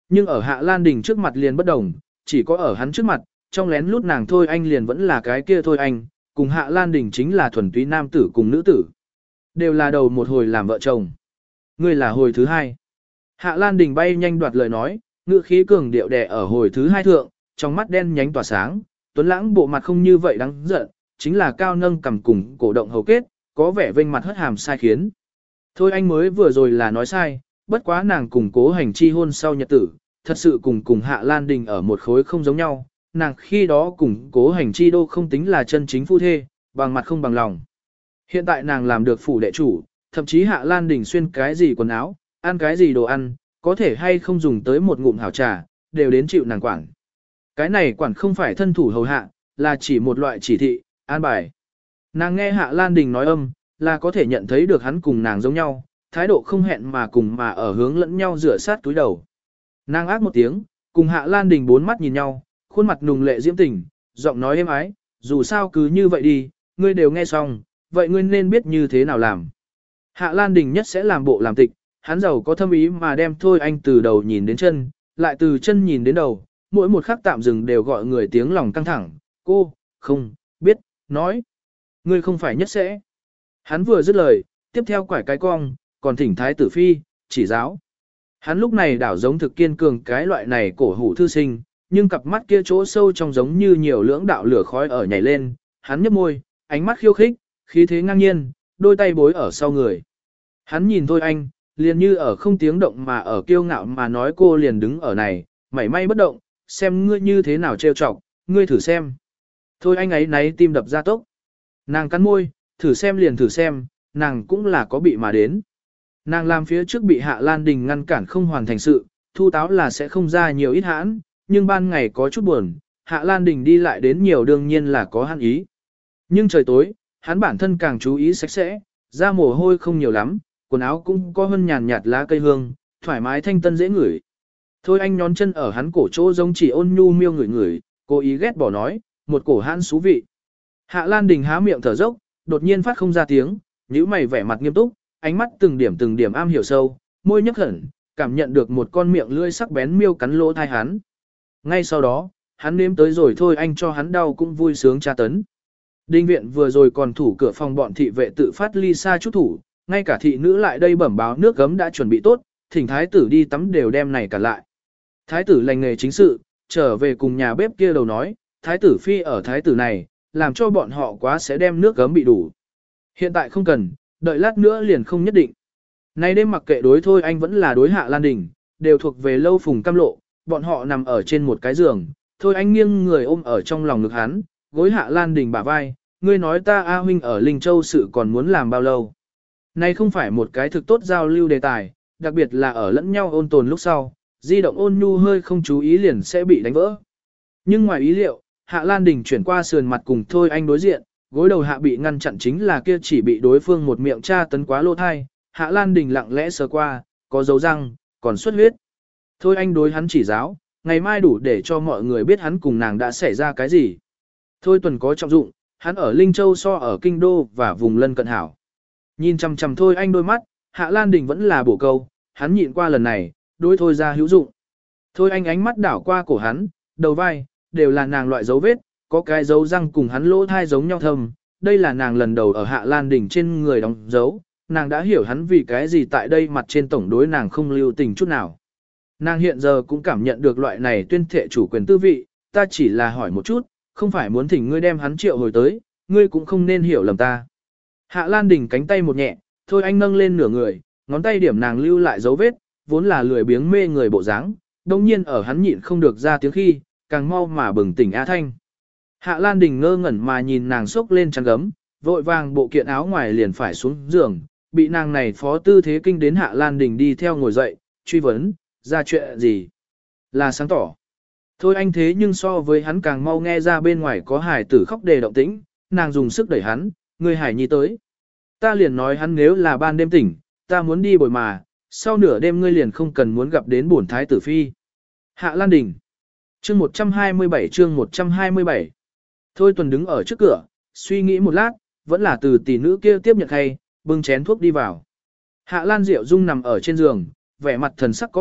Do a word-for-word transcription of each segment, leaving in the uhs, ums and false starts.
Nhưng ở Hạ Lan Đình trước mặt liền bất đồng, chỉ có ở hắn trước mặt, trong lén lút nàng Thôi Anh liền vẫn là cái kia Thôi Anh, cùng Hạ Lan Đình chính là thuần túy nam tử cùng nữ tử. Đều là đầu một hồi làm vợ chồng. Ngươi là hồi thứ hai. Hạ Lan Đình bay nhanh đoạt lời nói, ngữ khí cường điệu đè ở hồi thứ hai thượng, trong mắt đen nhánh tỏa sáng, tuấn lãng bộ mặt không như vậy đáng giận, chính là cao nâng cầm cùng cổ động hầu kết, có vẻ vênh mặt hất hàm sai khiến. Thôi anh mới vừa rồi là nói sai, bất quá nàng cùng Cố Hành chi hôn sau nhật tử, thật sự cùng cùng Hạ Lan Đình ở một khối không giống nhau, nàng khi đó cùng Cố Hành chi đô không tính là chân chính phu thê, bằng mặt không bằng lòng. Hiện tại nàng làm được phủ đệ chủ, thậm chí Hạ Lan Đình xuyên cái gì quần áo, ăn cái gì đồ ăn, có thể hay không dùng tới một ngụm hảo trà, đều đến chịu nàng quản. Cái này quản không phải thân thủ hầu hạ, là chỉ một loại chỉ thị, an bài. Nàng nghe Hạ Lan Đình nói âm, là có thể nhận thấy được hắn cùng nàng giống nhau, thái độ không hẹn mà cùng mà ở hướng lẫn nhau rửa sát túi đầu. Nàng ác một tiếng, cùng Hạ Lan Đình bốn mắt nhìn nhau, khuôn mặt nùng lệ diễm tình, giọng nói êm ái, dù sao cứ như vậy đi, ngươi đều nghe xong, vậy ngươi nên biết như thế nào làm. Hạ Lan Đình nhất sẽ làm bộ làm tịch, hắn giàu có thâm ý mà đem Thôi Anh từ đầu nhìn đến chân, lại từ chân nhìn đến đầu, mỗi một khắc tạm dừng đều gọi người tiếng lòng căng thẳng, cô, không, biết, nói. Ngươi không phải nhất sẽ. Hắn vừa dứt lời, tiếp theo quải cái cong, còn thỉnh thái tử phi, chỉ giáo. Hắn lúc này đảo giống thực kiên cường cái loại này cổ hủ thư sinh, nhưng cặp mắt kia chỗ sâu trong giống như nhiều lưỡng đạo lửa khói ở nhảy lên, hắn nhấp môi, ánh mắt khiêu khích, khí thế ngang nhiên, đôi tay bối ở sau người. Hắn nhìn Thôi Anh, liền như ở không tiếng động mà ở kiêu ngạo mà nói cô liền đứng ở này, mảy may bất động, xem ngươi như thế nào trêu chọc, ngươi thử xem. Thôi Anh ấy náy tim đập ra tốc. Nàng cắn môi, thử xem liền thử xem, nàng cũng là có bị mà đến. Nàng làm phía trước bị Hạ Lan Đình ngăn cản không hoàn thành sự, thu táo là sẽ không ra nhiều ít hãn, nhưng ban ngày có chút buồn, Hạ Lan Đình đi lại đến nhiều đương nhiên là có hắn ý. Nhưng trời tối, hắn bản thân càng chú ý sạch sẽ, da mồ hôi không nhiều lắm, quần áo cũng có hơn nhàn nhạt lá cây hương, thoải mái thanh tân dễ ngửi. Thôi anh nhón chân ở hắn cổ chỗ giống chỉ ôn nhu miêu ngửi ngửi, cố ý ghét bỏ nói, một cổ hãn xú vị. Hạ Lan Đình há miệng thở dốc, đột nhiên phát không ra tiếng, nhíu mày vẻ mặt nghiêm túc, ánh mắt từng điểm từng điểm am hiểu sâu, môi nhếch hẳn, cảm nhận được một con miệng lưỡi sắc bén miêu cắn lỗ thai hắn. Ngay sau đó, hắn nếm tới rồi thôi anh cho hắn đau cũng vui sướng tra tấn. Đinh viện vừa rồi còn thủ cửa phòng bọn thị vệ tự phát ly xa chút thủ, ngay cả thị nữ lại đây bẩm báo nước gấm đã chuẩn bị tốt, thỉnh thái tử đi tắm đều đem này cả lại. Thái tử lành nghề chính sự, trở về cùng nhà bếp kia đầu nói, thái tử phi ở thái tử này, làm cho bọn họ quá sẽ đem nước gấm bị đủ. Hiện tại không cần, đợi lát nữa liền không nhất định. Nay đêm mặc kệ đối thôi anh vẫn là đối Hạ Lan Đình, đều thuộc về lâu phùng cam lộ, bọn họ nằm ở trên một cái giường, thôi anh nghiêng người ôm ở trong lòng ngực hắn, gối Hạ Lan Đình bả vai, ngươi nói ta A huynh ở Linh Châu sự còn muốn làm bao lâu. Nay không phải một cái thực tốt giao lưu đề tài, đặc biệt là ở lẫn nhau ôn tồn lúc sau, di động ôn nhu hơi không chú ý liền sẽ bị đánh vỡ. Nhưng ngoài ý liệu, Hạ Lan Đình chuyển qua sườn mặt cùng thôi anh đối diện, gối đầu hạ bị ngăn chặn chính là kia chỉ bị đối phương một miệng tra tấn quá lỗ thai, Hạ Lan Đình lặng lẽ sờ qua, có dấu răng, còn xuất huyết. Thôi anh đối hắn chỉ giáo, ngày mai đủ để cho mọi người biết hắn cùng nàng đã xảy ra cái gì. Thôi tuần có trọng dụng, hắn ở Linh Châu so ở Kinh Đô và vùng lân cận hảo. Nhìn chằm chằm thôi anh đôi mắt, Hạ Lan Đình vẫn là bổ câu, hắn nhịn qua lần này, đối thôi ra hữu dụng. Thôi anh ánh mắt đảo qua cổ hắn, đầu vai, đều là nàng loại dấu vết, có cái dấu răng cùng hắn lỗ thai giống nhau thâm, đây là nàng lần đầu ở Hạ Lan Đình trên người đóng dấu, nàng đã hiểu hắn vì cái gì tại đây mặt trên tổng đối nàng không lưu tình chút nào. Nàng hiện giờ cũng cảm nhận được loại này tuyên thệ chủ quyền tư vị, ta chỉ là hỏi một chút, không phải muốn thỉnh ngươi đem hắn triệu hồi tới, ngươi cũng không nên hiểu lầm ta. Hạ Lan Đình cánh tay một nhẹ, thôi anh nâng lên nửa người, ngón tay điểm nàng lưu lại dấu vết, vốn là lười biếng mê người bộ dáng, đồng nhiên ở hắn nhịn không được ra tiếng khi, càng mau mà bừng tỉnh A Thanh. Hạ Lan Đình ngơ ngẩn mà nhìn nàng xốc lên chăn gấm, vội vàng bộ kiện áo ngoài liền phải xuống giường, bị nàng này phó tư thế kinh đến Hạ Lan Đình đi theo ngồi dậy, truy vấn, ra chuyện gì? Là sáng tỏ. Thôi anh thế nhưng so với hắn càng mau nghe ra bên ngoài có hải tử khóc đề động tĩnh, nàng dùng sức đẩy hắn, người hải nhi tới. Ta liền nói hắn nếu là ban đêm tỉnh, ta muốn đi bồi mà, sau nửa đêm ngươi liền không cần muốn gặp đến bổn thái tử phi. Hạ Lan Đình. Chương một trăm hai mươi bảy chương một trăm hai mươi bảy. Thôi tuần đứng ở trước cửa, suy nghĩ một lát, vẫn là từ tỷ nữ kia tiếp nhận khay, bưng chén thuốc đi vào. Hạ Lan Diệu Dung nằm ở trên giường, vẻ mặt thần sắc có bệnh,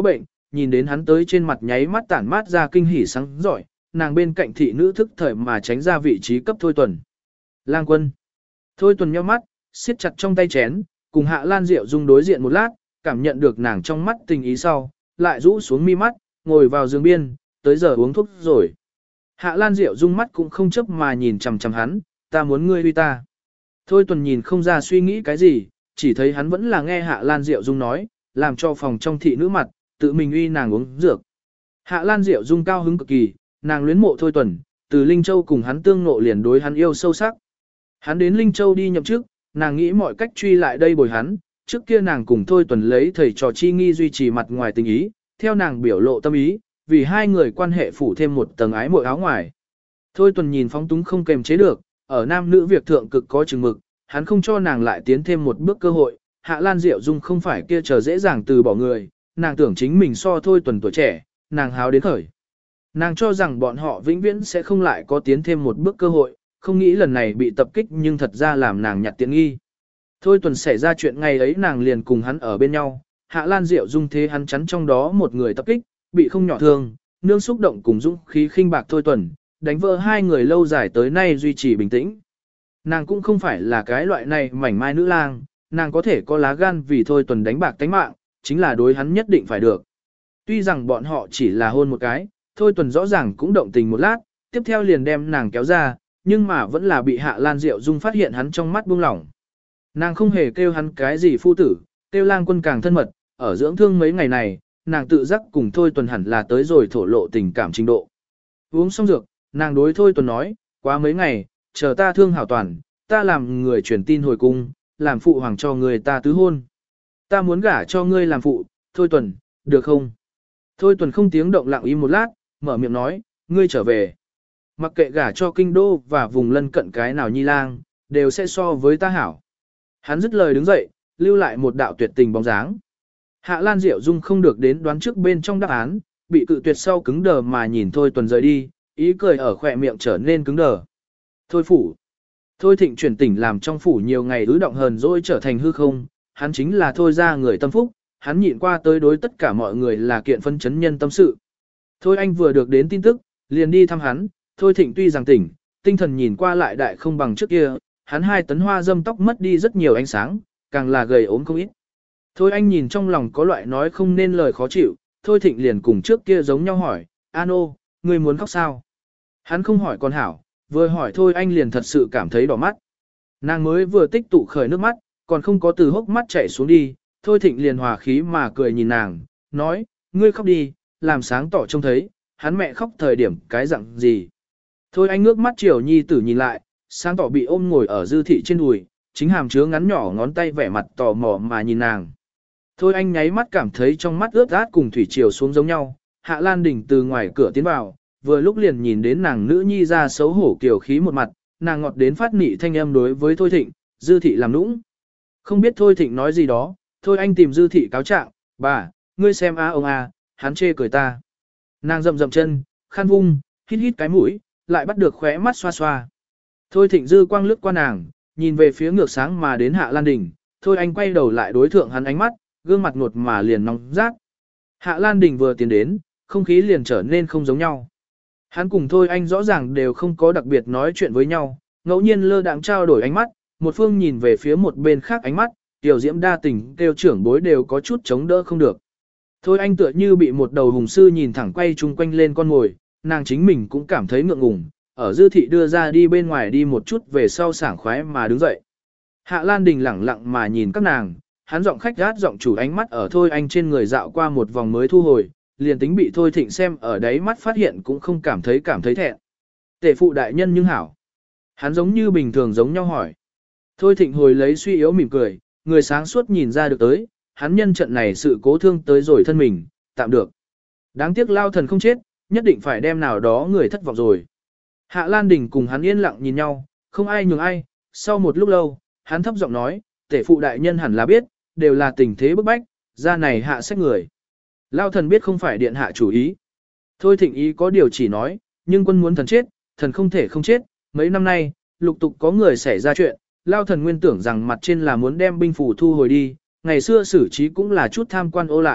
nhìn đến hắn tới trên mặt nháy mắt tản mát ra kinh hỉ sáng giỏi, nàng bên cạnh thị nữ thức thời mà tránh ra vị trí cấp Thôi Tuần. Lang Quân. Thôi Tuần nhíu mắt, siết chặt trong tay chén, cùng Hạ Lan Diệu Dung đối diện một lát, cảm nhận được nàng trong mắt tình ý sau, lại rũ xuống mi mắt, ngồi vào giường biên, tới giờ uống thuốc rồi. Hạ Lan Diệu Dung mắt cũng không chớp mà nhìn chằm chằm hắn, ta muốn ngươi uy ta. Thôi Tuần nhìn không ra suy nghĩ cái gì, chỉ thấy hắn vẫn là nghe Hạ Lan Diệu Dung nói, làm cho phòng trong thị nữ mặt, tự mình uy nàng uống dược. Hạ Lan Diệu Dung cao hứng cực kỳ, nàng luyến mộ Thôi Tuần, từ Linh Châu cùng hắn tương ngộ liền đối hắn yêu sâu sắc. Hắn đến Linh Châu đi nhậm chức, nàng nghĩ mọi cách truy lại đây bồi hắn, trước kia nàng cùng Thôi Tuần lấy thầy trò chi nghi duy trì mặt ngoài tình ý, theo nàng biểu lộ tâm ý, vì hai người quan hệ phủ thêm một tầng ái mội áo ngoài. Thôi Tuần nhìn phóng túng không kềm chế được, ở nam nữ việc thượng cực có chừng mực, hắn không cho nàng lại tiến thêm một bước cơ hội, Hạ Lan Diệu Dung không phải kia chờ dễ dàng từ bỏ người, nàng tưởng chính mình so Thôi Tuần tuổi trẻ, nàng háo đến khởi. Nàng cho rằng bọn họ vĩnh viễn sẽ không lại có tiến thêm một bước cơ hội, không nghĩ lần này bị tập kích nhưng thật ra làm nàng nhặt tiện nghi. Thôi Tuần xảy ra chuyện ngày ấy nàng liền cùng hắn ở bên nhau, Hạ Lan Diệu Dung thế hắn chắn trong đó một người tập kích, bị không nhỏ thương, nương xúc động cùng dũng khí khinh bạc Thôi Tuần, đánh vỡ hai người lâu dài tới nay duy trì bình tĩnh. Nàng cũng không phải là cái loại này mảnh mai nữ lang, nàng có thể có lá gan vì Thôi Tuần đánh bạc tánh mạng, chính là đối hắn nhất định phải được. Tuy rằng bọn họ chỉ là hôn một cái, Thôi Tuần rõ ràng cũng động tình một lát, tiếp theo liền đem nàng kéo ra, nhưng mà vẫn là bị Hạ Lan Diệu Dung phát hiện hắn trong mắt buông lỏng. Nàng không hề kêu hắn cái gì phu tử, kêu Lang Quân càng thân mật, ở dưỡng thương mấy ngày này, nàng tự giác cùng Thôi Tuần hẳn là tới rồi thổ lộ tình cảm trình độ. Uống xong dược, nàng đối Thôi Tuần nói, quá mấy ngày, chờ ta thương hảo toàn, ta làm người truyền tin hồi cung, làm phụ hoàng cho người ta tứ hôn. Ta muốn gả cho ngươi làm phụ, Thôi Tuần, được không? Thôi Tuần không tiếng động lặng im một lát, mở miệng nói, ngươi trở về. Mặc kệ gả cho kinh đô và vùng lân cận cái nào nhi lang, đều sẽ so với ta hảo. Hắn dứt lời đứng dậy, lưu lại một đạo tuyệt tình bóng dáng. Hạ Lan Diệu Dung không được đến đoán trước bên trong đáp án, bị cự tuyệt sau cứng đờ mà nhìn Thôi Tuần rời đi, ý cười ở khỏe miệng trở nên cứng đờ. Thôi phủ. Thôi Thịnh chuyển tỉnh làm trong phủ nhiều ngày ứ động hờn dỗi trở thành hư không, hắn chính là Thôi ra người tâm phúc, hắn nhịn qua tới đối tất cả mọi người là kiện phân chấn nhân tâm sự. Thôi anh vừa được đến tin tức, liền đi thăm hắn, Thôi Thịnh tuy rằng tỉnh, tinh thần nhìn qua lại đại không bằng trước kia, hắn hai tấn hoa dâm tóc mất đi rất nhiều ánh sáng, càng là gầy ốm không ít. Thôi anh nhìn trong lòng có loại nói không nên lời khó chịu, Thôi Thịnh liền cùng trước kia giống nhau hỏi, An ô, ngươi muốn khóc sao? Hắn không hỏi con hảo, vừa hỏi Thôi anh liền thật sự cảm thấy đỏ mắt. Nàng mới vừa tích tụ khởi nước mắt, còn không có từ hốc mắt chảy xuống đi, Thôi Thịnh liền hòa khí mà cười nhìn nàng, nói, ngươi khóc đi, làm sáng tỏ trông thấy, hắn mẹ khóc thời điểm cái dạng gì. Thôi anh ngước mắt chiều nhi tử nhìn lại, sáng tỏ bị ôm ngồi ở Dư Thị trên đùi, chính hàm chứa ngắn nhỏ ngón tay vẻ mặt tò mò mà nhìn nàng. Thôi anh nháy mắt cảm thấy trong mắt ướt át cùng thủy triều xuống giống nhau, Hạ Lan Đình từ ngoài cửa tiến vào, vừa lúc liền nhìn đến nàng nữ nhi ra xấu hổ kiều khí một mặt, nàng ngọt đến phát nị thanh âm đối với Thôi Thịnh, Dư Thị làm nũng. Không biết Thôi Thịnh nói gì đó, Thôi anh tìm Dư Thị cáo trạng, bà, ngươi xem a ông a, hắn chê cười ta. Nàng rậm rậm chân, khăn vung, hít hít cái mũi, lại bắt được khóe mắt xoa xoa. Thôi Thịnh dư quang lướt qua nàng, nhìn về phía ngược sáng mà đến Hạ Lan Đình, Thôi anh quay đầu lại đối thượng hắn ánh mắt, gương mặt ngột mà liền nóng rát. Hạ Lan Đình vừa tiến đến, không khí liền trở nên không giống nhau. Hắn cùng Thôi anh rõ ràng đều không có đặc biệt nói chuyện với nhau, ngẫu nhiên lơ đãng trao đổi ánh mắt, một phương nhìn về phía một bên khác ánh mắt, tiểu diễm đa tình kêu trưởng bối đều có chút chống đỡ không được. Thôi anh tựa như bị một đầu hùng sư nhìn thẳng quay chung quanh lên con ngồi, nàng chính mình cũng cảm thấy ngượng ngùng, ở Dư Thị đưa ra đi bên ngoài đi một chút về sau sảng khoái mà đứng dậy. Hạ Lan Đình lẳng lặng mà nhìn các nàng, hắn giọng khách gát giọng chủ ánh mắt ở Thôi anh trên người dạo qua một vòng mới thu hồi, liền tính bị Thôi Thịnh xem ở đấy mắt phát hiện cũng không cảm thấy cảm thấy thẹn. Tể phụ đại nhân nhưng hảo. Hắn giống như bình thường giống nhau hỏi. Thôi Thịnh hồi lấy suy yếu mỉm cười, người sáng suốt nhìn ra được tới, hắn nhân trận này sự cố thương tới rồi thân mình, tạm được. Đáng tiếc lao thần không chết, nhất định phải đem nào đó người thất vọng rồi. Hạ Lan Đình cùng hắn yên lặng nhìn nhau, không ai nhường ai, sau một lúc lâu, hắn thấp giọng nói, tể phụ đại nhân hẳn là biết, đều là tình thế bức bách, ra này hạ sách người. Lao thần biết không phải điện hạ chủ ý. Thôi Thịnh ý có điều chỉ nói, nhưng quân muốn thần chết, thần không thể không chết, mấy năm nay, lục tục có người xảy ra chuyện, Lao thần nguyên tưởng rằng mặt trên là muốn đem binh phủ thu hồi đi, ngày xưa xử trí cũng là chút tham quan ô lại,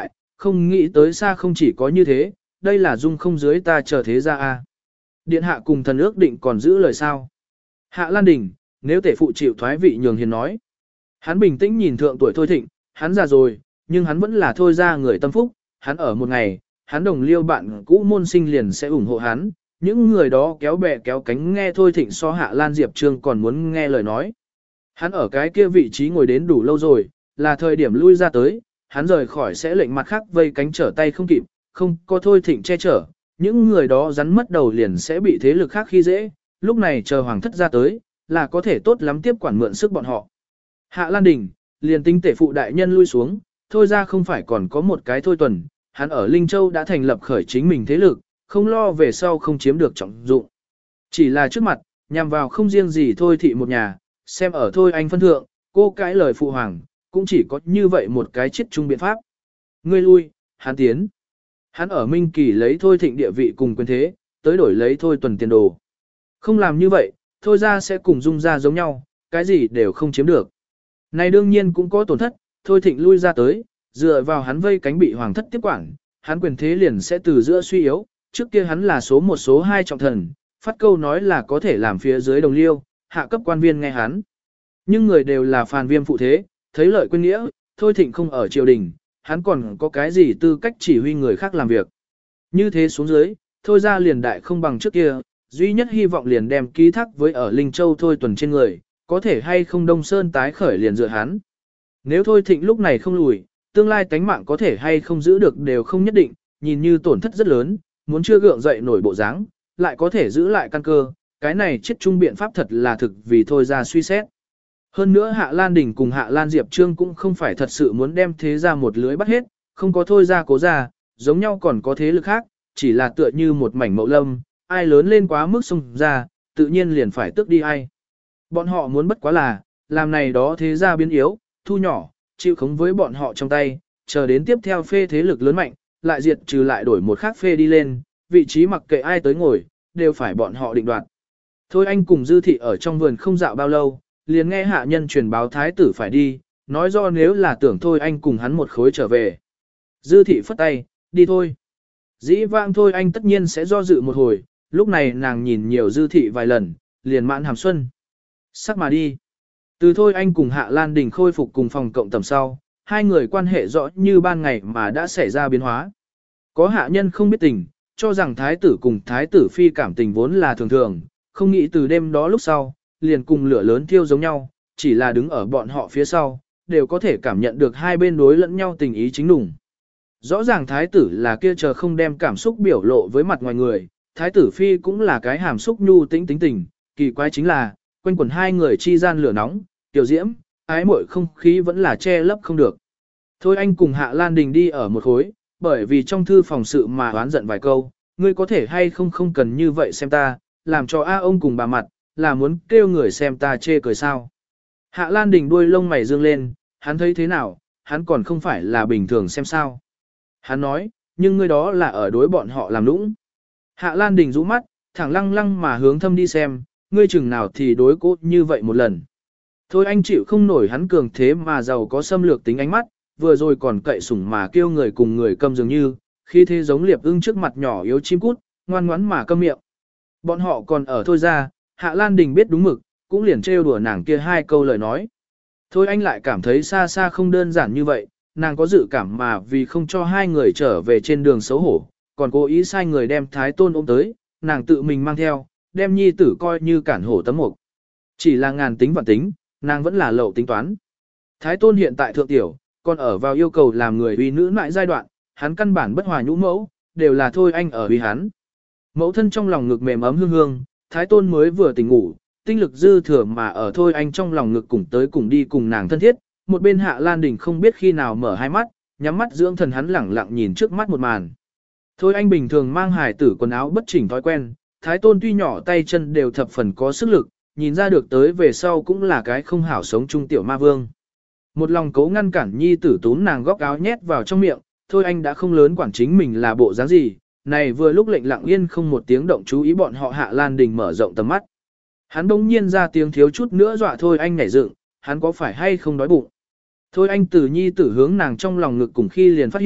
không nghĩ tới xa không chỉ có như thế, đây là dung không dưới ta chờ thế ra a. Điện hạ cùng thần ước định còn giữ lời sao. Hạ Lan Đình, nếu tể phụ chịu thoái vị nhường hiền nói. Hắn bình tĩnh nhìn thượng tuổi Thôi Thịnh, hắn già rồi, nhưng hắn vẫn là Thôi ra người tâm phúc, hắn ở một ngày, hắn đồng liêu bạn cũ môn sinh liền sẽ ủng hộ hắn, những người đó kéo bè kéo cánh nghe Thôi Thịnh so Hạ Lan Diệp Trương còn muốn nghe lời nói. Hắn ở cái kia vị trí ngồi đến đủ lâu rồi, là thời điểm lui ra tới, hắn rời khỏi sẽ lệnh mặt khác vây cánh trở tay không kịp, không có Thôi Thịnh che chở, những người đó rắn mất đầu liền sẽ bị thế lực khác khi dễ, lúc này chờ hoàng thất ra tới, là có thể tốt lắm tiếp quản mượn sức bọn họ. Hạ Lan Đình, liền tinh tể phụ đại nhân lui xuống, Thôi ra không phải còn có một cái Thôi Tuần, hắn ở Linh Châu đã thành lập khởi chính mình thế lực, không lo về sau không chiếm được trọng dụng. Chỉ là trước mặt, nhằm vào không riêng gì Thôi thị một nhà, xem ở Thôi anh phân thượng, cô cái lời phụ hoàng, cũng chỉ có như vậy một cái chết chung biện pháp. Ngươi lui, hắn tiến. Hắn ở Minh Kỳ lấy Thôi Thịnh địa vị cùng quyền thế, tới đổi lấy Thôi Tuần tiền đồ. Không làm như vậy, Thôi ra sẽ cùng Dung ra giống nhau, cái gì đều không chiếm được. Này đương nhiên cũng có tổn thất, Thôi Thịnh lui ra tới, dựa vào hắn vây cánh bị hoàng thất tiếp quản, hắn quyền thế liền sẽ từ giữa suy yếu, trước kia hắn là số một số hai trọng thần, phát câu nói là có thể làm phía dưới đồng liêu, hạ cấp quan viên nghe hắn. Nhưng người đều là phàn viêm phụ thế, thấy lợi quên nghĩa, Thôi Thịnh không ở triều đình, hắn còn có cái gì tư cách chỉ huy người khác làm việc. Như thế xuống dưới, Thôi ra liền đại không bằng trước kia, duy nhất hy vọng liền đem ký thác với ở Linh Châu Thôi Tuần trên người, có thể hay không Đông Sơn tái khởi liền dựa hắn. Nếu Thôi Thịnh lúc này không lùi, tương lai tánh mạng có thể hay không giữ được đều không nhất định, nhìn như tổn thất rất lớn, muốn chưa gượng dậy nổi bộ dáng, lại có thể giữ lại căn cơ, cái này chết chung biện pháp thật là thực vì Thôi ra suy xét. Hơn nữa Hạ Lan Đình cùng Hạ Lan Diệp Trương cũng không phải thật sự muốn đem thế ra một lưới bắt hết, không có Thôi ra cố ra, giống nhau còn có thế lực khác, chỉ là tựa như một mảnh mậu lâm, ai lớn lên quá mức xông ra, tự nhiên liền phải tước đi ai. Bọn họ muốn bất quá là, làm này đó thế ra biến yếu, thu nhỏ, chịu khống với bọn họ trong tay, chờ đến tiếp theo phê thế lực lớn mạnh, lại diệt trừ lại đổi một khác phê đi lên, vị trí mặc kệ ai tới ngồi, đều phải bọn họ định đoạt. Thôi anh cùng Dư Thị ở trong vườn không dạo bao lâu, liền nghe hạ nhân truyền báo thái tử phải đi, nói do nếu là tưởng Thôi anh cùng hắn một khối trở về. Dư Thị phất tay, đi thôi. Dĩ vãng Thôi anh tất nhiên sẽ do dự một hồi, lúc này nàng nhìn nhiều Dư Thị vài lần, liền mãn hàm xuân. Sắc mà đi. Từ Thôi anh cùng Hạ Lan Đình khôi phục cùng phòng cộng tầm sau, hai người quan hệ rõ như ban ngày mà đã xảy ra biến hóa. Có hạ nhân không biết tình, cho rằng thái tử cùng thái tử phi cảm tình vốn là thường thường, không nghĩ từ đêm đó lúc sau, liền cùng lửa lớn thiêu giống nhau, chỉ là đứng ở bọn họ phía sau, đều có thể cảm nhận được hai bên đối lẫn nhau tình ý chính đủng. Rõ ràng thái tử là kia chờ không đem cảm xúc biểu lộ với mặt ngoài người, thái tử phi cũng là cái hàm xúc nhu tĩnh tính tình, kỳ quái chính là, quanh quẩn hai người chi gian lửa nóng, tiểu diễm, ái muội không khí vẫn là che lấp không được. Thôi anh cùng Hạ Lan Đình đi ở một khối, bởi vì trong thư phòng sự mà oán giận vài câu, ngươi có thể hay không không cần như vậy xem ta, làm cho A ông cùng bà mặt, là muốn kêu người xem ta chê cười sao. Hạ Lan Đình đuôi lông mày dương lên, hắn thấy thế nào, hắn còn không phải là bình thường xem sao. Hắn nói, nhưng ngươi đó là ở đối bọn họ làm nũng. Hạ Lan Đình rũ mắt, thẳng lăng lăng mà hướng thâm đi xem, ngươi chừng nào thì đối cố như vậy một lần. Thôi anh chịu không nổi hắn cường thế mà giàu có xâm lược tính ánh mắt, vừa rồi còn cậy sủng mà kêu người cùng người câm dường như, khi thế giống liệp ưng trước mặt nhỏ yếu chim cút, ngoan ngoãn mà câm miệng. Bọn họ còn ở Thôi ra, Hạ Lan Đình biết đúng mực, cũng liền trêu đùa nàng kia hai câu lời nói. Thôi anh lại cảm thấy xa xa không đơn giản như vậy, nàng có dự cảm mà vì không cho hai người trở về trên đường xấu hổ, còn cố ý sai người đem Thái Tôn ôm tới, nàng tự mình mang theo, đem nhi tử coi như cản hổ tấm mục. Chỉ là ngàn tính vạn tính, nàng vẫn là lậu tính toán. Thái Tôn hiện tại thượng tiểu, còn ở vào yêu cầu làm người uy nữ mại giai đoạn, hắn căn bản bất hòa nhũ mẫu, đều là Thôi anh ở uy hắn. Mẫu thân trong lòng ngực mềm ấm hương hương, Thái Tôn mới vừa tỉnh ngủ, tinh lực dư thừa mà ở Thôi anh trong lòng ngực cùng tới cùng đi cùng nàng thân thiết, một bên Hạ Lan Đình không biết khi nào mở hai mắt, nhắm mắt dưỡng thần hắn lẳng lặng nhìn trước mắt một màn. Thôi anh bình thường mang hài tử quần áo bất chỉnh thói quen, Thái Tôn tuy nhỏ tay chân đều thập phần có sức lực, nhìn ra được tới về sau cũng là cái không hảo sống chung tiểu ma vương. Một lòng cố ngăn cản nhi tử tún nàng góc áo nhét vào trong miệng, Thôi anh đã không lớn quản chính mình là bộ dáng gì, này vừa lúc lệnh lặng yên không một tiếng động chú ý bọn họ Hạ Lan Đình mở rộng tầm mắt. Hắn bỗng nhiên ra tiếng thiếu chút nữa dọa Thôi anh nhảy dựng, hắn có phải hay không đói bụng. Thôi anh từ nhi tử hướng nàng trong lòng ngực cùng khi liền phát hiện,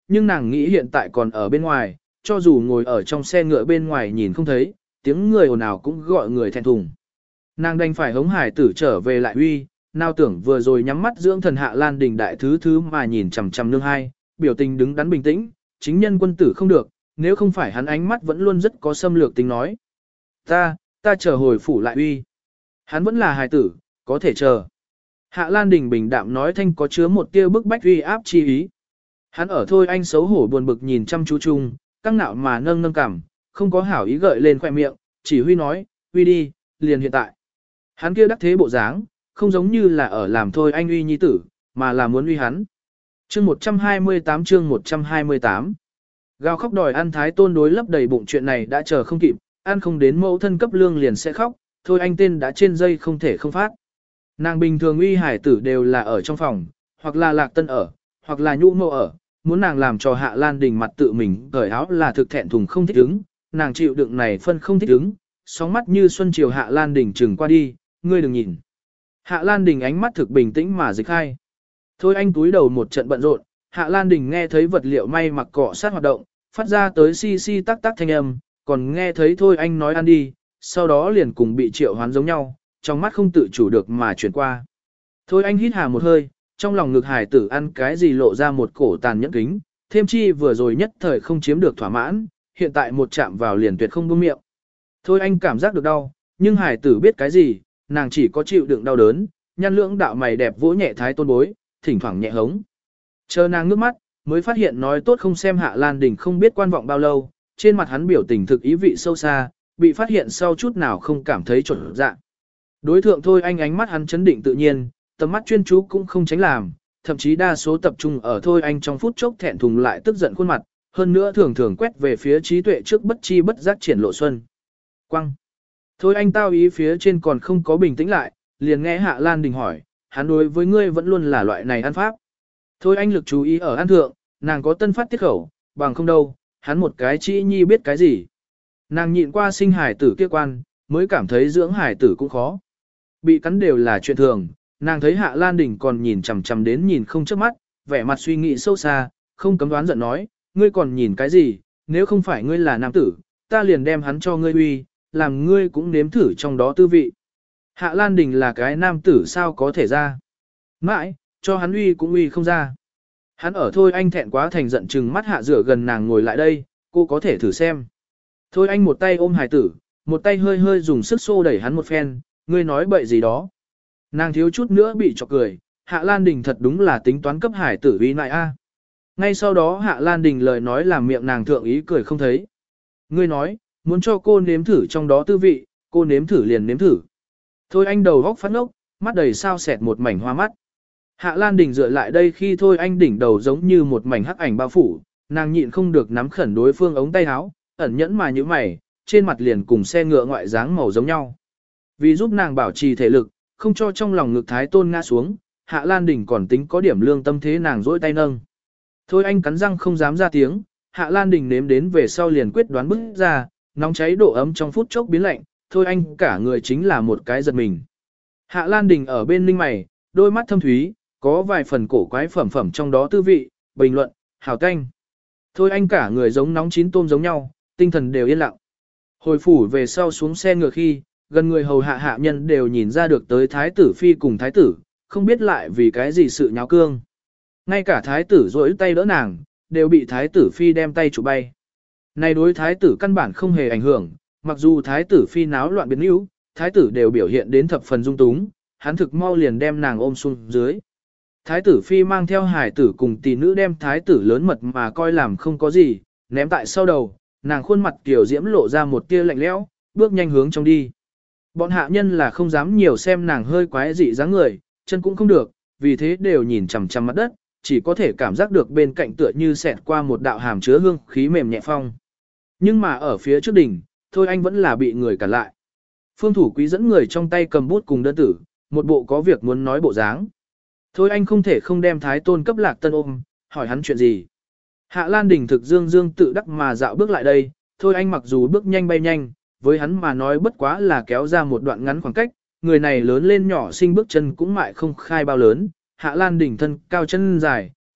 nhưng nàng nghĩ hiện tại còn ở bên ngoài, cho dù ngồi ở trong xe ngựa bên ngoài nhìn không thấy, tiếng người ồn ào cũng gọi người thẹn thùng. Nàng đành phải hống hải tử trở về lại uy, nào tưởng vừa rồi nhắm mắt dưỡng thần Hạ Lan Đình đại thứ thứ mà nhìn chằm chằm nương hai, biểu tình đứng đắn bình tĩnh, chính nhân quân tử không được, nếu không phải hắn ánh mắt vẫn luôn rất có xâm lược tính nói. Ta, ta chờ hồi phủ lại uy. Hắn vẫn là hài tử, có thể chờ. Hạ Lan Đình bình đạm nói thanh có chứa một tia bức bách uy áp chi ý. Hắn ở thôi anh xấu hổ buồn bực nhìn chăm chú chung, căng nạo mà nâng nâng cằm, không có hảo ý gợi lên khoẻ miệng, chỉ huy nói, uy đi, liền hiện tại. Hắn kia đắc thế bộ dáng, không giống như là ở làm thôi anh uy nhi tử, mà là muốn uy hắn. Chương một trăm hai mươi tám chương một trăm hai mươi tám. Gào khóc đòi ăn Thái Tôn đối lấp đầy bụng chuyện này đã chờ không kịp, ăn không đến mẫu thân cấp lương liền sẽ khóc, thôi anh tên đã trên dây không thể không phát. Nàng bình thường uy hải tử đều là ở trong phòng, hoặc là lạc tân ở, hoặc là nhũ mâu ở, muốn nàng làm cho Hạ Lan Đình mặt tự mình cởi áo là thực thẹn thùng không thích ứng, nàng chịu đựng này phân không thích ứng, sóng mắt như xuân chiều Hạ Lan Đình trừng qua đi, ngươi đừng nhìn. Hạ Lan Đình ánh mắt thực bình tĩnh mà dịch khai. Thôi anh túi đầu một trận bận rộn, Hạ Lan Đình nghe thấy vật liệu may mặc cọ sát hoạt động, phát ra tới si si tắc tắc thanh âm, còn nghe thấy thôi anh nói ăn đi, sau đó liền cùng bị triệu hoán giống nhau, trong mắt không tự chủ được mà chuyển qua. Thôi anh hít hà một hơi, trong lòng ngực hải tử ăn cái gì lộ ra một cổ tàn nhẫn kính, thêm chi vừa rồi nhất thời không chiếm được thỏa mãn, hiện tại một chạm vào liền tuyệt không buông miệng. Thôi anh cảm giác được đau, nhưng hải tử biết cái gì, nàng chỉ có chịu đựng đau đớn, nhăn lưỡng đạo mày đẹp vỗ nhẹ Thái Tôn bối, thỉnh thoảng nhẹ hống. Chờ nàng ngước mắt, mới phát hiện nói tốt không xem Hạ Lan Đình không biết quan vọng bao lâu, trên mặt hắn biểu tình thực ý vị sâu xa, bị phát hiện sau chút nào không cảm thấy trộn dạ. Đối thượng thôi anh ánh mắt hắn chấn định tự nhiên, tầm mắt chuyên chú cũng không tránh làm, thậm chí đa số tập trung ở thôi anh trong phút chốc thẹn thùng lại tức giận khuôn mặt, hơn nữa thường thường quét về phía trí tuệ trước bất chi bất giác triển lộ xuân. Quăng! Thôi anh tao ý phía trên còn không có bình tĩnh lại, liền nghe Hạ Lan Đình hỏi, hắn đối với ngươi vẫn luôn là loại này ăn pháp. Thôi anh lực chú ý ở ăn thượng, nàng có tân phát tiết khẩu, bằng không đâu, hắn một cái chỉ nhi biết cái gì. Nàng nhịn qua sinh hải tử kia quan, mới cảm thấy dưỡng hải tử cũng khó. Bị cắn đều là chuyện thường, nàng thấy Hạ Lan Đình còn nhìn chằm chằm đến nhìn không chớp mắt, vẻ mặt suy nghĩ sâu xa, không cấm đoán giận nói, ngươi còn nhìn cái gì, nếu không phải ngươi là nam tử, ta liền đem hắn cho ngươi uy, làm ngươi cũng nếm thử trong đó tư vị. Hạ Lan Đình là cái nam tử sao có thể ra. Mãi, cho hắn uy cũng uy không ra. Hắn ở thôi anh thẹn quá thành giận chừng mắt hạ rửa gần nàng ngồi lại đây, cô có thể thử xem. Thôi anh một tay ôm hài tử, một tay hơi hơi dùng sức xô đẩy hắn một phen, ngươi nói bậy gì đó. Nàng thiếu chút nữa bị chọc cười, Hạ Lan Đình thật đúng là tính toán cấp hải tử uy nại a. Ngay sau đó Hạ Lan Đình lời nói làm miệng nàng thượng ý cười không thấy. Ngươi nói, muốn cho cô nếm thử trong đó tư vị, cô nếm thử liền nếm thử. Thôi anh đầu góc phát ngốc, mắt đầy sao sẹt một mảnh hoa mắt. Hạ Lan Đình dựa lại đây khi thôi anh đỉnh đầu giống như một mảnh hắc ảnh bao phủ, nàng nhịn không được nắm khẩn đối phương ống tay áo, ẩn nhẫn mà như mày, trên mặt liền cùng xe ngựa ngoại dáng màu giống nhau. Vì giúp nàng bảo trì thể lực, không cho trong lòng ngực Thái Tôn ngã xuống, Hạ Lan Đình còn tính có điểm lương tâm thế nàng dỗi tay nâng. Thôi anh cắn răng không dám ra tiếng, Hạ Lan Đình nếm đến về sau liền quyết đoán bước ra, nóng cháy độ ấm trong phút chốc biến lạnh, thôi anh cả người chính là một cái giật mình. Hạ Lan Đình ở bên ninh mày, đôi mắt thâm thúy, có vài phần cổ quái phẩm phẩm trong đó tư vị, bình luận, hảo canh. Thôi anh cả người giống nóng chín tôm giống nhau, tinh thần đều yên lặng. Hồi phủ về sau xuống xe ngựa khi, gần người hầu hạ hạ nhân đều nhìn ra được tới thái tử phi cùng thái tử, không biết lại vì cái gì sự nháo cương. Ngay cả thái tử rỗi tay đỡ nàng, đều bị thái tử phi đem tay chụp bay. Này đối thái tử căn bản không hề ảnh hưởng, mặc dù thái tử phi náo loạn biến yếu, thái tử đều biểu hiện đến thập phần dung túng, hắn thực mau liền đem nàng ôm xuống dưới. Thái tử phi mang theo hải tử cùng tỷ nữ đem thái tử lớn mật mà coi làm không có gì, ném tại sau đầu, nàng khuôn mặt tiểu diễm lộ ra một tia lạnh lẽo, bước nhanh hướng trong đi. Bọn hạ nhân là không dám nhiều xem nàng hơi quái dị dáng người, chân cũng không được, vì thế đều nhìn chằm chằm mặt đất, chỉ có thể cảm giác được bên cạnh tựa như xẹt qua một đạo hàm chứa hương khí mềm nhẹ phong. Nhưng mà ở phía trước đỉnh, thôi anh vẫn là bị người cản lại. Phương thủ quý dẫn người trong tay cầm bút cùng đơn tử, một bộ có việc muốn nói bộ dáng. Thôi anh không thể không đem thái tôn cấp lạc tân ôm, hỏi hắn chuyện gì. Hạ Lan Đình thực dương dương tự đắc mà dạo bước lại đây, thôi anh mặc dù bước nhanh bay nhanh, với hắn mà nói bất quá là kéo ra một đoạn ngắn khoảng cách, người này lớn lên nhỏ sinh bước chân cũng mại không khai bao lớn, Hạ Lan Đình thân cao chân dài,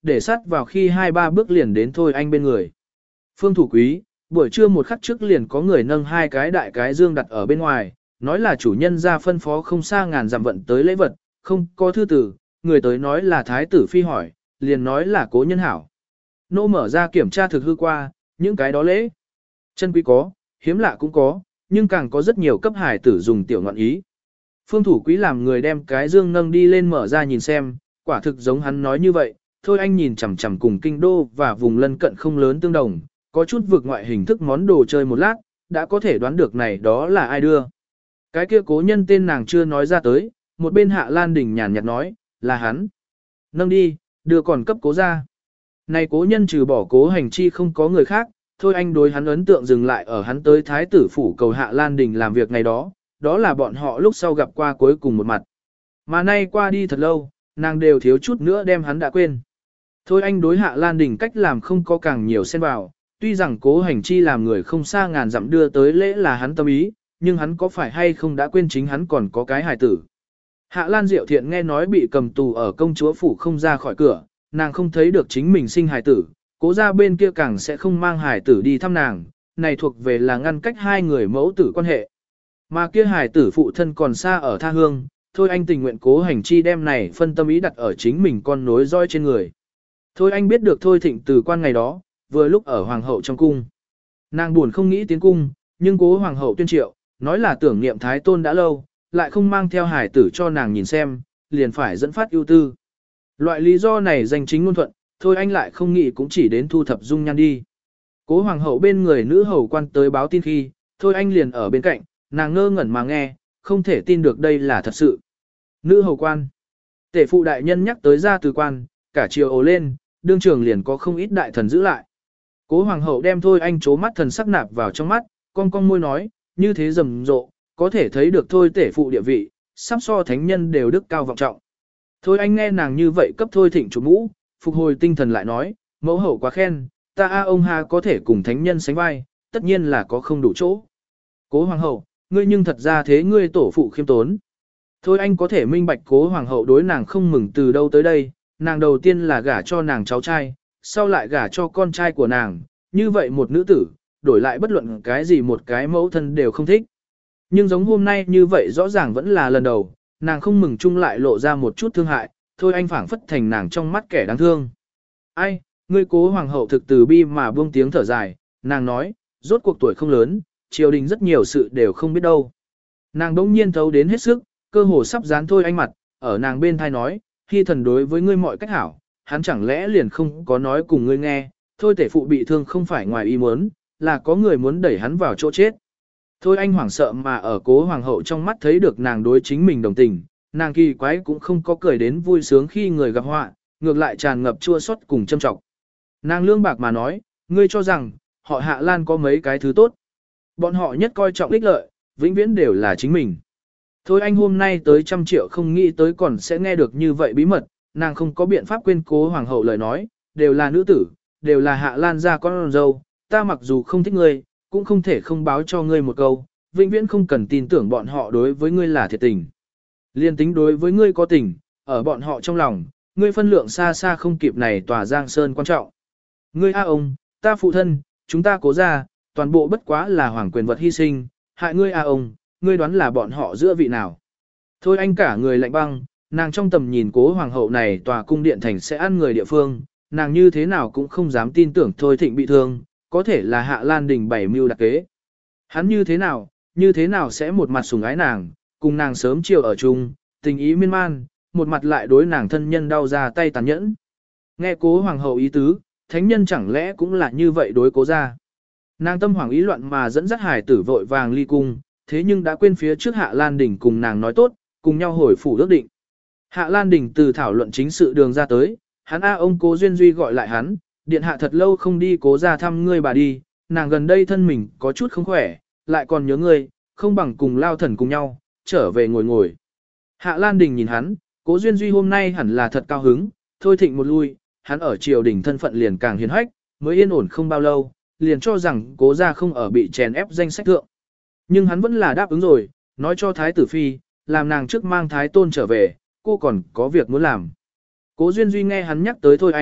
để sát vào khi hai ba bước liền đến Thôi Anh bên người. Phương thủ quý, buổi trưa một khắc trước liền có người nâng hai cái đại cái dương đặt ở bên ngoài, nói là chủ nhân ra phân phó không xa ngàn dặm vận tới lễ vật, không có thư tử, người tới nói là thái tử phi hỏi, liền nói là cố nhân hảo. Nô mở ra kiểm tra thực hư qua, những cái đó lễ. Chân quý có, hiếm lạ cũng có, nhưng càng có rất nhiều cấp hải tử dùng tiểu ngọn ý. Phương thủ quý làm người đem cái dương nâng đi lên mở ra nhìn xem, quả thực giống hắn nói như vậy, Thôi Anh nhìn chằm chằm cùng kinh đô và vùng lân cận không lớn tương đồng, có chút vượt ngoại hình thức món đồ chơi một lát, đã có thể đoán được này đó là ai đưa. Cái kia cố nhân tên nàng chưa nói ra tới, một bên Hạ Lan Đình nhàn nhạt nói, là hắn. Nâng đi, đưa còn cấp cố ra. Này cố nhân trừ bỏ cố hành chi không có người khác, Thôi Anh đối hắn ấn tượng dừng lại ở hắn tới thái tử phủ cầu Hạ Lan Đình làm việc ngày đó, đó là bọn họ lúc sau gặp qua cuối cùng một mặt. Mà nay qua đi thật lâu, nàng đều thiếu chút nữa đem hắn đã quên. Thôi Anh đối Hạ Lan Đình cách làm không có càng nhiều xen vào, tuy rằng cố hành chi làm người không xa ngàn dặm đưa tới lễ là hắn tâm ý, nhưng hắn có phải hay không đã quên chính hắn còn có cái hài tử. Hạ Lan Diệu Thiện nghe nói bị cầm tù ở công chúa phủ không ra khỏi cửa, nàng không thấy được chính mình sinh hài tử, cố ra bên kia càng sẽ không mang hài tử đi thăm nàng, này thuộc về là ngăn cách hai người mẫu tử quan hệ. Mà kia hài tử phụ thân còn xa ở tha hương, Thôi Anh tình nguyện cố hành chi đem này phân tâm ý đặt ở chính mình con nối roi trên người. Thôi Anh biết được Thôi Thịnh từ quan ngày đó, vừa lúc ở hoàng hậu trong cung. Nàng buồn không nghĩ tiến cung, nhưng cố hoàng hậu tuyên triệu, nói là tưởng niệm thái tôn đã lâu, lại không mang theo hài tử cho nàng nhìn xem, liền phải dẫn phát ưu tư. Loại lý do này danh chính ngôn thuận, Thôi Anh lại không nghĩ cũng chỉ đến thu thập dung nhan đi. Cố hoàng hậu bên người nữ hầu quan tới báo tin khi, Thôi Anh liền ở bên cạnh, nàng ngơ ngẩn mà nghe, không thể tin được đây là thật sự. Nữ hầu quan. Tể phụ đại nhân nhắc tới ra từ quan, cả chiều ồ lên, đương trường liền có không ít đại thần giữ lại. Cố hoàng hậu đem Thôi Anh chố mắt thần sắc nạp vào trong mắt, con con môi nói, như thế rầm rộ, có thể thấy được Thôi tể phụ địa vị, sắp so thánh nhân đều đức cao vọng trọng. Thôi Anh nghe nàng như vậy cấp Thôi Thịnh chủ mũ, phục hồi tinh thần lại nói, mẫu hậu quá khen, ta a ông ha có thể cùng thánh nhân sánh vai, tất nhiên là có không đủ chỗ. Cố hoàng hậu, ngươi nhưng thật ra thế ngươi tổ phụ khiêm tốn. Thôi Anh có thể minh bạch cố hoàng hậu đối nàng không mừng từ đâu tới đây, nàng đầu tiên là gả cho nàng cháu trai, sau lại gả cho con trai của nàng, như vậy một nữ tử, đổi lại bất luận cái gì một cái mẫu thân đều không thích. Nhưng giống hôm nay như vậy rõ ràng vẫn là lần đầu, nàng không mừng chung lại lộ ra một chút thương hại, Thôi Anh phảng phất thành nàng trong mắt kẻ đáng thương. Ai, ngươi cố hoàng hậu thực từ bi mà buông tiếng thở dài, nàng nói, rốt cuộc tuổi không lớn, triều đình rất nhiều sự đều không biết đâu. Nàng đỗng nhiên thấu đến hết sức, cơ hồ sắp dán Thôi Anh mặt, ở nàng bên thai nói, khi thần đối với ngươi mọi cách hảo, hắn chẳng lẽ liền không có nói cùng ngươi nghe, thôi tể phụ bị thương không phải ngoài ý muốn, là có người muốn đẩy hắn vào chỗ chết. Thôi Anh hoảng sợ mà ở cố hoàng hậu trong mắt thấy được nàng đối chính mình đồng tình, nàng kỳ quái cũng không có cười đến vui sướng khi người gặp họa, ngược lại tràn ngập chua xót cùng châm trọng. Nàng lương bạc mà nói, ngươi cho rằng, họ Hạ Lan có mấy cái thứ tốt. Bọn họ nhất coi trọng ích lợi, vĩnh viễn đều là chính mình. Thôi Anh hôm nay tới trăm triệu không nghĩ tới còn sẽ nghe được như vậy bí mật, nàng không có biện pháp quên cố hoàng hậu lời nói, đều là nữ tử, đều là Hạ Lan gia con dâu, ta mặc dù không thích ngươi, cũng không thể không báo cho ngươi một câu, vĩnh viễn không cần tin tưởng bọn họ đối với ngươi là thiệt tình. Liên tính đối với ngươi có tình, ở bọn họ trong lòng, ngươi phân lượng xa xa không kịp này tòa giang sơn quan trọng. Ngươi a ông, ta phụ thân, chúng ta cố ra, toàn bộ bất quá là hoàng quyền vật hy sinh, hại ngươi a ông, ngươi đoán là bọn họ giữa vị nào. Thôi Anh cả người lạnh băng, nàng trong tầm nhìn cố hoàng hậu này tòa cung điện thành sẽ ăn người địa phương, nàng như thế nào cũng không dám tin tưởng Thôi Thịnh bị thương, có thể là Hạ Lan Đình bảy mưu đặc kế. Hắn như thế nào, như thế nào sẽ một mặt sủng ái nàng, cùng nàng sớm chiều ở chung, tình ý miên man, một mặt lại đối nàng thân nhân đau ra tay tàn nhẫn. Nghe cố hoàng hậu ý tứ, thánh nhân chẳng lẽ cũng là như vậy đối cố ra. Nàng tâm hoàng ý loạn mà dẫn dắt hải tử vội vàng ly cung, thế nhưng đã quên phía trước Hạ Lan Đình cùng nàng nói tốt, cùng nhau hồi phủ ước định. Hạ Lan Đình từ thảo luận chính sự đường ra tới, hắn a ông cố Duyên Duy gọi lại hắn, điện hạ thật lâu không đi cố ra thăm ngươi bà đi, nàng gần đây thân mình có chút không khỏe, lại còn nhớ ngươi, không bằng cùng lao thần cùng nhau, trở về ngồi ngồi. Hạ Lan Đình nhìn hắn, cố Duyên Duy hôm nay hẳn là thật cao hứng, Thôi Thịnh một lui, hắn ở triều đình thân phận liền càng hiền hách, mới yên ổn không bao lâu, liền cho rằng cố ra không ở bị chèn ép danh sách thượng. Nhưng hắn vẫn là đáp ứng rồi, nói cho Thái tử Phi, làm nàng trước mang Thái Tôn trở về, cô còn có việc muốn làm. Cố Duyên Duy nghe hắn nhắc tới Thôi Anh,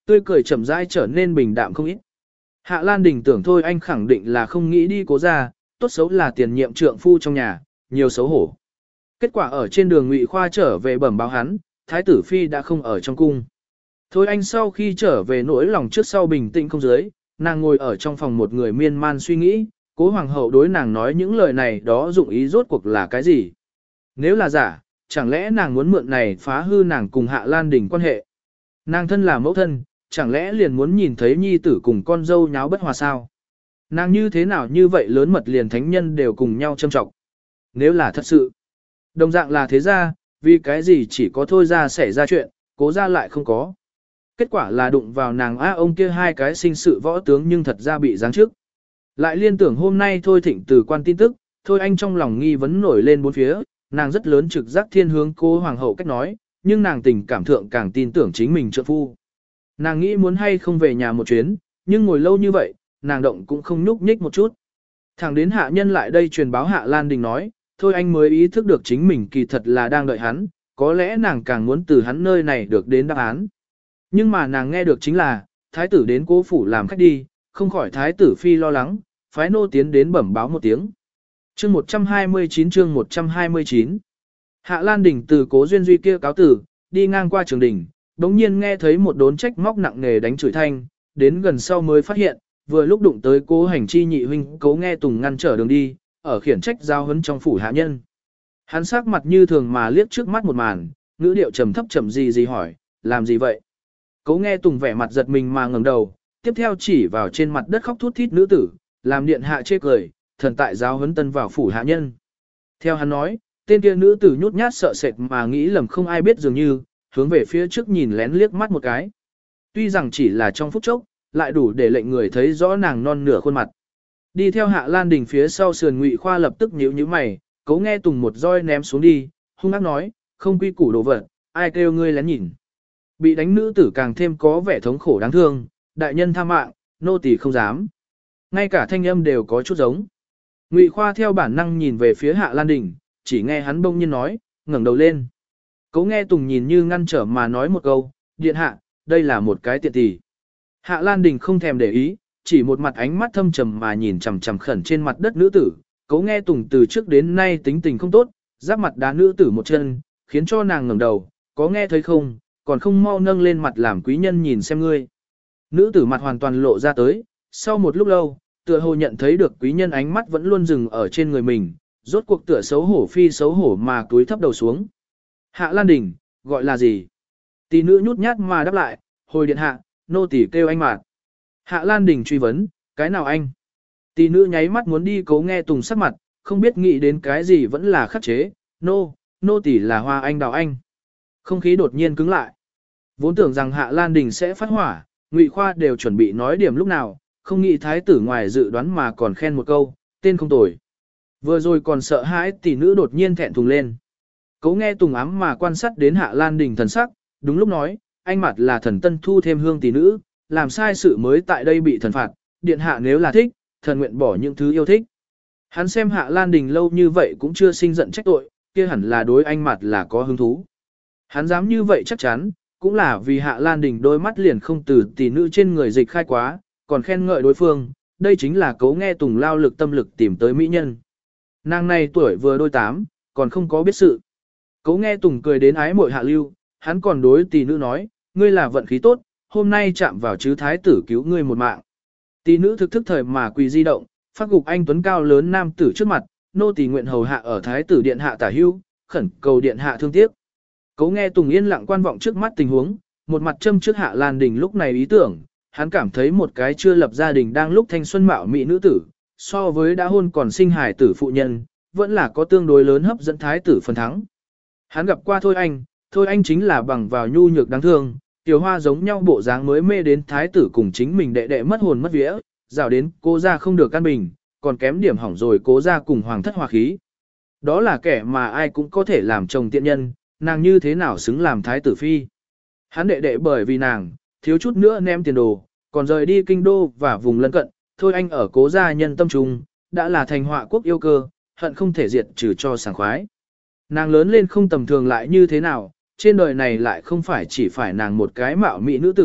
tươi cười chậm rãi trở nên bình đạm không ít. Hạ Lan Đình tưởng thôi anh khẳng định là không nghĩ đi cố ra, tốt xấu là tiền nhiệm trượng phu trong nhà, nhiều xấu hổ. Kết quả ở trên đường Ngụy Khoa trở về bẩm báo hắn, Thái tử Phi đã không ở trong cung. Thôi anh sau khi trở về nỗi lòng trước sau bình tĩnh không dưới, nàng ngồi ở trong phòng một người miên man suy nghĩ, cố hoàng hậu đối nàng nói những lời này đó dụng ý rốt cuộc là cái gì. Nếu là giả, chẳng lẽ nàng muốn mượn này phá hư nàng cùng Hạ Lan Đình quan hệ. Nàng thân là mẫu thân, chẳng lẽ liền muốn nhìn thấy nhi tử cùng con dâu nháo bất hòa sao? Nàng như thế nào như vậy lớn mật liền thánh nhân đều cùng nhau châm trọng. Nếu là thật sự, đồng dạng là thế ra, vì cái gì chỉ có thôi ra xảy ra chuyện, cố ra lại không có. Kết quả là đụng vào nàng á ông kia hai cái sinh sự võ tướng nhưng thật ra bị giáng trước. Lại liên tưởng hôm nay thôi thịnh từ quan tin tức, thôi anh trong lòng nghi vấn nổi lên bốn phía, nàng rất lớn trực giác thiên hướng cô hoàng hậu cách nói, nhưng nàng tình cảm thượng càng tin tưởng chính mình trợ phu. Nàng nghĩ muốn hay không về nhà một chuyến, nhưng ngồi lâu như vậy, nàng động cũng không nhúc nhích một chút. Thẳng đến hạ nhân lại đây truyền báo Hạ Lan Đình nói, thôi anh mới ý thức được chính mình kỳ thật là đang đợi hắn, có lẽ nàng càng muốn từ hắn nơi này được đến đáp án. Nhưng mà nàng nghe được chính là, thái tử đến cố phủ làm khách đi, không khỏi thái tử phi lo lắng, phái nô tiến đến bẩm báo một tiếng. Chương một trăm hai mươi chín chương một trăm hai mươi chín Hạ Lan Đình từ cố duyên duy kia cáo tử, đi ngang qua trường đình, đống nhiên nghe thấy một đốn trách móc nặng nề đánh chửi thanh, đến gần sau mới phát hiện, vừa lúc đụng tới cố hành chi nhị huynh cố nghe tùng ngăn trở đường đi, ở khiển trách giao hấn trong phủ hạ nhân. Hắn sắc mặt như thường mà liếc trước mắt một màn, ngữ điệu trầm thấp trầm gì gì hỏi, làm gì vậy? Cố nghe tùng vẻ mặt giật mình mà ngẩng đầu, tiếp theo chỉ vào trên mặt đất khóc thút thít nữ tử, làm điện hạ chê cười, thần tại giáo huấn tân vào phủ hạ nhân. Theo hắn nói, tên kia nữ tử nhút nhát sợ sệt mà nghĩ lầm không ai biết dường như, hướng về phía trước nhìn lén liếc mắt một cái. Tuy rằng chỉ là trong phút chốc, lại đủ để lệnh người thấy rõ nàng non nửa khuôn mặt. Đi theo Hạ Lan Đình phía sau sườn Ngụy Khoa lập tức nhíu nhíu mày, cố nghe tùng một roi ném xuống đi, hung ác nói, không quy củ đồ vật, ai kêu ngươi lén nhìn. Bị đánh nữ tử càng thêm có vẻ thống khổ đáng thương, đại nhân tha mạng, nô tỳ không dám. Ngay cả thanh âm đều có chút giống. Ngụy Khoa theo bản năng nhìn về phía Hạ Lan Đình, chỉ nghe hắn bỗng nhiên nói, ngẩng đầu lên. Cố nghe Tùng nhìn như ngăn trở mà nói một câu, điện hạ, đây là một cái tiện tỷ. Hạ Lan Đình không thèm để ý, chỉ một mặt ánh mắt thâm trầm mà nhìn chằm chằm khẩn trên mặt đất nữ tử. Cố nghe Tùng từ trước đến nay tính tình không tốt, giáp mặt đá nữ tử một chân, khiến cho nàng ngẩng đầu, có nghe thấy không, còn không mau nâng lên mặt làm quý nhân nhìn xem ngươi. Nữ tử mặt hoàn toàn lộ ra tới, sau một lúc lâu, tựa hồ nhận thấy được quý nhân ánh mắt vẫn luôn dừng ở trên người mình, rốt cuộc tựa xấu hổ phi xấu hổ mà túi thấp đầu xuống. Hạ Lan Đình, gọi là gì? Tỷ nữ nhút nhát mà đáp lại, hồi điện hạ, nô tỳ kêu anh mạt. Hạ Lan Đình truy vấn, cái nào anh? Tỷ nữ nháy mắt muốn đi cố nghe Tùng sắc mặt, không biết nghĩ đến cái gì vẫn là khắc chế, nô, nô tỳ là Hoa Anh Đào Anh. Không khí đột nhiên cứng lại. Vốn tưởng rằng Hạ Lan Đình sẽ phát hỏa, Ngụy Khoa đều chuẩn bị nói điểm lúc nào, không nghĩ thái tử ngoài dự đoán mà còn khen một câu, tên không tồi. Vừa rồi còn sợ hãi tỷ nữ đột nhiên thẹn thùng lên. Cố nghe Tùng ám mà quan sát đến Hạ Lan Đình thần sắc, đúng lúc nói, anh mặt là thần tân thu thêm hương tỷ nữ, làm sai sự mới tại đây bị thần phạt, điện hạ nếu là thích, thần nguyện bỏ những thứ yêu thích. Hắn xem Hạ Lan Đình lâu như vậy cũng chưa sinh giận trách tội, kia hẳn là đối anh mặt là có hứng thú. Hắn dám như vậy chắc chắn, cũng là vì Hạ Lan Đình đôi mắt liền không từ tỷ nữ trên người dịch khai quá, còn khen ngợi đối phương, đây chính là Cố nghe Tùng lao lực tâm lực tìm tới mỹ nhân. Nàng này tuổi vừa đôi tám, còn không có biết sự. Cố nghe Tùng cười đến ái muội hạ lưu, hắn còn đối tỷ nữ nói, ngươi là vận khí tốt, hôm nay chạm vào chứ thái tử cứu ngươi một mạng. Tỷ nữ thực thức thời mà quỳ di động, phát gục anh tuấn cao lớn nam tử trước mặt, nô tỳ nguyện hầu hạ ở thái tử điện hạ tả hưu, khẩn cầu điện hạ thương tiếc. Cố nghe Tùng yên lặng quan vọng trước mắt tình huống, một mặt châm trước Hạ Lan Đình lúc này ý tưởng, hắn cảm thấy một cái chưa lập gia đình đang lúc thanh xuân mạo mỹ nữ tử, so với đã hôn còn sinh hài tử phụ nhân, vẫn là có tương đối lớn hấp dẫn thái tử phần thắng. Hắn gặp qua Thôi Anh, Thôi Anh chính là bằng vào nhu nhược đáng thương, tiểu hoa giống nhau bộ dáng mới mê đến thái tử cùng chính mình đệ đệ mất hồn mất vía, rào đến cố ra không được căn bình, còn kém điểm hỏng rồi cố ra cùng hoàng thất hòa khí. Đó là kẻ mà ai cũng có thể làm chồng tiện nhân, nàng như thế nào xứng làm thái tử phi. Hắn đệ đệ bởi vì nàng, thiếu chút nữa ném tiền đồ, còn rời đi kinh đô và vùng lân cận, Thôi Anh ở cố gia nhân tâm trung, đã là thành họa quốc yêu cơ, hận không thể diệt trừ cho sảng khoái. Nàng lớn lên không tầm thường lại như thế nào, trên đời này lại không phải chỉ phải nàng một cái mạo mỹ nữ tử,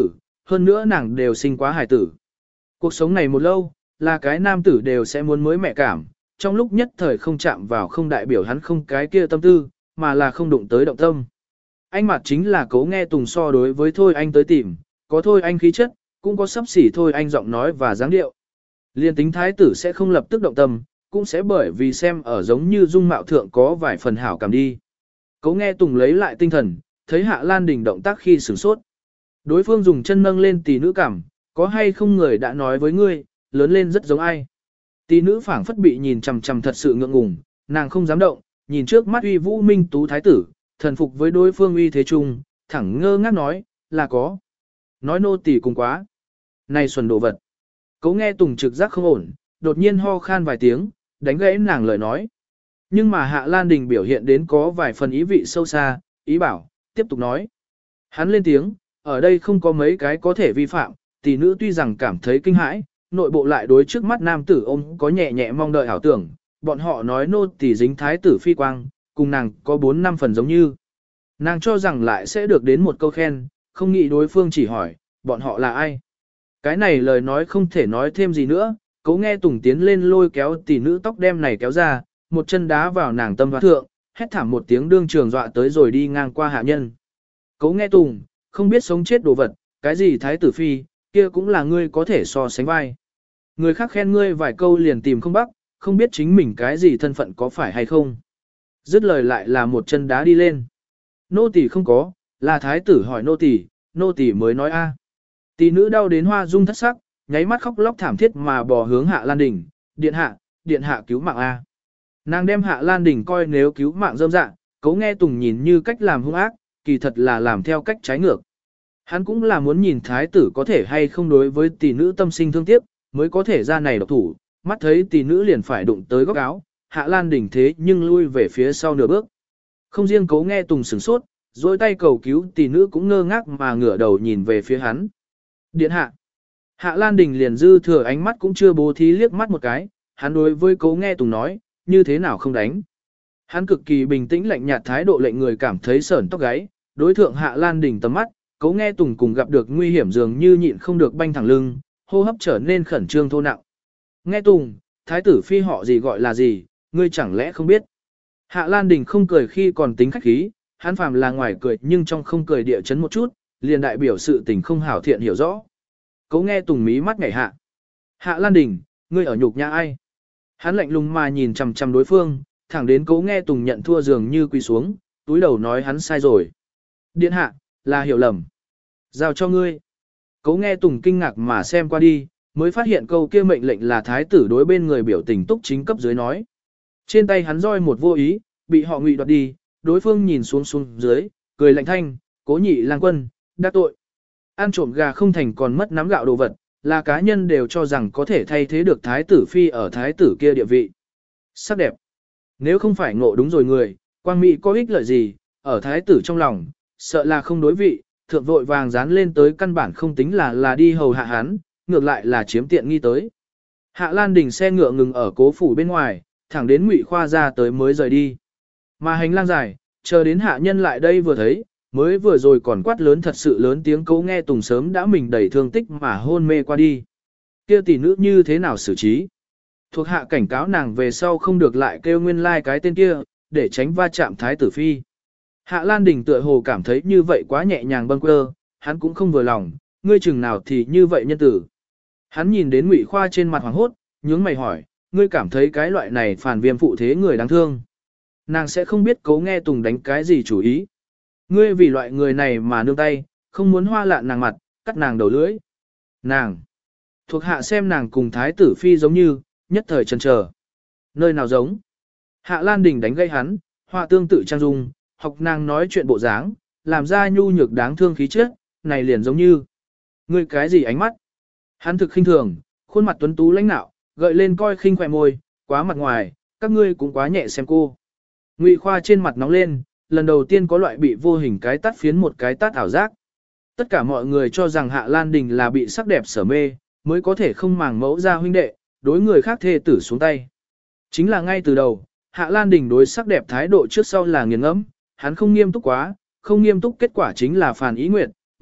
hơn nữa nàng đều sinh quá hài tử. Cuộc sống này một lâu, là cái nam tử đều sẽ muốn mới mẹ cảm, trong lúc nhất thời không chạm vào không đại biểu hắn không cái kia tâm tư, mà là không đụng tới động tâm. Anh mặt chính là Cố Nghe Tùng so đối với Thôi Anh tới tìm, có Thôi Anh khí chất, cũng có sắp xỉ Thôi Anh giọng nói và dáng điệu. Liên tính thái tử sẽ không lập tức động tâm, cũng sẽ bởi vì xem ở giống như dung mạo thượng có vài phần hảo cảm đi. Cố Nghe Tùng lấy lại tinh thần, thấy Hạ Lan Đình động tác khi sửng sốt. Đối phương dùng chân nâng lên tỷ nữ cảm, có hay không người đã nói với ngươi, lớn lên rất giống ai. Tỷ nữ phảng phất bị nhìn chằm chằm thật sự ngượng ngùng, nàng không dám động, nhìn trước mắt uy vũ minh tú thái tử, thần phục với đối phương uy thế chung, thẳng ngơ ngác nói, là có. Nói nô tỳ cùng quá. Này xuẩn đồ vật. Cố Nghe Tùng trực giác không ổn, đột nhiên ho khan vài tiếng, đánh gãy nàng lời nói. Nhưng mà Hạ Lan Đình biểu hiện đến có vài phần ý vị sâu xa, ý bảo, tiếp tục nói. Hắn lên tiếng, ở đây không có mấy cái có thể vi phạm, tỷ nữ tuy rằng cảm thấy kinh hãi, nội bộ lại đối trước mắt nam tử ôm có nhẹ nhẹ mong đợi ảo tưởng, bọn họ nói nô tỳ dính thái tử phi quang, cùng nàng có bốn năm phần giống như. Nàng cho rằng lại sẽ được đến một câu khen, không nghĩ đối phương chỉ hỏi, bọn họ là ai. Cái này lời nói không thể nói thêm gì nữa, Cố Nghe Tùng tiến lên lôi kéo tỷ nữ tóc đem này kéo ra, một chân đá vào nàng tâm hoa thượng, hét thảm một tiếng đương trường dọa tới rồi đi ngang qua hạ nhân. Cố Nghe Tùng, không biết sống chết đồ vật, cái gì thái tử phi, kia cũng là ngươi có thể so sánh vai. Người khác khen ngươi vài câu liền tìm không bắt, không biết chính mình cái gì thân phận có phải hay không. Dứt lời lại là một chân đá đi lên. Nô tỳ không có, là thái tử hỏi nô tỳ, nô tỳ mới nói a. Tỷ nữ đau đến hoa dung thất sắc, nháy mắt khóc lóc thảm thiết mà bò hướng Hạ Lan Đình, điện hạ, điện hạ cứu mạng a. Nàng đem Hạ Lan Đình coi nếu cứu mạng dâm dạ, Cố Nghe Tùng nhìn như cách làm hung ác, kỳ thật là làm theo cách trái ngược. Hắn cũng là muốn nhìn thái tử có thể hay không đối với tỷ nữ tâm sinh thương tiếc, mới có thể ra này độc thủ, mắt thấy tỷ nữ liền phải đụng tới góc áo, Hạ Lan Đình thế nhưng lui về phía sau nửa bước. Không riêng Cố Nghe Tùng sửng sốt, dối tay cầu cứu tỷ nữ cũng ngơ ngác mà ngửa đầu nhìn về phía hắn. Điện hạ. Hạ Lan Đình liền dư thừa ánh mắt cũng chưa bố thí liếc mắt một cái, hắn đối với Cố Nghe Tùng nói, như thế nào không đánh. Hắn cực kỳ bình tĩnh lạnh nhạt thái độ lệnh người cảm thấy sởn tóc gáy, đối thượng Hạ Lan Đình tầm mắt, Cố Nghe Tùng cùng gặp được nguy hiểm dường như nhịn không được banh thẳng lưng, hô hấp trở nên khẩn trương thô nặng. Nghe Tùng, thái tử phi họ gì gọi là gì, ngươi chẳng lẽ không biết. Hạ Lan Đình không cười khi còn tính khách khí, hắn phàm là ngoài cười nhưng trong không cười địa chấn một chút, liền đại biểu sự tình không hảo thiện hiểu rõ. Cố Nghe Tùng mí mắt nhảy hạ. Hạ Lan Đình, ngươi ở nhục nhã ai? Hắn lạnh lùng mà nhìn chằm chằm đối phương, thẳng đến Cố Nghe Tùng nhận thua dường như quỳ xuống, túi đầu nói hắn sai rồi. Điện hạ, là hiểu lầm. Giao cho ngươi. Cố Nghe Tùng kinh ngạc mà xem qua đi, mới phát hiện câu kia mệnh lệnh là thái tử đối bên người biểu tình túc chính cấp dưới nói. Trên tay hắn roi một vô ý, bị họ ngụy đoạt đi, đối phương nhìn xuống xuống dưới, cười lạnh thanh, Cố nhị lang quân, đắc tội. Ăn trộm gà không thành còn mất nắm gạo đồ vật, là cá nhân đều cho rằng có thể thay thế được thái tử phi ở thái tử kia địa vị. Sắc đẹp. Nếu không phải ngộ đúng rồi người, quang mỹ có ích lợi gì, ở thái tử trong lòng, sợ là không đối vị, thượng vội vàng dán lên tới căn bản không tính là là đi hầu hạ hắn, ngược lại là chiếm tiện nghi tới. Hạ Lan Đình xe ngựa ngừng ở cố phủ bên ngoài, thẳng đến Ngụy Khoa ra tới mới rời đi. Mà hành lang dài, chờ đến hạ nhân lại đây vừa thấy, mới vừa rồi còn quát lớn thật sự lớn tiếng Cố Nghe Tùng sớm đã mình đầy thương tích mà hôn mê qua đi. Kia tỷ nữ như thế nào xử trí? Thuộc hạ cảnh cáo nàng về sau không được lại kêu nguyên lai like cái tên kia, để tránh va chạm thái tử phi. Hạ Lan Đình tựa hồ cảm thấy như vậy quá nhẹ nhàng bâng quơ, hắn cũng không vừa lòng, ngươi chừng nào thì như vậy nhân tử. Hắn nhìn đến Ngụy Khoa trên mặt hoảng hốt, nhướng mày hỏi, ngươi cảm thấy cái loại này phản viêm phụ thế người đáng thương. Nàng sẽ không biết Cố Nghe Tùng đánh cái gì chủ ý. Ngươi vì loại người này mà nương tay, không muốn hoa lạn nàng mặt, cắt nàng đầu lưỡi. Nàng. Thuộc hạ xem nàng cùng thái tử phi giống như, nhất thời chần chờ. Nơi nào giống? Hạ Lan Đình đánh gây hắn, họa tương tự trang dung, học nàng nói chuyện bộ dáng, làm ra nhu nhược đáng thương khí chất, này liền giống như. Ngươi cái gì ánh mắt? Hắn thực khinh thường, khuôn mặt tuấn tú lãnh nạo, gợi lên coi khinh khỏe môi, quá mặt ngoài, các ngươi cũng quá nhẹ xem cô. Ngụy Khoa trên mặt nóng lên, lần đầu tiên có loại bị vô hình cái tát phiến một cái tát ảo giác. Tất cả mọi người cho rằng Hạ Lan Đình là bị sắc đẹp sở mê, mới có thể không màng mẫu ra huynh đệ, đối người khác thê tử xuống tay. Chính là ngay từ đầu, Hạ Lan Đình đối sắc đẹp thái độ trước sau là nghiền ngẫm, hắn không nghiêm túc quá, không nghiêm túc kết quả chính là phản ý nguyệt,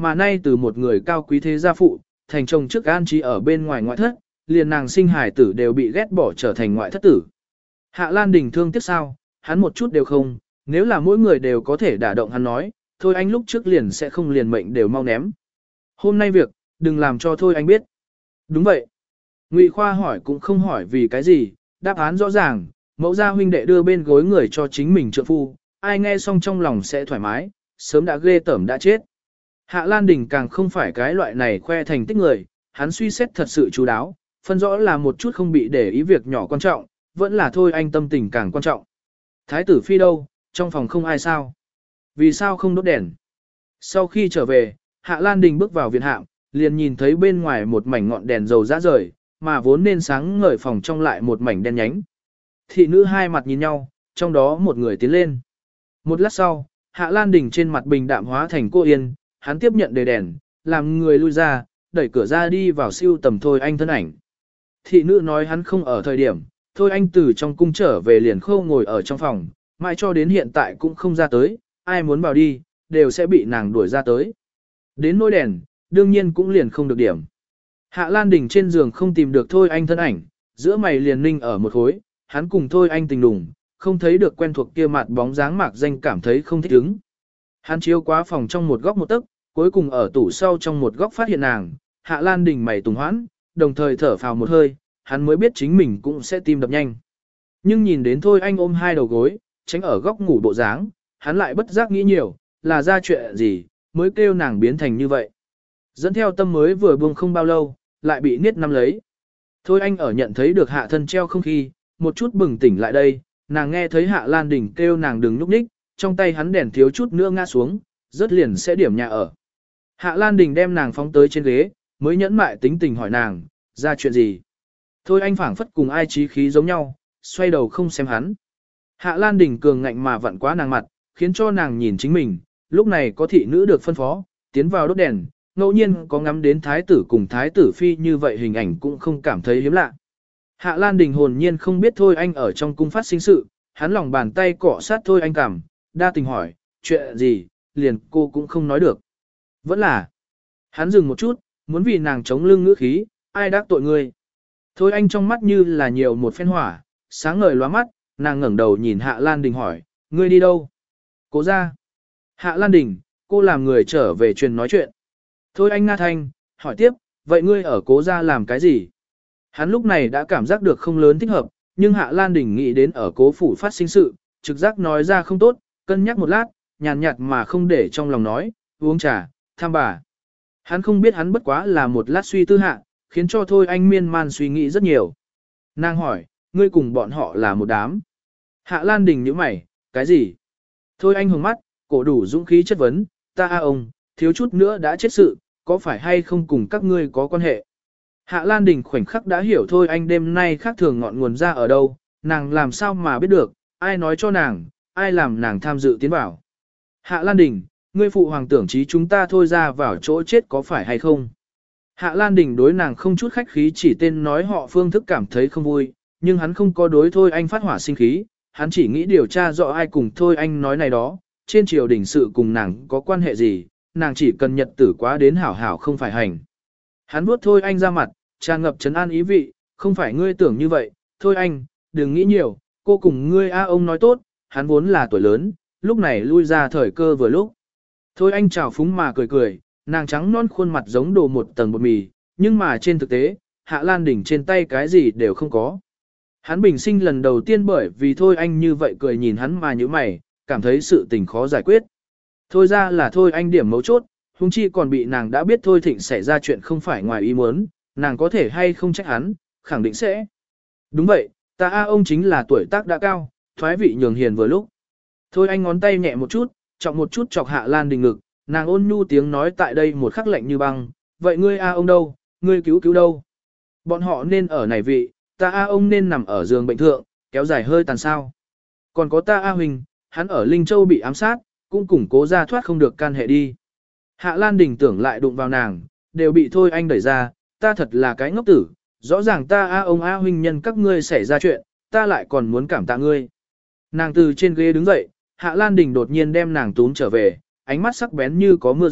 mà nay từ một người cao quý thế gia phụ, thành chồng trước an trí ở bên ngoài ngoại thất, liền nàng sinh hài tử đều bị ghét bỏ trở thành ngoại thất tử. Hạ Lan Đình thương tiếc sao, hắn một chút đều không, nếu là mỗi người đều có thể đả động hắn nói, thôi anh lúc trước liền sẽ không liền mệnh đều mau ném. Hôm nay việc, đừng làm cho thôi anh biết. Đúng vậy. Ngụy Khoa hỏi cũng không hỏi vì cái gì, đáp án rõ ràng, mẫu gia huynh đệ đưa bên gối người cho chính mình trợ phu, ai nghe xong trong lòng sẽ thoải mái, sớm đã ghê tởm đã chết. Hạ Lan Đình càng không phải cái loại này khoe thành tích người, hắn suy xét thật sự chú đáo, phân rõ là một chút không bị để ý việc nhỏ quan trọng, vẫn là thôi anh tâm tình càng quan trọng. Thái tử phi đâu, trong phòng không ai sao? Vì sao không đốt đèn? Sau khi trở về, Hạ Lan Đình bước vào viện hạm, liền nhìn thấy bên ngoài một mảnh ngọn đèn dầu rã rời, mà vốn nên sáng ngời phòng trong lại một mảnh đen nhánh. Thị nữ hai mặt nhìn nhau, trong đó một người tiến lên. Một lát sau, Hạ Lan Đình trên mặt bình đạm hóa thành cô yên, hắn tiếp nhận đề đèn, làm người lui ra, đẩy cửa ra đi vào siêu tầm thôi anh thân ảnh. Thị nữ nói hắn không ở thời điểm, thôi anh từ trong cung trở về liền khâu ngồi ở trong phòng, mãi cho đến hiện tại cũng không ra tới, ai muốn vào đi, đều sẽ bị nàng đuổi ra tới. Đến nỗi đèn, đương nhiên cũng liền không được điểm. Hạ Lan Đình trên giường không tìm được thôi anh thân ảnh, giữa mày liền ninh ở một khối, hắn cùng thôi anh tình đùng, không thấy được quen thuộc kia mặt bóng dáng mạc danh cảm thấy không thích ứng. Hắn chiếu quá phòng trong một góc một tấc, cuối cùng ở tủ sau trong một góc phát hiện nàng, Hạ Lan Đình mày tùng hoãn, đồng thời thở phào một hơi, hắn mới biết chính mình cũng sẽ tim đập nhanh. Nhưng nhìn đến thôi anh ôm hai đầu gối, tránh ở góc ngủ bộ dáng, hắn lại bất giác nghĩ nhiều, là ra chuyện gì, mới kêu nàng biến thành như vậy. Dẫn theo tâm mới vừa buông không bao lâu, lại bị niết nắm lấy. Thôi anh ở nhận thấy được hạ thân treo không khí, một chút bừng tỉnh lại đây, nàng nghe thấy Hạ Lan Đình kêu nàng đừng nhúc nhích, trong tay hắn đèn thiếu chút nữa ngã xuống, rớt liền sẽ điểm nhà ở. Hạ Lan Đình đem nàng phóng tới trên ghế, mới nhẫn mại tính tình hỏi nàng, ra chuyện gì. Thôi anh phảng phất cùng ai trí khí giống nhau, xoay đầu không xem hắn. Hạ Lan Đình cường ngạnh mà vặn quá nàng mặt, khiến cho nàng nhìn chính mình, lúc này có thị nữ được phân phó, tiến vào đốt đèn, ngẫu nhiên có ngắm đến thái tử cùng thái tử phi như vậy hình ảnh cũng không cảm thấy hiếm lạ. Hạ Lan Đình hồn nhiên không biết thôi anh ở trong cung phát sinh sự, hắn lòng bàn tay cọ sát thôi anh cảm, đa tình hỏi, chuyện gì, liền cô cũng không nói được. Vẫn là, hắn dừng một chút, muốn vì nàng chống lưng ngữ khí, ai đắc tội ngươi. Thôi anh trong mắt như là nhiều một phen hỏa, sáng ngời lóa mắt, nàng ngẩng đầu nhìn Hạ Lan Đình hỏi, ngươi đi đâu? Cố ra. Hạ Lan Đình, cô làm người trở về truyền nói chuyện. Thôi anh nga thanh, hỏi tiếp, vậy ngươi ở cố ra làm cái gì? Hắn lúc này đã cảm giác được không lớn thích hợp, nhưng Hạ Lan Đình nghĩ đến ở cố phủ phát sinh sự, trực giác nói ra không tốt, cân nhắc một lát, nhàn nhạt mà không để trong lòng nói, uống trà, thăm bà. Hắn không biết hắn bất quá là một lát suy tư hạ, khiến cho thôi anh miên man suy nghĩ rất nhiều. Nàng hỏi, ngươi cùng bọn họ là một đám. Hạ Lan Đình nhíu mày, cái gì? Thôi anh hừng mắt, cổ đủ dũng khí chất vấn, ta a ông, thiếu chút nữa đã chết sự, có phải hay không cùng các ngươi có quan hệ? Hạ Lan Đình khoảnh khắc đã hiểu thôi anh đêm nay khác thường ngọn nguồn ra ở đâu, nàng làm sao mà biết được, ai nói cho nàng, ai làm nàng tham dự tiến vào. Hạ Lan Đình, ngươi phụ hoàng tưởng trí chúng ta thôi ra vào chỗ chết có phải hay không? Hạ Lan Đình đối nàng không chút khách khí chỉ tên nói họ phương thức cảm thấy không vui, nhưng hắn không có đối thôi anh phát hỏa sinh khí, hắn chỉ nghĩ điều tra rõ ai cùng thôi anh nói này đó, trên triều đình sự cùng nàng có quan hệ gì, nàng chỉ cần nhật tử quá đến hảo hảo không phải hành. Hắn vuốt thôi anh ra mặt, tràn ngập trấn an ý vị, không phải ngươi tưởng như vậy, thôi anh, đừng nghĩ nhiều, cô cùng ngươi a ông nói tốt, hắn vốn là tuổi lớn, lúc này lui ra thời cơ vừa lúc. Thôi anh chào phúng mà cười cười, nàng trắng non khuôn mặt giống đồ một tầng bột mì, nhưng mà trên thực tế, Hạ Lan Đình trên tay cái gì đều không có. Hắn bình sinh lần đầu tiên bởi vì thôi anh như vậy cười nhìn hắn mà như mày, cảm thấy sự tình khó giải quyết. Thôi ra là thôi anh điểm mấu chốt, huống chi còn bị nàng đã biết thôi thịnh xảy ra chuyện không phải ngoài ý muốn, nàng có thể hay không trách hắn, khẳng định sẽ. Đúng vậy, ta a ông chính là tuổi tác đã cao, thoái vị nhường hiền vừa lúc. Thôi anh ngón tay nhẹ một chút, chọc một chút chọc Hạ Lan Đình ngực, nàng ôn nhu tiếng nói tại đây một khắc lạnh như băng, vậy ngươi a ông đâu, ngươi cứu cứu đâu? Bọn họ nên ở này vị, ta a ông nên nằm ở giường bệnh thượng, kéo dài hơi tàn sao. Còn có ta a Huỳnh, hắn ở Linh Châu bị ám sát, cũng củng cố ra thoát không được can hệ đi. Hạ Lan Đình tưởng lại đụng vào nàng, đều bị thôi anh đẩy ra, ta thật là cái ngốc tử, rõ ràng ta a ông a Huỳnh nhân các ngươi xảy ra chuyện, ta lại còn muốn cảm tạ ngươi. Nàng từ trên ghế đứng dậy, Hạ Lan Đình đột nhiên đem nàng túm trở về, ánh mắt sắc bén như có mưa gió,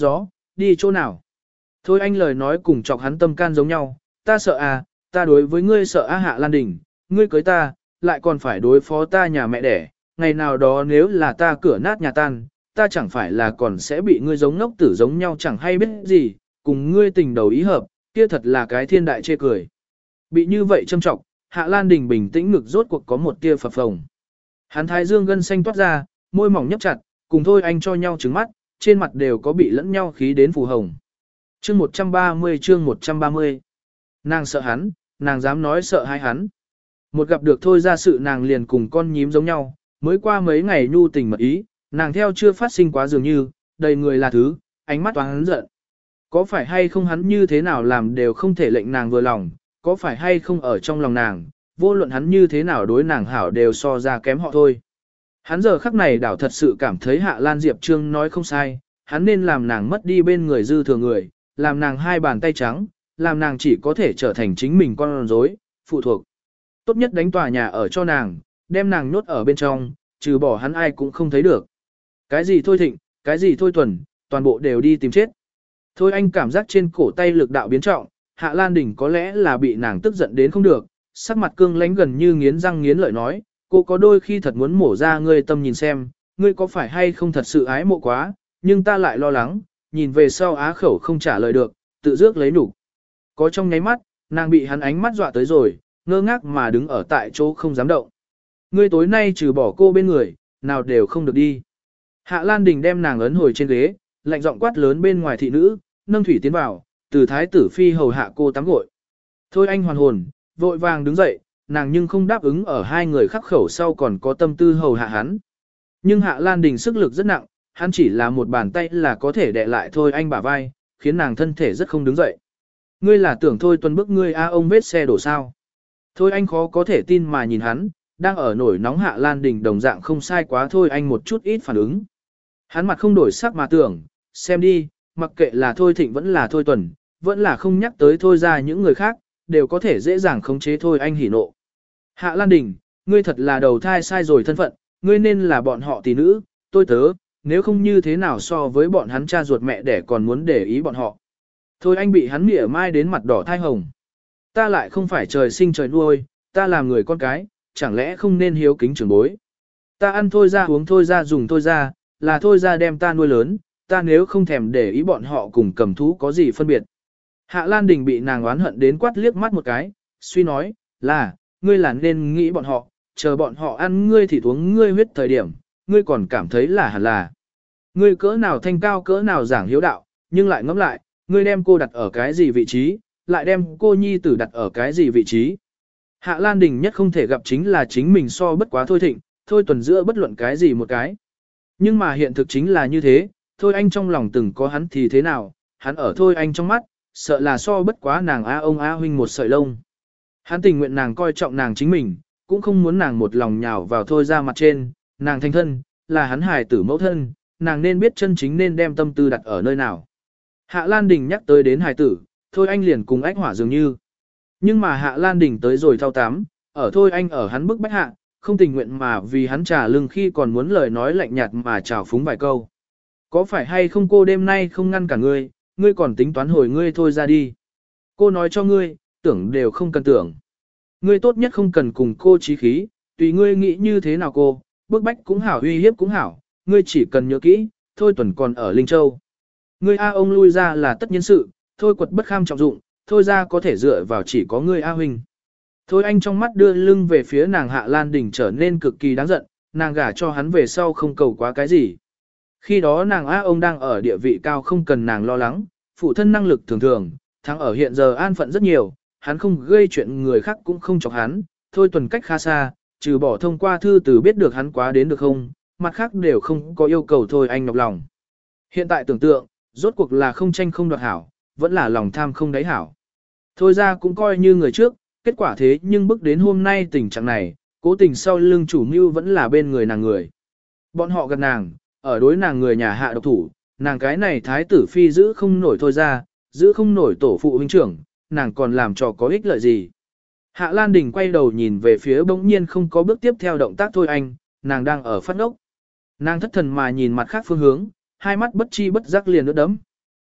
đi chỗ nào? Thôi anh lời nói cùng chọc hắn tâm can giống nhau, ta sợ à, ta đối với ngươi sợ á Hạ Lan Đình, ngươi cưới ta, lại còn phải đối phó ta nhà mẹ đẻ, ngày nào đó nếu là ta cửa nát nhà tan, ta chẳng phải là còn sẽ bị ngươi giống ngốc tử giống nhau chẳng hay biết gì, cùng ngươi tình đầu ý hợp, kia thật là cái thiên đại chê cười. Bị như vậy châm trọng, Hạ Lan Đình bình tĩnh ngực rốt cuộc có một tia phập phồng. Hắn thái dương gân xanh toát ra, môi mỏng nhấp chặt, cùng thôi anh cho nhau trứng mắt, trên mặt đều có bị lẫn nhau khí đến phù hồng. Chương một trăm ba mươi chương một trăm ba mươi. Nàng sợ hắn, nàng dám nói sợ hai hắn. Một gặp được thôi ra sự nàng liền cùng con nhím giống nhau, mới qua mấy ngày nhu tình mật ý, nàng theo chưa phát sinh quá dường như, đầy người là thứ, ánh mắt toán hắn giận. Có phải hay không hắn như thế nào làm đều không thể lệnh nàng vừa lòng, có phải hay không ở trong lòng nàng, vô luận hắn như thế nào đối nàng hảo đều so ra kém họ thôi. Hắn giờ khắc này đảo thật sự cảm thấy Hạ Lan Diệp Trương nói không sai, hắn nên làm nàng mất đi bên người dư thừa người, làm nàng hai bàn tay trắng, làm nàng chỉ có thể trở thành chính mình con rối, phụ thuộc. Tốt nhất đánh tòa nhà ở cho nàng, đem nàng nhốt ở bên trong, trừ bỏ hắn ai cũng không thấy được. Cái gì thôi thịnh, cái gì thôi tuần, toàn bộ đều đi tìm chết. Thôi anh cảm giác trên cổ tay lực đạo biến trọng, Hạ Lan Đình có lẽ là bị nàng tức giận đến không được, sắc mặt cương lãnh gần như nghiến răng nghiến lợi nói, cô có đôi khi thật muốn mổ ra ngươi tâm nhìn xem, ngươi có phải hay không thật sự ái mộ quá, nhưng ta lại lo lắng, nhìn về sau á khẩu không trả lời được, tự dước lấy nụ. Có trong nháy mắt, nàng bị hắn ánh mắt dọa tới rồi, ngơ ngác mà đứng ở tại chỗ không dám động. Ngươi tối nay trừ bỏ cô bên người, nào đều không được đi. Hạ Lan Đình đem nàng ấn hồi trên ghế, lạnh giọng quát lớn bên ngoài thị nữ, nâng thủy tiến vào, từ thái tử phi hầu hạ cô tắm gội. Thôi anh hoàn hồn, vội vàng đứng dậy, nàng nhưng không đáp ứng ở hai người khắc khẩu sau còn có tâm tư hầu hạ hắn. Nhưng Hạ Lan Đình sức lực rất nặng, hắn chỉ là một bàn tay là có thể đè lại thôi anh bả vai, khiến nàng thân thể rất không đứng dậy. Ngươi là tưởng thôi tuần bức ngươi a ông vết xe đổ sao. Thôi anh khó có thể tin mà nhìn hắn, đang ở nổi nóng Hạ Lan Đình đồng dạng không sai quá thôi anh một chút ít phản ứng. Hắn mặt không đổi sắc mà tưởng, xem đi, mặc kệ là thôi thịnh vẫn là thôi tuần, vẫn là không nhắc tới thôi ra những người khác, đều có thể dễ dàng khống chế thôi anh hỉ nộ. Hạ Lan Đình, ngươi thật là đầu thai sai rồi thân phận, ngươi nên là bọn họ tỷ nữ, tôi tớ, nếu không như thế nào so với bọn hắn cha ruột mẹ để còn muốn để ý bọn họ. Thôi anh bị hắn mỉa mai đến mặt đỏ thai hồng. Ta lại không phải trời sinh trời nuôi, ta làm người con cái, chẳng lẽ không nên hiếu kính trưởng bối. Ta ăn thôi ra uống thôi ra dùng thôi ra, là thôi ra đem ta nuôi lớn, ta nếu không thèm để ý bọn họ cùng cầm thú có gì phân biệt. Hạ Lan Đình bị nàng oán hận đến quát liếc mắt một cái, suy nói, là, ngươi là nên nghĩ bọn họ, chờ bọn họ ăn ngươi thì uống ngươi huyết thời điểm, ngươi còn cảm thấy là hẳn là. Ngươi cỡ nào thanh cao cỡ nào giảng hiếu đạo, nhưng lại ngẫm lại, ngươi đem cô đặt ở cái gì vị trí, lại đem cô nhi tử đặt ở cái gì vị trí. Hạ Lan Đình nhất không thể gặp chính là chính mình so bất quá thôi thịnh, thôi tuần giữa bất luận cái gì một cái. Nhưng mà hiện thực chính là như thế, thôi anh trong lòng từng có hắn thì thế nào, hắn ở thôi anh trong mắt, sợ là so bất quá nàng A ông A huynh một sợi lông. Hắn tình nguyện nàng coi trọng nàng chính mình, cũng không muốn nàng một lòng nhào vào thôi ra mặt trên, nàng thanh thân, là hắn hài tử mẫu thân, nàng nên biết chân chính nên đem tâm tư đặt ở nơi nào. Hạ Lan Đình nhắc tới đến hài tử, thôi anh liền cùng ách hỏa dường như. Nhưng mà Hạ Lan Đình tới rồi thao tám, ở thôi anh ở hắn bức bách hạ, không tình nguyện mà vì hắn trả lưng khi còn muốn lời nói lạnh nhạt mà chào phúng vài câu. Có phải hay không cô đêm nay không ngăn cả ngươi, ngươi còn tính toán hồi ngươi thôi ra đi. Cô nói cho ngươi, tưởng đều không cần tưởng. Ngươi tốt nhất không cần cùng cô trí khí, tùy ngươi nghĩ như thế nào cô, bức bách cũng hảo uy hiếp cũng hảo, ngươi chỉ cần nhớ kỹ, thôi tuần còn ở Linh Châu. Ngươi A ông lui ra là tất nhiên sự, thôi quật bất kham trọng dụng, thôi ra có thể dựa vào chỉ có ngươi A huynh. Thôi anh trong mắt đưa lưng về phía nàng Hạ Lan Đình trở nên cực kỳ đáng giận, nàng gả cho hắn về sau không cầu quá cái gì. Khi đó nàng A ông đang ở địa vị cao không cần nàng lo lắng, phụ thân năng lực thường thường, thắng ở hiện giờ an phận rất nhiều, hắn không gây chuyện người khác cũng không chọc hắn, thôi tuần cách khá xa, trừ bỏ thông qua thư từ biết được hắn quá đến được không, mặt khác đều không có yêu cầu thôi anh nhọc lòng. Hiện tại tưởng tượng, rốt cuộc là không tranh không đoạt hảo, vẫn là lòng tham không đáy hảo. Thôi ra cũng coi như người trước, kết quả thế nhưng bước đến hôm nay tình trạng này, cố tình sau lưng chủ mưu vẫn là bên người nàng người. Bọn họ gần nàng, ở đối nàng người nhà hạ độc thủ, nàng cái này thái tử phi giữ không nổi thôi ra, giữ không nổi tổ phụ huynh trưởng, nàng còn làm cho có ích lợi gì. Hạ Lan Đình quay đầu nhìn về phía bỗng nhiên không có bước tiếp theo động tác thôi anh, nàng đang ở phát ốc. Nàng thất thần mà nhìn mặt khác phương hướng, hai mắt bất chi bất giác liền ướt đẫm.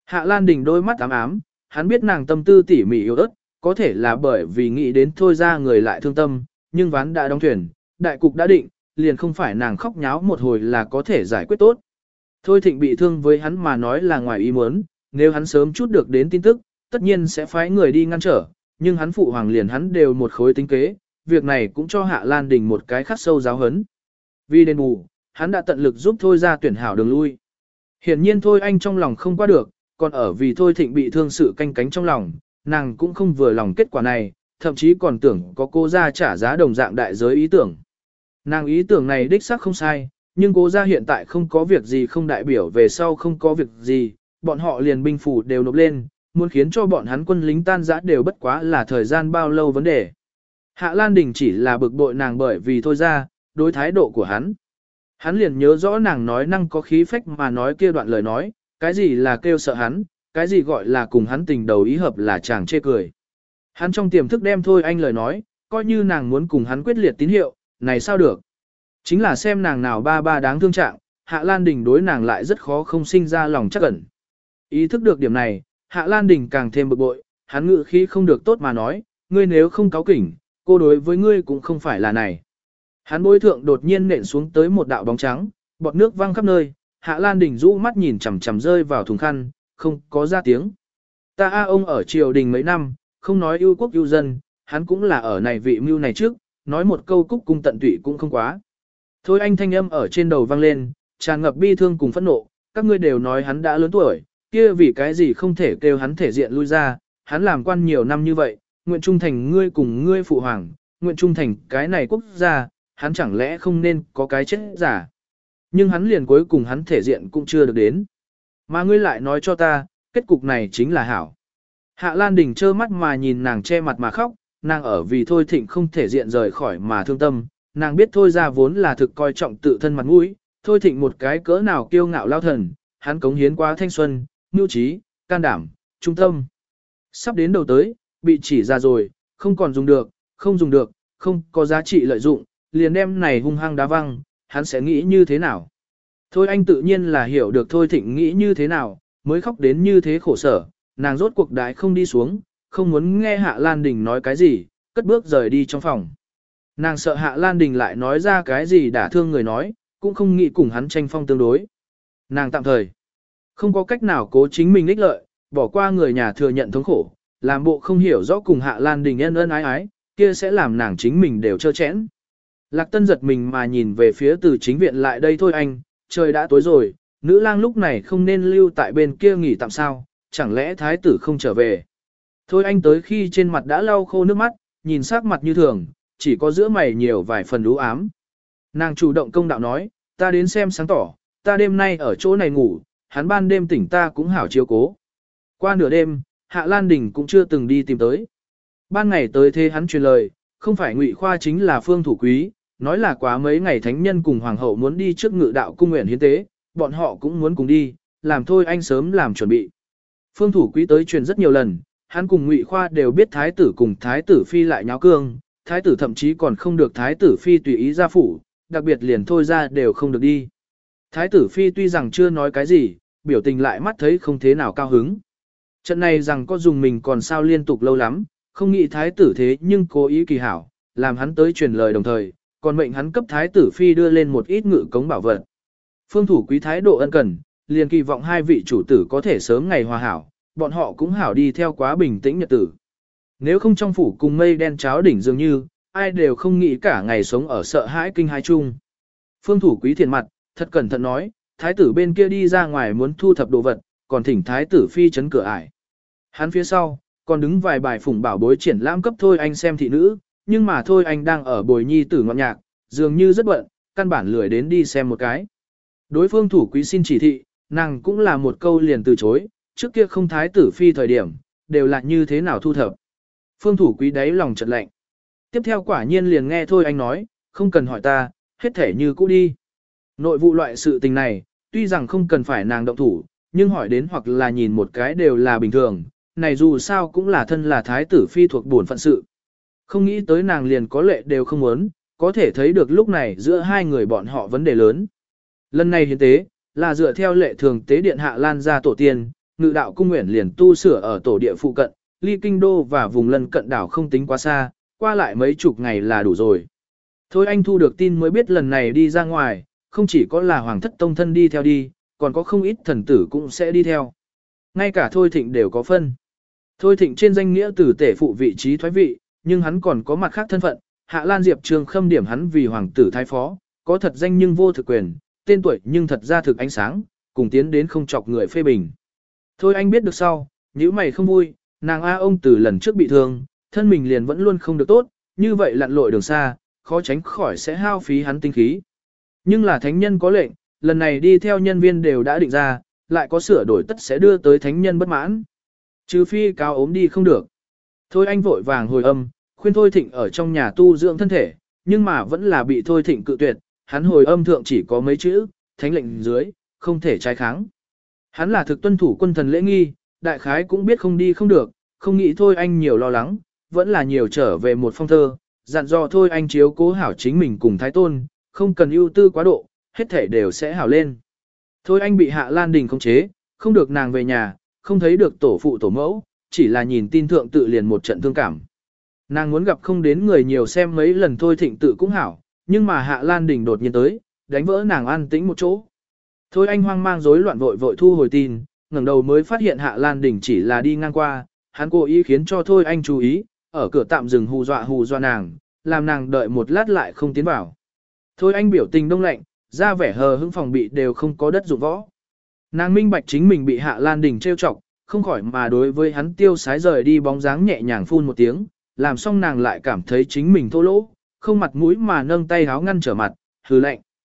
Hạ Lan Đình đôi mắt ám ám, hắn biết nàng tâm tư tỉ mỉ yếu ớt, có thể là bởi vì nghĩ đến thôi ra người lại thương tâm, nhưng ván đã đóng thuyền, đại cục đã định, liền không phải nàng khóc nháo một hồi là có thể giải quyết tốt. Thôi Thịnh bị thương với hắn mà nói là ngoài ý muốn, nếu hắn sớm chút được đến tin tức, tất nhiên sẽ phái người đi ngăn trở, nhưng hắn phụ hoàng liền hắn đều một khối tính kế, việc này cũng cho Hạ Lan Đình một cái khắc sâu giáo hấn. Vì đền bù, hắn đã tận lực giúp Thôi ra tuyển hảo đường lui. Hiển nhiên Thôi Anh trong lòng không qua được, còn ở vì Thôi Thịnh bị thương sự canh cánh trong lòng, nàng cũng không vừa lòng kết quả này, thậm chí còn tưởng có cô ra trả giá đồng dạng đại giới ý tưởng. Nàng ý tưởng này đích xác không sai, nhưng cố ra hiện tại không có việc gì không đại biểu về sau không có việc gì, bọn họ liền binh phủ đều nộp lên, muốn khiến cho bọn hắn quân lính tan rã đều bất quá là thời gian bao lâu vấn đề. Hạ Lan Đình chỉ là bực bội nàng bởi vì thôi ra, đối thái độ của hắn. Hắn liền nhớ rõ nàng nói năng có khí phách mà nói kia đoạn lời nói, cái gì là kêu sợ hắn, cái gì gọi là cùng hắn tình đầu ý hợp là chàng chê cười. Hắn trong tiềm thức đem Thôi Anh lời nói, coi như nàng muốn cùng hắn quyết liệt tín hiệu, này sao được. Chính là xem nàng nào ba ba đáng thương trạng, Hạ Lan Đình đối nàng lại rất khó không sinh ra lòng chắc ẩn. Ý thức được điểm này, Hạ Lan Đình càng thêm bực bội, hắn ngự khí không được tốt mà nói, ngươi nếu không cáo kỉnh, cô đối với ngươi cũng không phải là này. Hắn bối thượng đột nhiên nện xuống tới một đạo bóng trắng, bọt nước văng khắp nơi, Hạ Lan Đình rũ mắt nhìn chằm chằm rơi vào thùng khăn, không có ra tiếng. Ta a ông ở triều đình mấy năm, không nói yêu quốc yêu dân, hắn cũng là ở này vị mưu này trước, nói một câu cúc cung tận tụy cũng không quá. Thôi anh thanh âm ở trên đầu vang lên, tràn ngập bi thương cùng phẫn nộ, các ngươi đều nói hắn đã lớn tuổi, kia vì cái gì không thể kêu hắn thể diện lui ra, hắn làm quan nhiều năm như vậy, nguyện trung thành ngươi cùng ngươi phụ hoàng, nguyện trung thành cái này quốc gia, hắn chẳng lẽ không nên có cái chết giả. Nhưng hắn liền cuối cùng hắn thể diện cũng chưa được đến. Mà ngươi lại nói cho ta, kết cục này chính là hảo. Hạ Lan Đình trơ mắt mà nhìn nàng che mặt mà khóc, nàng ở vì Thôi Thịnh không thể diện rời khỏi mà thương tâm, nàng biết Thôi ra vốn là thực coi trọng tự thân mặt mũi, Thôi Thịnh một cái cỡ nào kiêu ngạo lao thần, hắn cống hiến quá thanh xuân, nhu trí, can đảm, trung tâm. Sắp đến đầu tới, bị chỉ ra rồi, không còn dùng được, không dùng được, không có giá trị lợi dụng, liền đem này hung hăng đá văng, hắn sẽ nghĩ như thế nào? Thôi anh tự nhiên là hiểu được Thôi Thịnh nghĩ như thế nào, mới khóc đến như thế khổ sở, nàng rốt cuộc đại không đi xuống, không muốn nghe Hạ Lan Đình nói cái gì, cất bước rời đi trong phòng. Nàng sợ Hạ Lan Đình lại nói ra cái gì đả thương người nói, cũng không nghĩ cùng hắn tranh phong tương đối. Nàng tạm thời không có cách nào cố chính mình ích lợi, bỏ qua người nhà thừa nhận thống khổ, làm bộ không hiểu rõ cùng Hạ Lan Đình ân ân ái ái, kia sẽ làm nàng chính mình đều trơ chẽn. Lạc Tân giật mình mà nhìn về phía từ chính viện lại đây thôi anh, trời đã tối rồi, nữ lang lúc này không nên lưu tại bên kia nghỉ tạm sao, chẳng lẽ thái tử không trở về. Thôi anh tới khi trên mặt đã lau khô nước mắt, nhìn sắc mặt như thường, chỉ có giữa mày nhiều vài phần u ám. Nàng chủ động công đạo nói, ta đến xem sáng tỏ, ta đêm nay ở chỗ này ngủ, hắn ban đêm tỉnh ta cũng hảo chiếu cố. Qua nửa đêm, Hạ Lan Đình cũng chưa từng đi tìm tới. Ban ngày tới thế hắn truyền lời, không phải Ngụy Khoa chính là Phương Thủ Quý, nói là quá mấy ngày thánh nhân cùng hoàng hậu muốn đi trước ngự đạo cung nguyện hiến tế, bọn họ cũng muốn cùng đi, làm thôi anh sớm làm chuẩn bị. Phương Thủ Quý tới truyền rất nhiều lần, hắn cùng Ngụy Khoa đều biết thái tử cùng thái tử phi lại nháo cương, thái tử thậm chí còn không được thái tử phi tùy ý ra phủ, đặc biệt liền thôi ra đều không được đi. Thái tử phi tuy rằng chưa nói cái gì, biểu tình lại mắt thấy không thế nào cao hứng. Trận này rằng có dùng mình còn sao liên tục lâu lắm, không nghĩ thái tử thế nhưng cố ý kỳ hảo, làm hắn tới truyền lời đồng thời, còn mệnh hắn cấp thái tử phi đưa lên một ít ngự cống bảo vật. Phương Thủ Quý thái độ ân cần, liền kỳ vọng hai vị chủ tử có thể sớm ngày hòa hảo, bọn họ cũng hảo đi theo quá bình tĩnh nhật tử. Nếu không trong phủ cùng mây đen cháo đỉnh dường như, ai đều không nghĩ cả ngày sống ở sợ hãi kinh hãi chung. Phương Thủ Quý thiền mặt, thật cẩn thận nói, thái tử bên kia đi ra ngoài muốn thu thập đồ vật, còn thỉnh thái tử phi chấn cửa ải. Hắn phía sau, còn đứng vài bài phủng bảo bối triển lãm cấp thôi anh xem thị nữ, nhưng mà thôi anh đang ở bồi nhi tử ngọn nhạc, dường như rất bận, căn bản lười đến đi xem một cái. Đối phương Thủ Quý xin chỉ thị, nàng cũng là một câu liền từ chối, trước kia không thái tử phi thời điểm, đều là như thế nào thu thập. Phương Thủ Quý đáy lòng chợt lạnh. Tiếp theo quả nhiên liền nghe thôi anh nói, không cần hỏi ta, hết thể như cũ đi. Nội vụ loại sự tình này, tuy rằng không cần phải nàng động thủ, nhưng hỏi đến hoặc là nhìn một cái đều là bình thường, này dù sao cũng là thân là thái tử phi thuộc bổn phận sự. Không nghĩ tới nàng liền có lệ đều không muốn, có thể thấy được lúc này giữa hai người bọn họ vấn đề lớn. Lần này hiến tế, là dựa theo lệ thường tế điện Hạ Lan gia tổ tiên, ngự đạo cung nguyện liền tu sửa ở tổ địa phụ cận, ly kinh đô và vùng lân cận đảo không tính quá xa, qua lại mấy chục ngày là đủ rồi. Thôi anh thu được tin mới biết lần này đi ra ngoài, không chỉ có là hoàng thất tông thân đi theo đi, còn có không ít thần tử cũng sẽ đi theo. Ngay cả Thôi Thịnh đều có phân. Thôi Thịnh trên danh nghĩa từ tể phụ vị trí thoái vị, nhưng hắn còn có mặt khác thân phận, Hạ Lan Diệp Trương khâm điểm hắn vì hoàng tử thái phó, có thật danh nhưng vô thực quyền, tên tuổi nhưng thật ra thực ánh sáng, cùng tiến đến không chọc người phê bình. Thôi anh biết được sau, nhíu mày không vui, nàng A ông từ lần trước bị thương, thân mình liền vẫn luôn không được tốt, như vậy lặn lội đường xa, khó tránh khỏi sẽ hao phí hắn tinh khí. Nhưng là thánh nhân có lệnh, lần này đi theo nhân viên đều đã định ra, lại có sửa đổi tất sẽ đưa tới thánh nhân bất mãn. Trừ phi cao ốm đi không được. Thôi anh vội vàng hồi âm, khuyên Thôi Thịnh ở trong nhà tu dưỡng thân thể, nhưng mà vẫn là bị Thôi Thịnh cự tuyệt, hắn hồi âm thượng chỉ có mấy chữ, thánh lệnh dưới, không thể trái kháng. Hắn là thực tuân thủ quân thần lễ nghi, đại khái cũng biết không đi không được, không nghĩ Thôi anh nhiều lo lắng, vẫn là nhiều trở về một phong thơ, dặn dò Thôi anh chiếu cố hảo chính mình cùng Thái Tôn, không cần ưu tư quá độ, hết thể đều sẽ hảo lên. Thôi anh bị Hạ Lan Đình khống chế, không được nàng về nhà, không thấy được tổ phụ tổ mẫu, chỉ là nhìn tin thượng tự liền một trận thương cảm. Nàng muốn gặp không đến người nhiều xem mấy lần Thôi Thịnh tự cũng hảo, nhưng mà Hạ Lan Đình đột nhiên tới, đánh vỡ nàng an tĩnh một chỗ. Thôi anh hoang mang rối loạn vội vội thu hồi tin, ngẩng đầu mới phát hiện Hạ Lan Đình chỉ là đi ngang qua, hắn cố ý khiến cho Thôi anh chú ý, ở cửa tạm dừng hù dọa hù dọa nàng, làm nàng đợi một lát lại không tiến vào. Thôi anh biểu tình đông lạnh, ra vẻ hờ hững phòng bị đều không có đất dụng võ. Nàng minh bạch chính mình bị Hạ Lan Đình trêu chọc, không khỏi mà đối với hắn tiêu sái rời đi bóng dáng nhẹ nhàng phun một tiếng, làm xong nàng lại cảm thấy chính mình thô lỗ, không mặt mũi mà nâng tay háo ngăn trở mặt, hừ lạnh.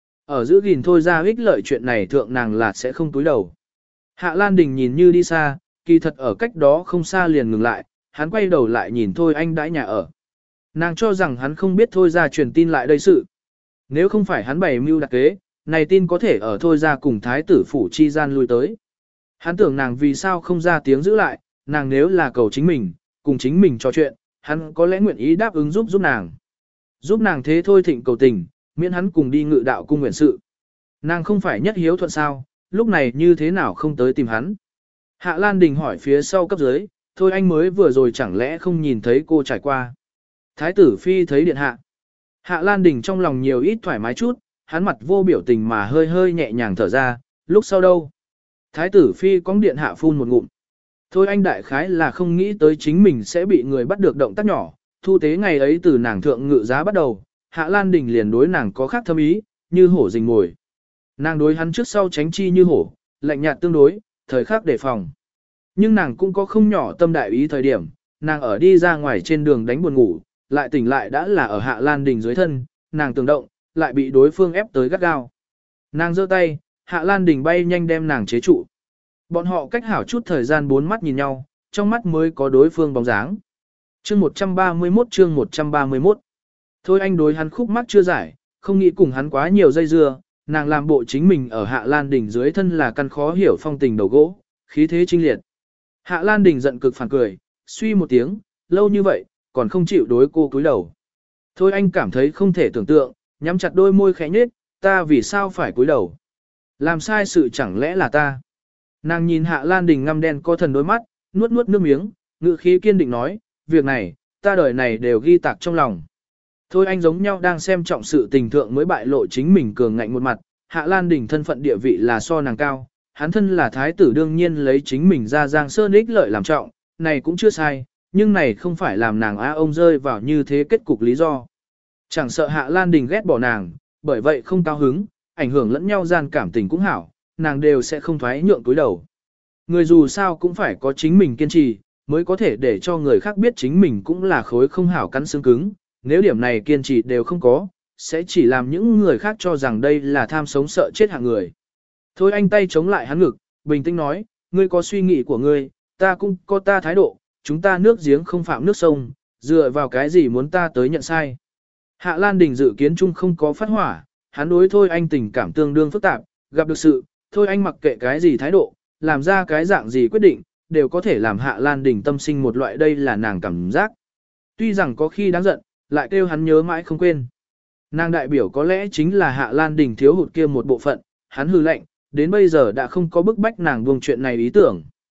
Ở giữa gìn Thôi ra ích lợi chuyện này thượng nàng là sẽ không túi đầu. Hạ Lan Đình nhìn như đi xa, kỳ thật ở cách đó không xa liền ngừng lại, hắn quay đầu lại nhìn Thôi anh đãi nhà ở. Nàng cho rằng hắn không biết Thôi ra truyền tin lại đây sự. Nếu không phải hắn bày mưu đặc kế, này tin có thể ở Thôi ra cùng thái tử phủ chi gian lui tới. Hắn tưởng nàng vì sao không ra tiếng giữ lại, nàng nếu là cầu chính mình, cùng chính mình trò chuyện, hắn có lẽ nguyện ý đáp ứng giúp giúp nàng. Giúp nàng thế Thôi Thịnh cầu tình, miễn hắn cùng đi ngự đạo cung nguyện sự. Nàng không phải nhất hiếu thuận sao, lúc này như thế nào không tới tìm hắn. Hạ Lan Đình hỏi phía sau cấp dưới, Thôi anh mới vừa rồi chẳng lẽ không nhìn thấy cô trải qua. Thái tử phi thấy điện hạ. Hạ Lan Đình trong lòng nhiều ít thoải mái chút, hắn mặt vô biểu tình mà hơi hơi nhẹ nhàng thở ra, lúc sau đâu. Thái tử phi cong điện hạ phun một ngụm. Thôi anh đại khái là không nghĩ tới chính mình sẽ bị người bắt được động tác nhỏ, thu tế ngày ấy từ nàng thượng ngự giá bắt đầu, Hạ Lan Đình liền đối nàng có khác thâm ý, như hổ rình mồi. Nàng đối hắn trước sau tránh chi như hổ, lạnh nhạt tương đối, thời khắc đề phòng. Nhưng nàng cũng có không nhỏ tâm đại ý thời điểm, nàng ở đi ra ngoài trên đường đánh buồn ngủ, lại tỉnh lại đã là ở Hạ Lan Đình dưới thân, nàng tường động, lại bị đối phương ép tới gắt gao. Nàng giơ tay, Hạ Lan Đình bay nhanh đem nàng chế trụ. Bọn họ cách hảo chút thời gian bốn mắt nhìn nhau, trong mắt mới có đối phương bóng dáng. Chương một trăm ba mươi mốt chương một trăm ba mươi mốt. Thôi anh đối hắn khúc mắt chưa giải, không nghĩ cùng hắn quá nhiều dây dưa, nàng làm bộ chính mình ở Hạ Lan Đình dưới thân là căn khó hiểu phong tình đầu gỗ, khí thế trinh liệt. Hạ Lan Đình giận cực phản cười, suy một tiếng, lâu như vậy, còn không chịu đối cô cúi đầu. Thôi anh cảm thấy không thể tưởng tượng, nhắm chặt đôi môi khẽ nhếch, ta vì sao phải cúi đầu? Làm sai sự chẳng lẽ là ta? Nàng nhìn Hạ Lan Đình ngăm đen co thần đôi mắt, nuốt nuốt nước miếng, ngữ khí kiên định nói, việc này, ta đời này đều ghi tạc trong lòng. Thôi anh giống nhau đang xem trọng sự tình thượng mới bại lộ chính mình cường ngạnh một mặt, Hạ Lan Đình thân phận địa vị là so nàng cao, hắn thân là thái tử đương nhiên lấy chính mình ra Giang Sơn ích lợi làm trọng, này cũng chưa sai, nhưng này không phải làm nàng á ông rơi vào như thế kết cục lý do. Chẳng sợ Hạ Lan Đình ghét bỏ nàng, bởi vậy không cao hứng, ảnh hưởng lẫn nhau gian cảm tình cũng hảo, nàng đều sẽ không thoái nhượng túi đầu. Người dù sao cũng phải có chính mình kiên trì, mới có thể để cho người khác biết chính mình cũng là khối không hảo cắn xương cứng, nếu điểm này kiên trì đều không có, sẽ chỉ làm những người khác cho rằng đây là tham sống sợ chết hạng người. Thôi anh tay chống lại hắn ngực, bình tĩnh nói, ngươi có suy nghĩ của ngươi, ta cũng có ta thái độ, chúng ta nước giếng không phạm nước sông, dựa vào cái gì muốn ta tới nhận sai. Hạ Lan Đình dự kiến chung không có phát hỏa, hắn đối Thôi anh tình cảm tương đương phức tạp, gặp được sự, Thôi anh mặc kệ cái gì thái độ, làm ra cái dạng gì quyết định, đều có thể làm Hạ Lan Đình tâm sinh một loại đây là nàng cảm giác. Tuy rằng có khi đáng giận, lại kêu hắn nhớ mãi không quên. Nàng đại biểu có lẽ chính là Hạ Lan Đình thiếu hụt kia một bộ phận, hắn hư lệnh, đến bây giờ đã không có bức bách nàng buông chuyện này ý tưởng.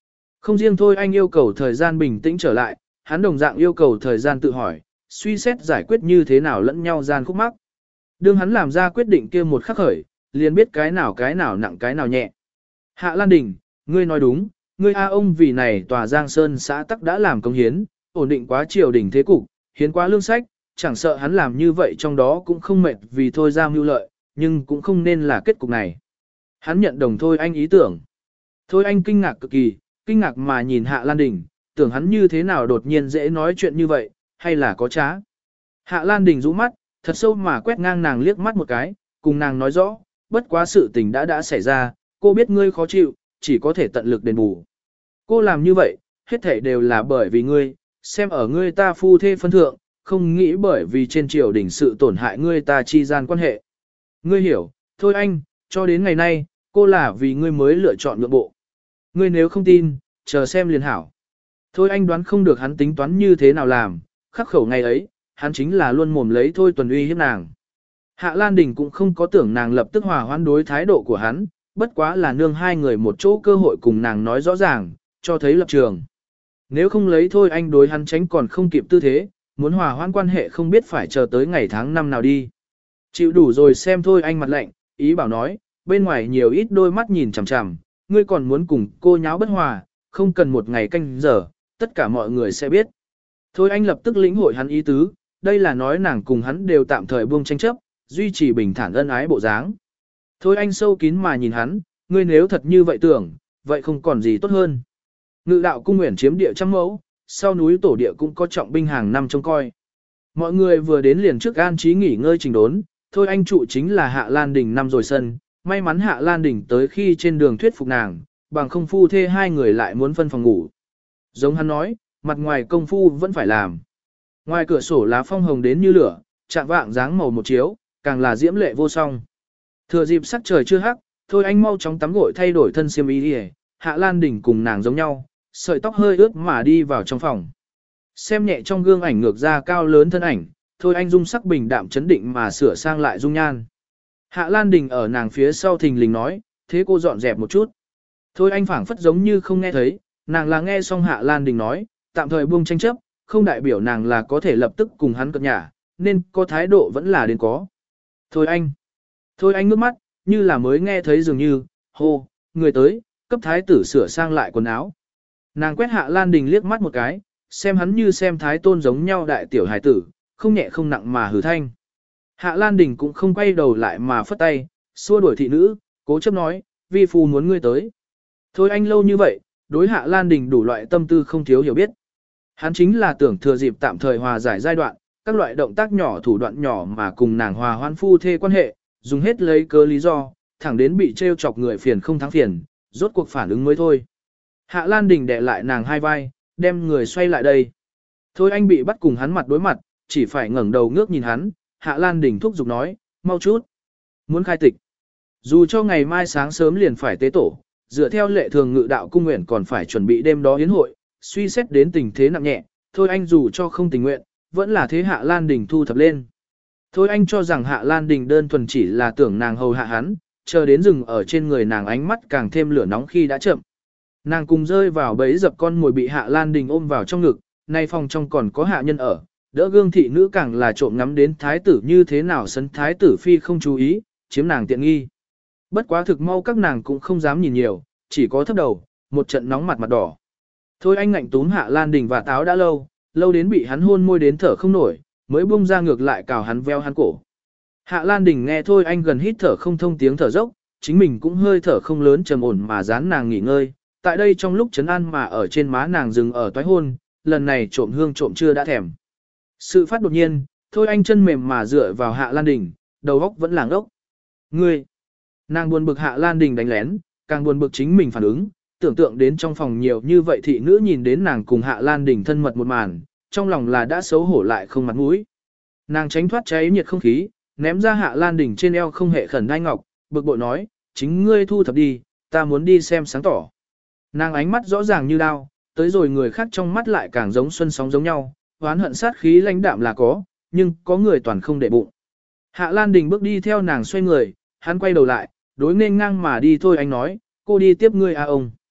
Không riêng thôi anh yêu cầu thời gian bình tĩnh trở lại, hắn đồng dạng yêu cầu thời gian tự hỏi, suy xét giải quyết như thế nào lẫn nhau gian khúc mắc. Đương hắn làm ra quyết định kia một khắc khởi, liền biết cái nào cái nào nặng cái nào nhẹ. Hạ Lan Đình, ngươi nói đúng, ngươi A ông vì này tòa Giang Sơn xã tắc đã làm công hiến, ổn định quá triều đình thế cục, hiến quá lương sách, chẳng sợ hắn làm như vậy trong đó cũng không mệt vì thôi ra mưu lợi, nhưng cũng không nên là kết cục này. Hắn nhận đồng thôi anh ý tưởng. Thôi anh kinh ngạc cực kỳ, kinh ngạc mà nhìn Hạ Lan Đình, tưởng hắn như thế nào đột nhiên dễ nói chuyện như vậy, hay là có trá. Hạ Lan Đình rũ mắt, thật sâu mà quét ngang nàng liếc mắt một cái, cùng nàng nói rõ, bất quá sự tình đã đã xảy ra, cô biết ngươi khó chịu, chỉ có thể tận lực đền bù. Cô làm như vậy, hết thảy đều là bởi vì ngươi, xem ở ngươi ta phu thê phân thượng, không nghĩ bởi vì trên triều đình sự tổn hại ngươi ta chi gian quan hệ. Ngươi hiểu, thôi anh, cho đến ngày nay, cô là vì ngươi mới lựa chọn nhượng bộ. Ngươi nếu không tin, chờ xem liền hảo. Thôi anh đoán không được hắn tính toán như thế nào làm, khắc khẩu ngày ấy, hắn chính là luôn mồm lấy thôi tuần uy hiếp nàng. Hạ Lan Đình cũng không có tưởng nàng lập tức hòa hoãn đối thái độ của hắn, bất quá là nương hai người một chỗ cơ hội cùng nàng nói rõ ràng, cho thấy lập trường. Nếu không lấy thôi anh đối hắn tránh còn không kịp tư thế, muốn hòa hoãn quan hệ không biết phải chờ tới ngày tháng năm nào đi. Chịu đủ rồi xem thôi anh mặt lạnh, ý bảo nói, bên ngoài nhiều ít đôi mắt nhìn chằm chằm, ngươi còn muốn cùng cô nháo bất hòa, không cần một ngày canh giờ, tất cả mọi người sẽ biết. Thôi anh lập tức lĩnh hội hắn ý tứ, đây là nói nàng cùng hắn đều tạm thời buông tranh chấp, duy trì bình thản ân ái bộ dáng. Thôi anh sâu kín mà nhìn hắn, ngươi nếu thật như vậy tưởng, vậy không còn gì tốt hơn. Ngự đạo cung nguyện chiếm địa trăm mẫu, sau núi tổ địa cũng có trọng binh hàng năm trông coi. Mọi người vừa đến liền trước an trí nghỉ ngơi trình đốn, thôi anh trụ chính là Hạ Lan Đình năm rồi sân, may mắn Hạ Lan Đình tới khi trên đường thuyết phục nàng, bằng không phu thê hai người lại muốn phân phòng ngủ. Giống hắn nói, mặt ngoài công phu vẫn phải làm. Ngoài cửa sổ lá phong hồng đến như lửa, chạm vạng dáng màu một chiếu, càng là diễm lệ vô song. Thừa dịp sắc trời chưa hắc, thôi anh mau chóng tắm gội thay đổi thân xiêm y đi. Hạ Lan Đình cùng nàng giống nhau, sợi tóc hơi ướt mà đi vào trong phòng. Xem nhẹ trong gương ảnh ngược ra cao lớn thân ảnh, thôi anh dung sắc bình đạm chấn định mà sửa sang lại dung nhan. Hạ Lan Đình ở nàng phía sau thình lình nói, thế cô dọn dẹp một chút. Thôi anh phảng phất giống như không nghe thấy, nàng là nghe xong Hạ Lan Đình nói, tạm thời buông tranh chấp, không đại biểu nàng là có thể lập tức cùng hắn cập nhà, nên có thái độ vẫn là đến có. Thôi anh, thôi anh ngước mắt, như là mới nghe thấy dường như, hô, người tới, cấp thái tử sửa sang lại quần áo. Nàng quét Hạ Lan Đình liếc mắt một cái, xem hắn như xem thái tôn giống nhau đại tiểu hài tử, không nhẹ không nặng mà hử thanh. Hạ Lan Đình cũng không quay đầu lại mà phất tay, xua đuổi thị nữ, cố chấp nói, vi phu muốn ngươi tới. Thôi anh lâu như vậy, đối Hạ Lan Đình đủ loại tâm tư không thiếu hiểu biết. Hắn chính là tưởng thừa dịp tạm thời hòa giải giai đoạn, các loại động tác nhỏ thủ đoạn nhỏ mà cùng nàng hòa hoan phu thê quan hệ, dùng hết lấy cớ lý do, thẳng đến bị trêu chọc người phiền không thắng phiền, rốt cuộc phản ứng mới thôi. Hạ Lan Đình đè lại nàng hai vai, đem người xoay lại đây. Thôi anh bị bắt cùng hắn mặt đối mặt, chỉ phải ngẩng đầu ngước nhìn hắn, Hạ Lan Đình thúc giục nói, mau chút. Muốn khai tịch. Dù cho ngày mai sáng sớm liền phải tế tổ, dựa theo lệ thường ngự đạo cung nguyện còn phải chuẩn bị đêm đó yến hội, suy xét đến tình thế nặng nhẹ, thôi anh dù cho không tình nguyện, vẫn là thế Hạ Lan Đình thu thập lên. Thôi anh cho rằng Hạ Lan Đình đơn thuần chỉ là tưởng nàng hầu hạ hắn, chờ đến rừng ở trên người nàng ánh mắt càng thêm lửa nóng khi đã chậm. Nàng cùng rơi vào bẫy dập con mồi bị Hạ Lan Đình ôm vào trong ngực, nay phòng trong còn có hạ nhân ở, đỡ gương thị nữ càng là trộm ngắm đến thái tử như thế nào sấn thái tử phi không chú ý, chiếm nàng tiện nghi. Bất quá thực mau các nàng cũng không dám nhìn nhiều, chỉ có thấp đầu, một trận nóng mặt mặt đỏ. Thôi anh ngạnh túm Hạ Lan Đình và táo đã lâu, lâu đến bị hắn hôn môi đến thở không nổi, mới buông ra ngược lại cào hắn veo hắn cổ. Hạ Lan Đình nghe thôi anh gần hít thở không thông tiếng thở dốc, chính mình cũng hơi thở không lớn trầm ổn mà dán nàng nghỉ ngơi. Tại đây trong lúc chấn an mà ở trên má nàng dừng ở toái hôn, lần này trộm hương trộm chưa đã thèm. Sự phát đột nhiên, thôi anh chân mềm mà dựa vào Hạ Lan Đình, đầu óc vẫn làng ốc. Ngươi! Nàng buồn bực Hạ Lan Đình đánh lén, càng buồn bực chính mình phản ứng, tưởng tượng đến trong phòng nhiều như vậy thị nữ nhìn đến nàng cùng Hạ Lan Đình thân mật một màn, trong lòng là đã xấu hổ lại không mặt mũi. Nàng tránh thoát cháy nhiệt không khí, ném ra Hạ Lan Đình trên eo không hệ khẩn đai ngọc, bực bội nói, chính ngươi thu thập đi, ta muốn đi xem sáng tỏ. Nàng ánh mắt rõ ràng như đao, tới rồi người khác trong mắt lại càng giống xuân sóng giống nhau, oán hận sát khí lãnh đạm là có, nhưng có người toàn không để bụng. Hạ Lan Đình bước đi theo nàng xoay người, hắn quay đầu lại, đối nên ngang mà đi thôi anh nói, cô đi tiếp ngươi à ông.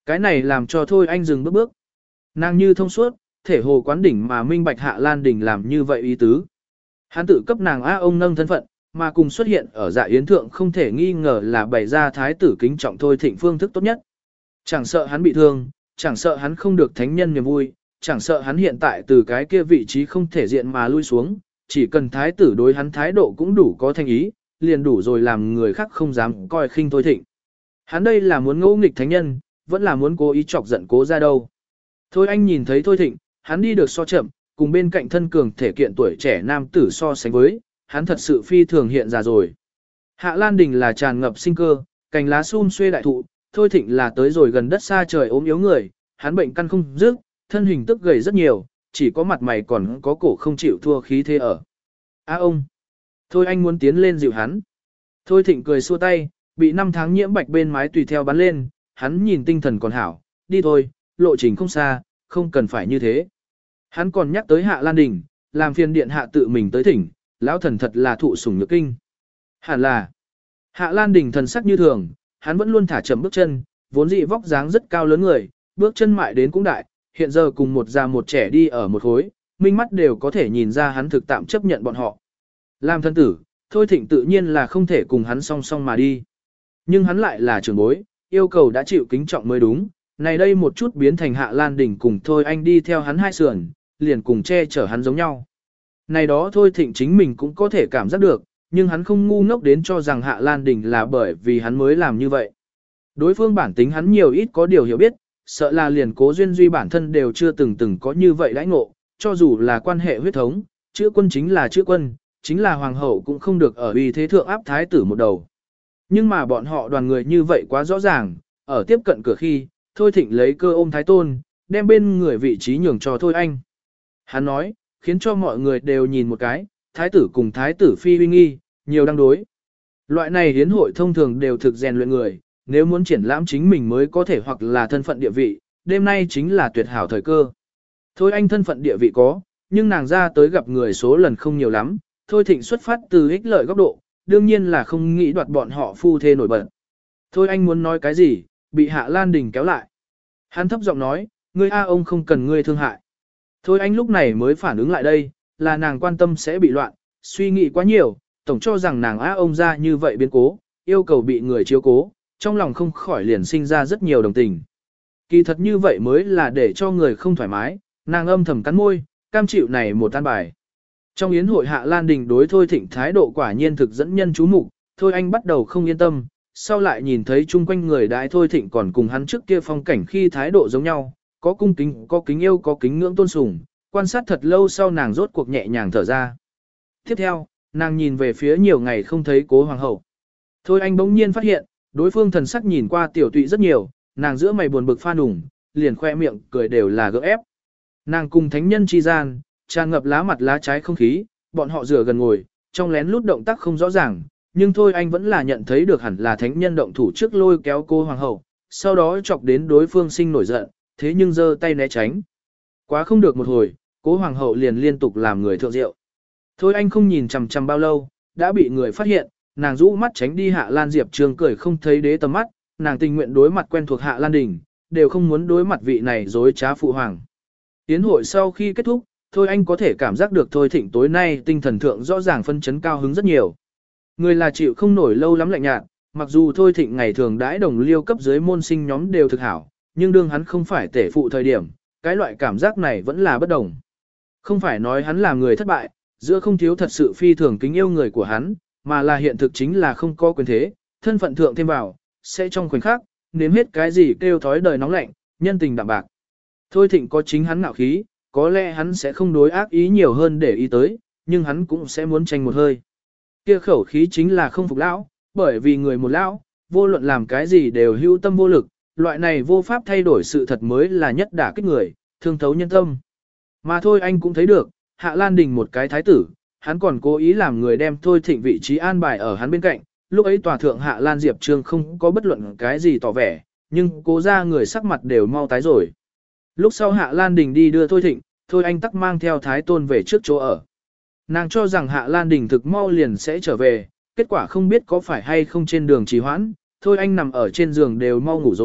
Cái này làm cho Thôi Anh dừng bước bước. Nàng như thông suốt, thể hồ quán đỉnh mà minh bạch Hạ Lan Đình làm như vậy ý tứ. Hắn tự cấp nàng A ông nâng thân phận, mà cùng xuất hiện ở dạ yến thượng không thể nghi ngờ là bày ra thái tử kính trọng Thôi Thịnh phương thức tốt nhất. Chẳng sợ hắn bị thương, chẳng sợ hắn không được thánh nhân niềm vui, chẳng sợ hắn hiện tại từ cái kia vị trí không thể diện mà lui xuống, chỉ cần thái tử đối hắn thái độ cũng đủ có thành ý, liền đủ rồi làm người khác không dám coi khinh Thôi Thịnh. Hắn đây là muốn ngỗ nghịch thánh nhân, vẫn là muốn cố ý chọc giận Cố ra đâu. Thôi anh nhìn thấy Thôi Thịnh, hắn đi được so chậm, cùng bên cạnh thân cường thể kiện tuổi trẻ nam tử so sánh với, hắn thật sự phi thường hiện ra rồi. Hạ Lan Đình là tràn ngập sinh cơ, cành lá sum xuê đại thụ, Thôi Thịnh là tới rồi gần đất xa trời ốm yếu người, hắn bệnh căn không dứt, thân hình tức gầy rất nhiều, chỉ có mặt mày còn có cổ không chịu thua khí thế ở. A ông! Thôi anh muốn tiến lên dịu hắn. Thôi Thịnh cười xua tay, bị năm tháng nhiễm bạch bên mái tùy theo bắn lên, hắn nhìn tinh thần còn hảo, đi thôi, lộ trình không xa, không cần phải như thế. Hắn còn nhắc tới Hạ Lan Đình, làm phiền điện hạ tự mình tới thỉnh, lão thần thật là thụ sủng nhược kinh. Hẳn là, Hạ Lan Đình thần sắc như thường, hắn vẫn luôn thả chậm bước chân, vốn dị vóc dáng rất cao lớn người, bước chân mại đến cũng đại, hiện giờ cùng một già một trẻ đi ở một khối, minh mắt đều có thể nhìn ra hắn thực tạm chấp nhận bọn họ. Làm thân tử, Thôi Thịnh tự nhiên là không thể cùng hắn song song mà đi. Nhưng hắn lại là trưởng bối, yêu cầu đã chịu kính trọng mới đúng, này đây một chút biến thành Hạ Lan Đình cùng Thôi anh đi theo hắn hai sườn, liền cùng che chở hắn giống nhau. Này đó Thôi Thịnh chính mình cũng có thể cảm giác được, nhưng hắn không ngu ngốc đến cho rằng Hạ Lan Đình là bởi vì hắn mới làm như vậy. Đối phương bản tính hắn nhiều ít có điều hiểu biết, sợ là liền Cố Duyên Duy bản thân đều chưa từng từng có như vậy đãi ngộ, cho dù là quan hệ huyết thống, chữ quân chính là chữ quân, chính là hoàng hậu cũng không được ở uy thế thượng áp thái tử một đầu. Nhưng mà bọn họ đoàn người như vậy quá rõ ràng, ở tiếp cận cửa khi, Thôi Thịnh lấy cơ ôm thái tôn, đem bên người vị trí nhường cho Thôi anh. Hắn nói, khiến cho mọi người đều nhìn một cái, thái tử cùng thái tử phi uy nghi, nhiều đang đối. Loại này hiến hội thông thường đều thực rèn luyện người, nếu muốn triển lãm chính mình mới có thể hoặc là thân phận địa vị, đêm nay chính là tuyệt hảo thời cơ. Thôi anh thân phận địa vị có, nhưng nàng ra tới gặp người số lần không nhiều lắm, Thôi Thịnh xuất phát từ ích lợi góc độ, đương nhiên là không nghĩ đoạt bọn họ phu thê nổi bật. Thôi anh muốn nói cái gì, bị Hạ Lan Đình kéo lại. Hắn thấp giọng nói, ngươi A ông không cần ngươi thương hại. Thôi anh lúc này mới phản ứng lại đây, là nàng quan tâm sẽ bị loạn, suy nghĩ quá nhiều, tổng cho rằng nàng A ông ra như vậy biến cố, yêu cầu bị người chiếu cố, trong lòng không khỏi liền sinh ra rất nhiều đồng tình. Kỳ thật như vậy mới là để cho người không thoải mái, nàng âm thầm cắn môi, cam chịu này một tan bài. Trong yến hội Hạ Lan Đình đối Thôi Thịnh thái độ quả nhiên thực dẫn nhân chú mục, Thôi anh bắt đầu không yên tâm, sau lại nhìn thấy chung quanh người đại Thôi Thịnh còn cùng hắn trước kia phong cảnh khi thái độ giống nhau, có cung kính, có kính yêu, có kính ngưỡng tôn sùng, quan sát thật lâu sau nàng rốt cuộc nhẹ nhàng thở ra. Tiếp theo, nàng nhìn về phía nhiều ngày không thấy Cố hoàng hậu. Thôi anh bỗng nhiên phát hiện, đối phương thần sắc nhìn qua tiểu tụy rất nhiều, nàng giữa mày buồn bực pha nùng, liền khoe miệng cười đều là gượng ép. Nàng cùng thánh nhân chi gian, tràn ngập lá mặt lá trái không khí, bọn họ rửa gần ngồi, trong lén lút động tác không rõ ràng, nhưng thôi anh vẫn là nhận thấy được hẳn là thánh nhân động thủ trước lôi kéo cô hoàng hậu, sau đó chọc đến đối phương sinh nổi giận, thế nhưng giơ tay né tránh. Quá không được một hồi, cố hoàng hậu liền liên tục làm người thượng rượu. Thôi anh không nhìn chằm chằm bao lâu, đã bị người phát hiện, nàng rũ mắt tránh đi Hạ Lan Diệp Trường cười không thấy đế tầm mắt, nàng tình nguyện đối mặt quen thuộc Hạ Lan Đình, đều không muốn đối mặt vị này dối trá phụ hoàng. Tiến hội sau khi kết thúc, Thôi anh có thể cảm giác được Thôi Thịnh tối nay tinh thần thượng rõ ràng phân chấn cao hứng rất nhiều. Người là chịu không nổi lâu lắm lạnh nhạt, mặc dù Thôi Thịnh ngày thường đãi đồng liêu cấp dưới môn sinh nhóm đều thực hảo, nhưng đương hắn không phải tể phụ thời điểm, cái loại cảm giác này vẫn là bất đồng. Không phải nói hắn là người thất bại, giữa không thiếu thật sự phi thường kính yêu người của hắn, mà là hiện thực chính là không có quyền thế, thân phận thượng thêm vào, sẽ trong khoảnh khắc, nếm hết cái gì kêu thói đời nóng lạnh, nhân tình đạm bạc. Thôi Thịnh có chính hắn ngạo khí, có lẽ hắn sẽ không đối ác ý nhiều hơn để ý tới, nhưng hắn cũng sẽ muốn tranh một hơi. Kia khẩu khí chính là không phục lão, bởi vì người một lão, vô luận làm cái gì đều hữu tâm vô lực, loại này vô pháp thay đổi sự thật mới là nhất đả kích người, thương thấu nhân tâm. Mà thôi anh cũng thấy được, Hạ Lan Đình một cái thái tử, hắn còn cố ý làm người đem Thôi Thịnh vị trí an bài ở hắn bên cạnh, lúc ấy tòa thượng Hạ Lan Diệp Trương không có bất luận cái gì tỏ vẻ, nhưng cố ra người sắc mặt đều mau tái rồi. Lúc sau Hạ Lan Đình đi đưa Thôi Thịnh, Thôi anh tắc mang theo Thái Tôn về trước chỗ ở. Nàng cho rằng Hạ Lan Đình thực mau liền sẽ trở về, kết quả không biết có phải hay không trên đường trì hoãn, Thôi anh nằm ở trên giường đều mau ngủ rồi,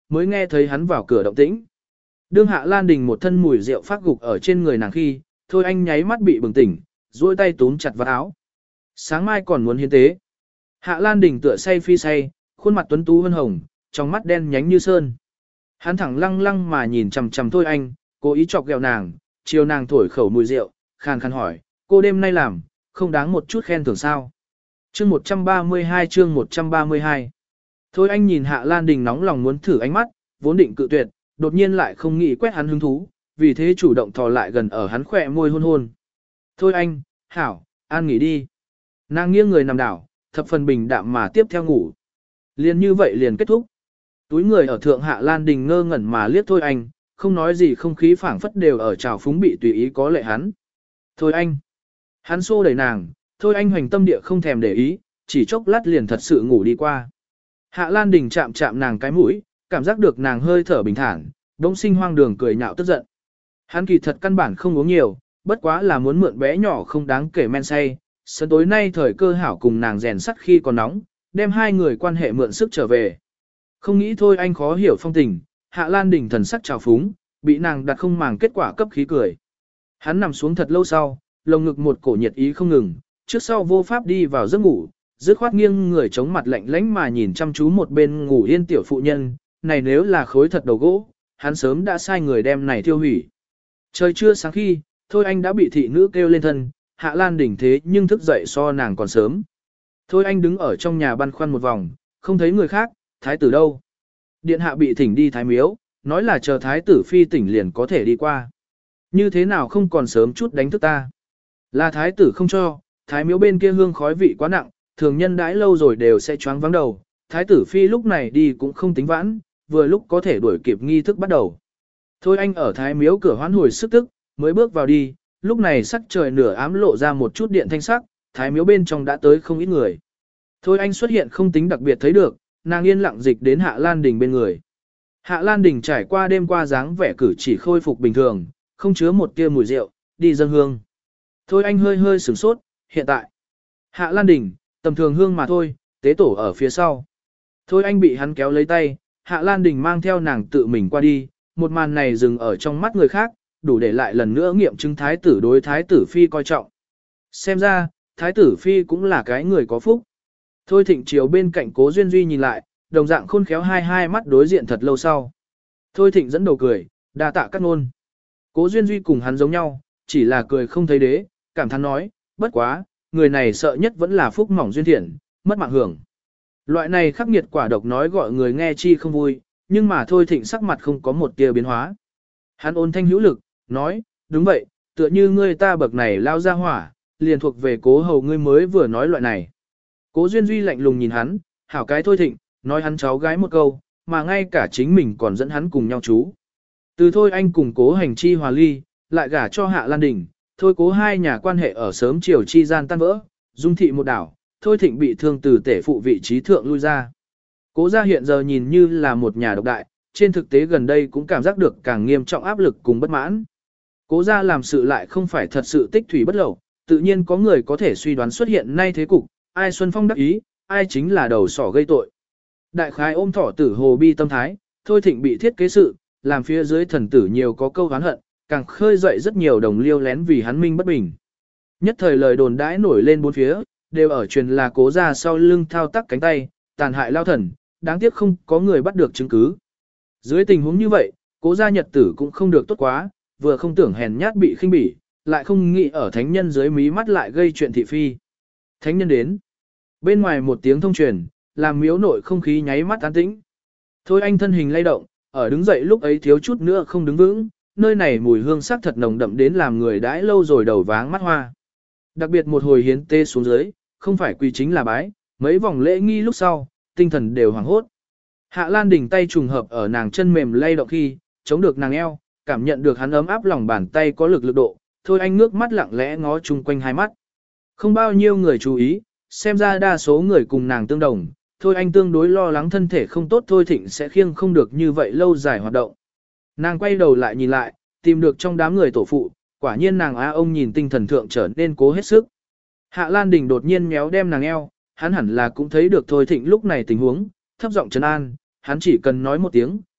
mới nghe thấy hắn vào cửa động tĩnh. Đương Hạ Lan Đình một thân mùi rượu phát gục ở trên người nàng khi, Thôi Anh nháy mắt bị bừng tỉnh, duỗi tay túm chặt vào áo. Sáng mai còn muốn hiến tế. Hạ Lan Đình tựa say phi say, khuôn mặt tuấn tú hân hồng, trong mắt đen nhánh như sơn. Hắn thẳng lăng lăng mà nhìn chằm chằm Thôi Anh, cố ý chọc ghẹo nàng, chiều nàng thổi khẩu mùi rượu, khàn khàn hỏi, cô đêm nay làm, không đáng một chút khen thưởng sao. Chương một trăm ba mươi hai chương một trăm ba mươi hai. Thôi Anh nhìn Hạ Lan Đình nóng lòng muốn thử ánh mắt, vốn định cự tuyệt, đột nhiên lại không nghĩ quét hắn hứng thú, vì thế chủ động thò lại gần ở hắn khỏe môi hôn hôn. Thôi anh, hảo, an nghỉ đi. Nàng nghiêng người nằm đảo, thập phần bình đạm mà tiếp theo ngủ. Liền như vậy liền kết thúc. Túi người ở thượng Hạ Lan Đình ngơ ngẩn mà liếc Thôi Anh, không nói gì, không khí phảng phất đều ở trào phúng bị tùy ý có lệ hắn. Thôi anh. Hắn xô đẩy nàng, Thôi Anh hoành tâm địa không thèm để ý, chỉ chốc lát liền thật sự ngủ đi qua. Hạ Lan Đình chạm chạm nàng cái mũi, cảm giác được nàng hơi thở bình thản, đống sinh hoang đường cười nhạo tức giận. Hắn kỳ thật căn bản không uống nhiều, bất quá là muốn mượn bé nhỏ không đáng kể men say, sớm tối nay thời cơ hảo cùng nàng rèn sắt khi còn nóng, đem hai người quan hệ mượn sức trở về. Không nghĩ Thôi Anh khó hiểu phong tình, Hạ Lan Đình thần sắc trào phúng, bị nàng đặt không màng kết quả cấp khí cười. Hắn nằm xuống thật lâu sau, lồng ngực một cổ nhiệt ý không ngừng, trước sau vô pháp đi vào giấc ngủ, dứt khoát nghiêng người chống mặt lạnh lẽn mà nhìn chăm chú một bên ngủ yên tiểu phụ nhân, này nếu là khối thật đầu gỗ, hắn sớm đã sai người đem này tiêu hủy. Trời chưa sáng khi, Thôi Anh đã bị thị nữ kêu lên thân, Hạ Lan Đình thế nhưng thức dậy so nàng còn sớm. Thôi Anh đứng ở trong nhà băn khoăn một vòng, không thấy người khác, thái tử đâu. Điện hạ bị thỉnh đi thái miếu, nói là chờ thái tử phi tỉnh liền có thể đi qua. Như thế nào không còn sớm chút đánh thức ta. Là thái tử không cho, thái miếu bên kia hương khói vị quá nặng, thường nhân đãi lâu rồi đều sẽ choáng vắng đầu. Thái tử phi lúc này đi cũng không tính vãn, vừa lúc có thể đuổi kịp nghi thức bắt đầu. Thôi Anh ở thái miếu cửa hoán hồi sức tức, mới bước vào đi, lúc này sắc trời nửa ám lộ ra một chút điện thanh sắc, thái miếu bên trong đã tới không ít người. Thôi Anh xuất hiện không tính đặc biệt thấy được, nàng yên lặng dịch đến Hạ Lan Đình bên người. Hạ Lan Đình trải qua đêm qua dáng vẻ cử chỉ khôi phục bình thường, không chứa một tia mùi rượu, đi dâng hương. Thôi Anh hơi hơi sửng sốt, hiện tại. Hạ Lan Đình, tầm thường hương mà thôi, tế tổ ở phía sau. Thôi Anh bị hắn kéo lấy tay, Hạ Lan Đình mang theo nàng tự mình qua đi, một màn này dừng ở trong mắt người khác, đủ để lại lần nữa nghiệm chứng thái tử đối thái tử phi coi trọng. Xem ra, thái tử phi cũng là cái người có phúc. Thôi Thịnh chiều bên cạnh Cố Duyên Duy nhìn lại, đồng dạng khôn khéo hai hai mắt đối diện thật lâu sau. Thôi Thịnh dẫn đầu cười, đa tạ các ngôn. Cố Duyên Duy cùng hắn giống nhau, chỉ là cười không thấy đế, cảm thán nói, bất quá, người này sợ nhất vẫn là phúc mỏng duyên thiện, mất mạng hưởng. Loại này khắc nghiệt quả độc nói gọi người nghe chi không vui, nhưng mà Thôi Thịnh sắc mặt không có một tia biến hóa. Hắn ôn thanh hữu lực, nói, đúng vậy, tựa như ngươi ta bậc này lao ra hỏa, liền thuộc về Cố hầu ngươi mới vừa nói loại này. Cố Duyên Duy lạnh lùng nhìn hắn, hảo cái Thôi Thịnh, nói hắn cháu gái một câu, mà ngay cả chính mình còn dẫn hắn cùng nhau chú. Từ Thôi Anh cùng Cố Hành Chi hòa ly, lại gả cho Hạ Lan Đình, Thôi Cố hai nhà quan hệ ở sớm chiều chi gian tan vỡ, dung thị một đảo, Thôi Thịnh bị thương từ tể phụ vị trí thượng lui ra. Cố gia hiện giờ nhìn như là một nhà độc đại, trên thực tế gần đây cũng cảm giác được càng nghiêm trọng áp lực cùng bất mãn. Cố gia làm sự lại không phải thật sự tích thủy bất lậu, tự nhiên có người có thể suy đoán xuất hiện nay thế cục, ai Xuân Phong đắc ý, ai chính là đầu sỏ gây tội. Đại khái ôm thỏ tử hồ bi tâm thái, Thôi Thịnh bị thiết kế sự, làm phía dưới thần tử nhiều có câu oán hận, càng khơi dậy rất nhiều đồng liêu lén vì hắn minh bất bình. Nhất thời lời đồn đãi nổi lên bốn phía, đều ở truyền là Cố gia sau lưng thao tác cánh tay, tàn hại lao thần, đáng tiếc không có người bắt được chứng cứ. Dưới tình huống như vậy, Cố gia nhật tử cũng không được tốt quá, vừa không tưởng hèn nhát bị khinh bỉ, lại không nghĩ ở thánh nhân dưới mí mắt lại gây chuyện thị phi. Thánh nhân đến. Bên ngoài một tiếng thông truyền, làm miếu nội không khí nháy mắt an tĩnh. Thôi Anh thân hình lay động, ở đứng dậy lúc ấy thiếu chút nữa không đứng vững, nơi này mùi hương sắc thật nồng đậm đến làm người đãi lâu rồi đầu váng mắt hoa. Đặc biệt một hồi hiến tê xuống dưới, không phải quy chính là bái, mấy vòng lễ nghi lúc sau, tinh thần đều hoảng hốt. Hạ Lan Đình tay trùng hợp ở nàng chân mềm lay động khi, chống được nàng eo, cảm nhận được hắn ấm áp lòng bàn tay có lực lực độ, Thôi Anh ngước mắt lặng lẽ ngó chung quanh hai mắt. Không bao nhiêu người chú ý, xem ra đa số người cùng nàng tương đồng, Thôi Anh tương đối lo lắng thân thể không tốt Thôi Thịnh sẽ khiêng không được như vậy lâu dài hoạt động. Nàng quay đầu lại nhìn lại, tìm được trong đám người tổ phụ, quả nhiên nàng á ông nhìn tinh thần thượng trở nên cố hết sức. Hạ Lan Đình đột nhiên méo đem nàng eo, hắn hẳn là cũng thấy được Thôi Thịnh lúc này tình huống, thấp giọng trấn an, hắn chỉ cần nói một tiếng,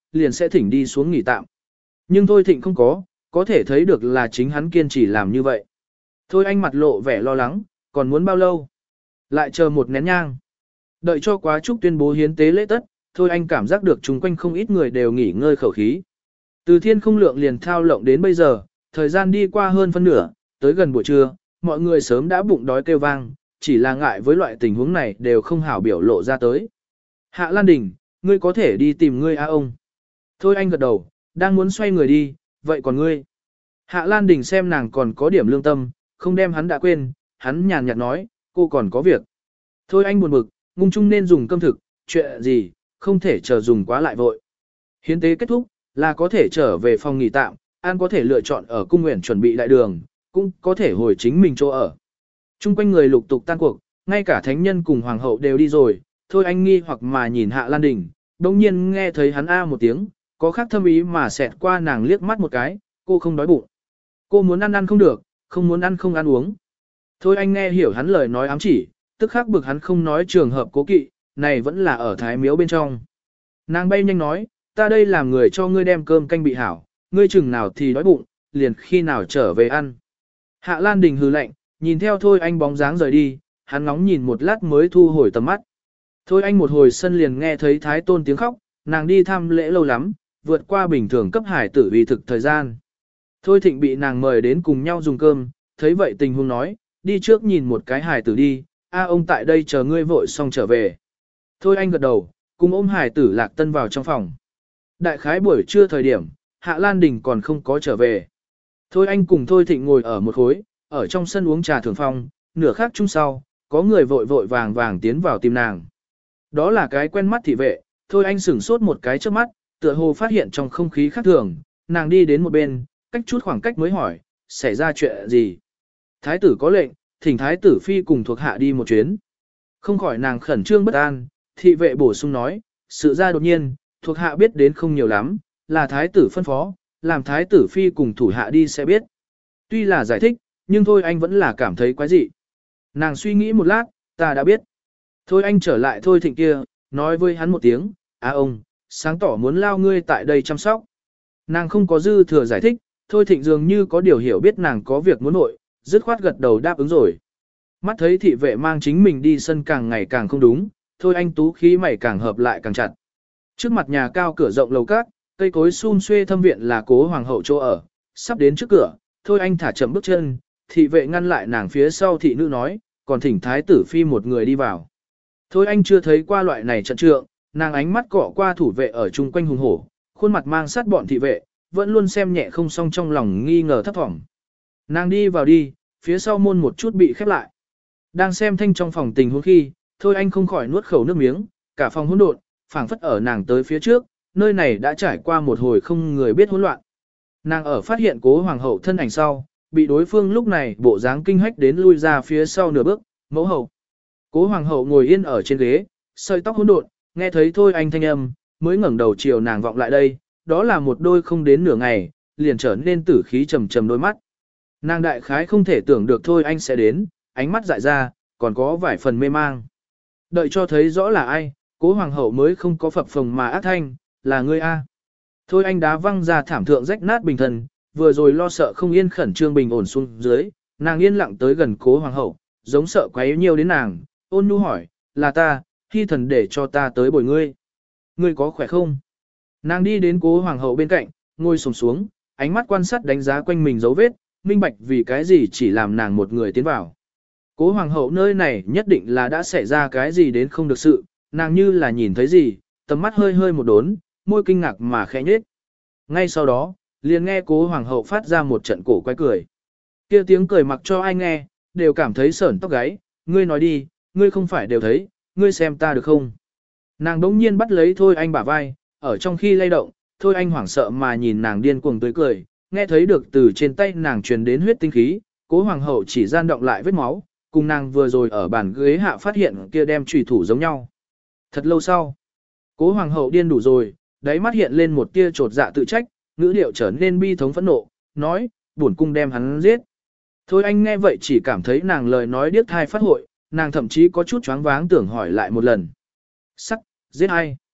liền sẽ thỉnh đi xuống nghỉ tạm. Nhưng Thôi Thịnh không có, có thể thấy được là chính hắn kiên trì làm như vậy. Thôi anh mặt lộ vẻ lo lắng, còn muốn bao lâu? Lại chờ một nén nhang. Đợi cho quá trúc tuyên bố hiến tế lễ tất, Thôi anh cảm giác được chung quanh không ít người đều nghỉ ngơi khẩu khí. Từ thiên không lượng liền thao lộng đến bây giờ, thời gian đi qua hơn phân nửa, tới gần buổi trưa, mọi người sớm đã bụng đói kêu vang, chỉ là ngại với loại tình huống này đều không hảo biểu lộ ra tới. Hạ Lan Đình, ngươi có thể đi tìm ngươi a ông. Thôi anh gật đầu, đang muốn xoay người đi, vậy còn ngươi? Hạ Lan Đình xem nàng còn có điểm lương tâm, không đem hắn đã quên, hắn nhàn nhạt nói, cô còn có việc. Thôi anh buồn bực, ngung chung nên dùng cơm thực, chuyện gì, không thể chờ dùng quá lại vội. Hiến tế kết thúc, là có thể trở về phòng nghỉ tạm, An có thể lựa chọn ở cung nguyện chuẩn bị đại đường, cũng có thể hồi chính mình chỗ ở. Trung quanh người lục tục tan cuộc, ngay cả thánh nhân cùng hoàng hậu đều đi rồi, thôi anh nghi hoặc mà nhìn Hạ Lan Đình, đồng nhiên nghe thấy hắn a một tiếng, có khác thâm ý mà xẹt qua nàng liếc mắt một cái, cô không đói bụng. Cô muốn ăn ăn không được, không muốn ăn không ăn uống. Thôi anh nghe hiểu hắn lời nói ám chỉ, tức khắc bực hắn không nói trường hợp cố kỵ, này vẫn là ở thái miếu bên trong. Nàng bay nhanh nói, ta đây làm người cho ngươi đem cơm canh bị hảo, ngươi chừng nào thì đói bụng, liền khi nào trở về ăn. Hạ Lan Đình hừ lạnh, nhìn theo thôi anh bóng dáng rời đi, hắn ngóng nhìn một lát mới thu hồi tầm mắt. Thôi anh một hồi sân liền nghe thấy thái tôn tiếng khóc, nàng đi thăm lễ lâu lắm, vượt qua bình thường cấp hải tử vì thực thời gian. Thôi Thịnh bị nàng mời đến cùng nhau dùng cơm, thấy vậy tình huống nói, đi trước nhìn một cái hải tử đi, a ông tại đây chờ ngươi vội xong trở về. Thôi anh gật đầu, cùng ôm hải tử Lạc Tân vào trong phòng. Đại khái buổi trưa thời điểm, Hạ Lan Đình còn không có trở về. Thôi anh cùng Thôi Thịnh ngồi ở một khối, ở trong sân uống trà thường phong, nửa khắc chung sau, có người vội vội vàng vàng tiến vào tìm nàng. Đó là cái quen mắt thị vệ, Thôi anh sửng sốt một cái trước mắt, tựa hồ phát hiện trong không khí khác thường, nàng đi đến một bên, cách chút khoảng cách mới hỏi, xảy ra chuyện gì? Thái tử có lệnh, thỉnh thái tử phi cùng thuộc hạ đi một chuyến. Không khỏi nàng khẩn trương bất an, thị vệ bổ sung nói, sự ra đột nhiên, thuộc hạ biết đến không nhiều lắm, là thái tử phân phó, làm thái tử phi cùng thủ hạ đi sẽ biết. Tuy là giải thích, nhưng thôi anh vẫn là cảm thấy quái dị. Nàng suy nghĩ một lát, ta đã biết. Thôi anh trở lại Thôi Thịnh kia, nói với hắn một tiếng, à ông, sáng tỏ muốn lao ngươi tại đây chăm sóc. Nàng không có dư thừa giải thích, Thôi Thịnh dường như có điều hiểu biết nàng có việc muốn nội, dứt khoát gật đầu đáp ứng rồi. Mắt thấy thị vệ mang chính mình đi sân càng ngày càng không đúng, Thôi anh tú khí mày càng hợp lại càng chặt. Trước mặt nhà cao cửa rộng lầu cát, cây cối xun xuê thâm viện là Cố hoàng hậu chỗ ở, sắp đến trước cửa, Thôi anh thả chậm bước chân, thị vệ ngăn lại nàng phía sau thị nữ nói, còn thỉnh thái tử phi một người đi vào. Thôi anh chưa thấy qua loại này trận trượng, nàng ánh mắt cọ qua thủ vệ ở chung quanh hùng hổ, khuôn mặt mang sát bọn thị vệ, vẫn luôn xem nhẹ không xong trong lòng nghi ngờ thấp thỏm. Nàng đi vào đi, phía sau môn một chút bị khép lại. Đang xem thanh trong phòng tình huống khi, Thôi anh không khỏi nuốt khẩu nước miếng, cả phòng hỗn độn, phảng phất ở nàng tới phía trước, nơi này đã trải qua một hồi không người biết hỗn loạn. Nàng ở phát hiện Cố hoàng hậu thân ảnh sau, bị đối phương lúc này bộ dáng kinh hách đến lui ra phía sau nửa bước, mẫu hậu. Cố hoàng hậu ngồi yên ở trên ghế, sợi tóc hỗn độn, nghe thấy Thôi anh thanh âm, mới ngẩng đầu chiều nàng vọng lại đây, đó là một đôi không đến nửa ngày, liền trở nên tử khí trầm trầm đôi mắt. Nàng đại khái không thể tưởng được Thôi anh sẽ đến, ánh mắt dại ra, còn có vài phần mê mang. Đợi cho thấy rõ là ai, Cố hoàng hậu mới không có phập phồng mà ác thanh, là ngươi a. Thôi anh đá văng ra thảm thượng rách nát bình thần, vừa rồi lo sợ không yên khẩn trương bình ổn xuống dưới, nàng yên lặng tới gần Cố hoàng hậu, giống sợ quấy nhiều đến nàng, ôn nhu hỏi, là ta, khi thần để cho ta tới bồi ngươi. Ngươi có khỏe không? Nàng đi đến Cố hoàng hậu bên cạnh, ngồi xổm xuống, ánh mắt quan sát đánh giá quanh mình dấu vết, minh bạch vì cái gì chỉ làm nàng một người tiến vào. Cố hoàng hậu nơi này nhất định là đã xảy ra cái gì đến không được sự, nàng như là nhìn thấy gì, tầm mắt hơi hơi một đốn, môi kinh ngạc mà khẽ nhếch. Ngay sau đó, liền nghe Cố hoàng hậu phát ra một trận cổ quái cười. Kia tiếng cười mặc cho ai nghe, đều cảm thấy sởn tóc gáy, ngươi nói đi, ngươi không phải đều thấy, ngươi xem ta được không? Nàng đống nhiên bắt lấy Thôi anh bả vai, ở trong khi lay động, Thôi anh hoảng sợ mà nhìn nàng điên cuồng tươi cười, nghe thấy được từ trên tay nàng truyền đến huyết tinh khí, Cố hoàng hậu chỉ gian động lại vết máu, cùng nàng vừa rồi ở bàn ghế hạ phát hiện kia đem chủy thủ giống nhau. Thật lâu sau, Cố hoàng hậu điên đủ rồi, đáy mắt hiện lên một tia trột dạ tự trách, ngữ điệu trở nên bi thống phẫn nộ, nói, bổn cung đem hắn giết. Thôi anh nghe vậy chỉ cảm thấy nàng lời nói điếc thai phát hội, nàng thậm chí có chút choáng váng tưởng hỏi lại một lần. Sắc, giết ai?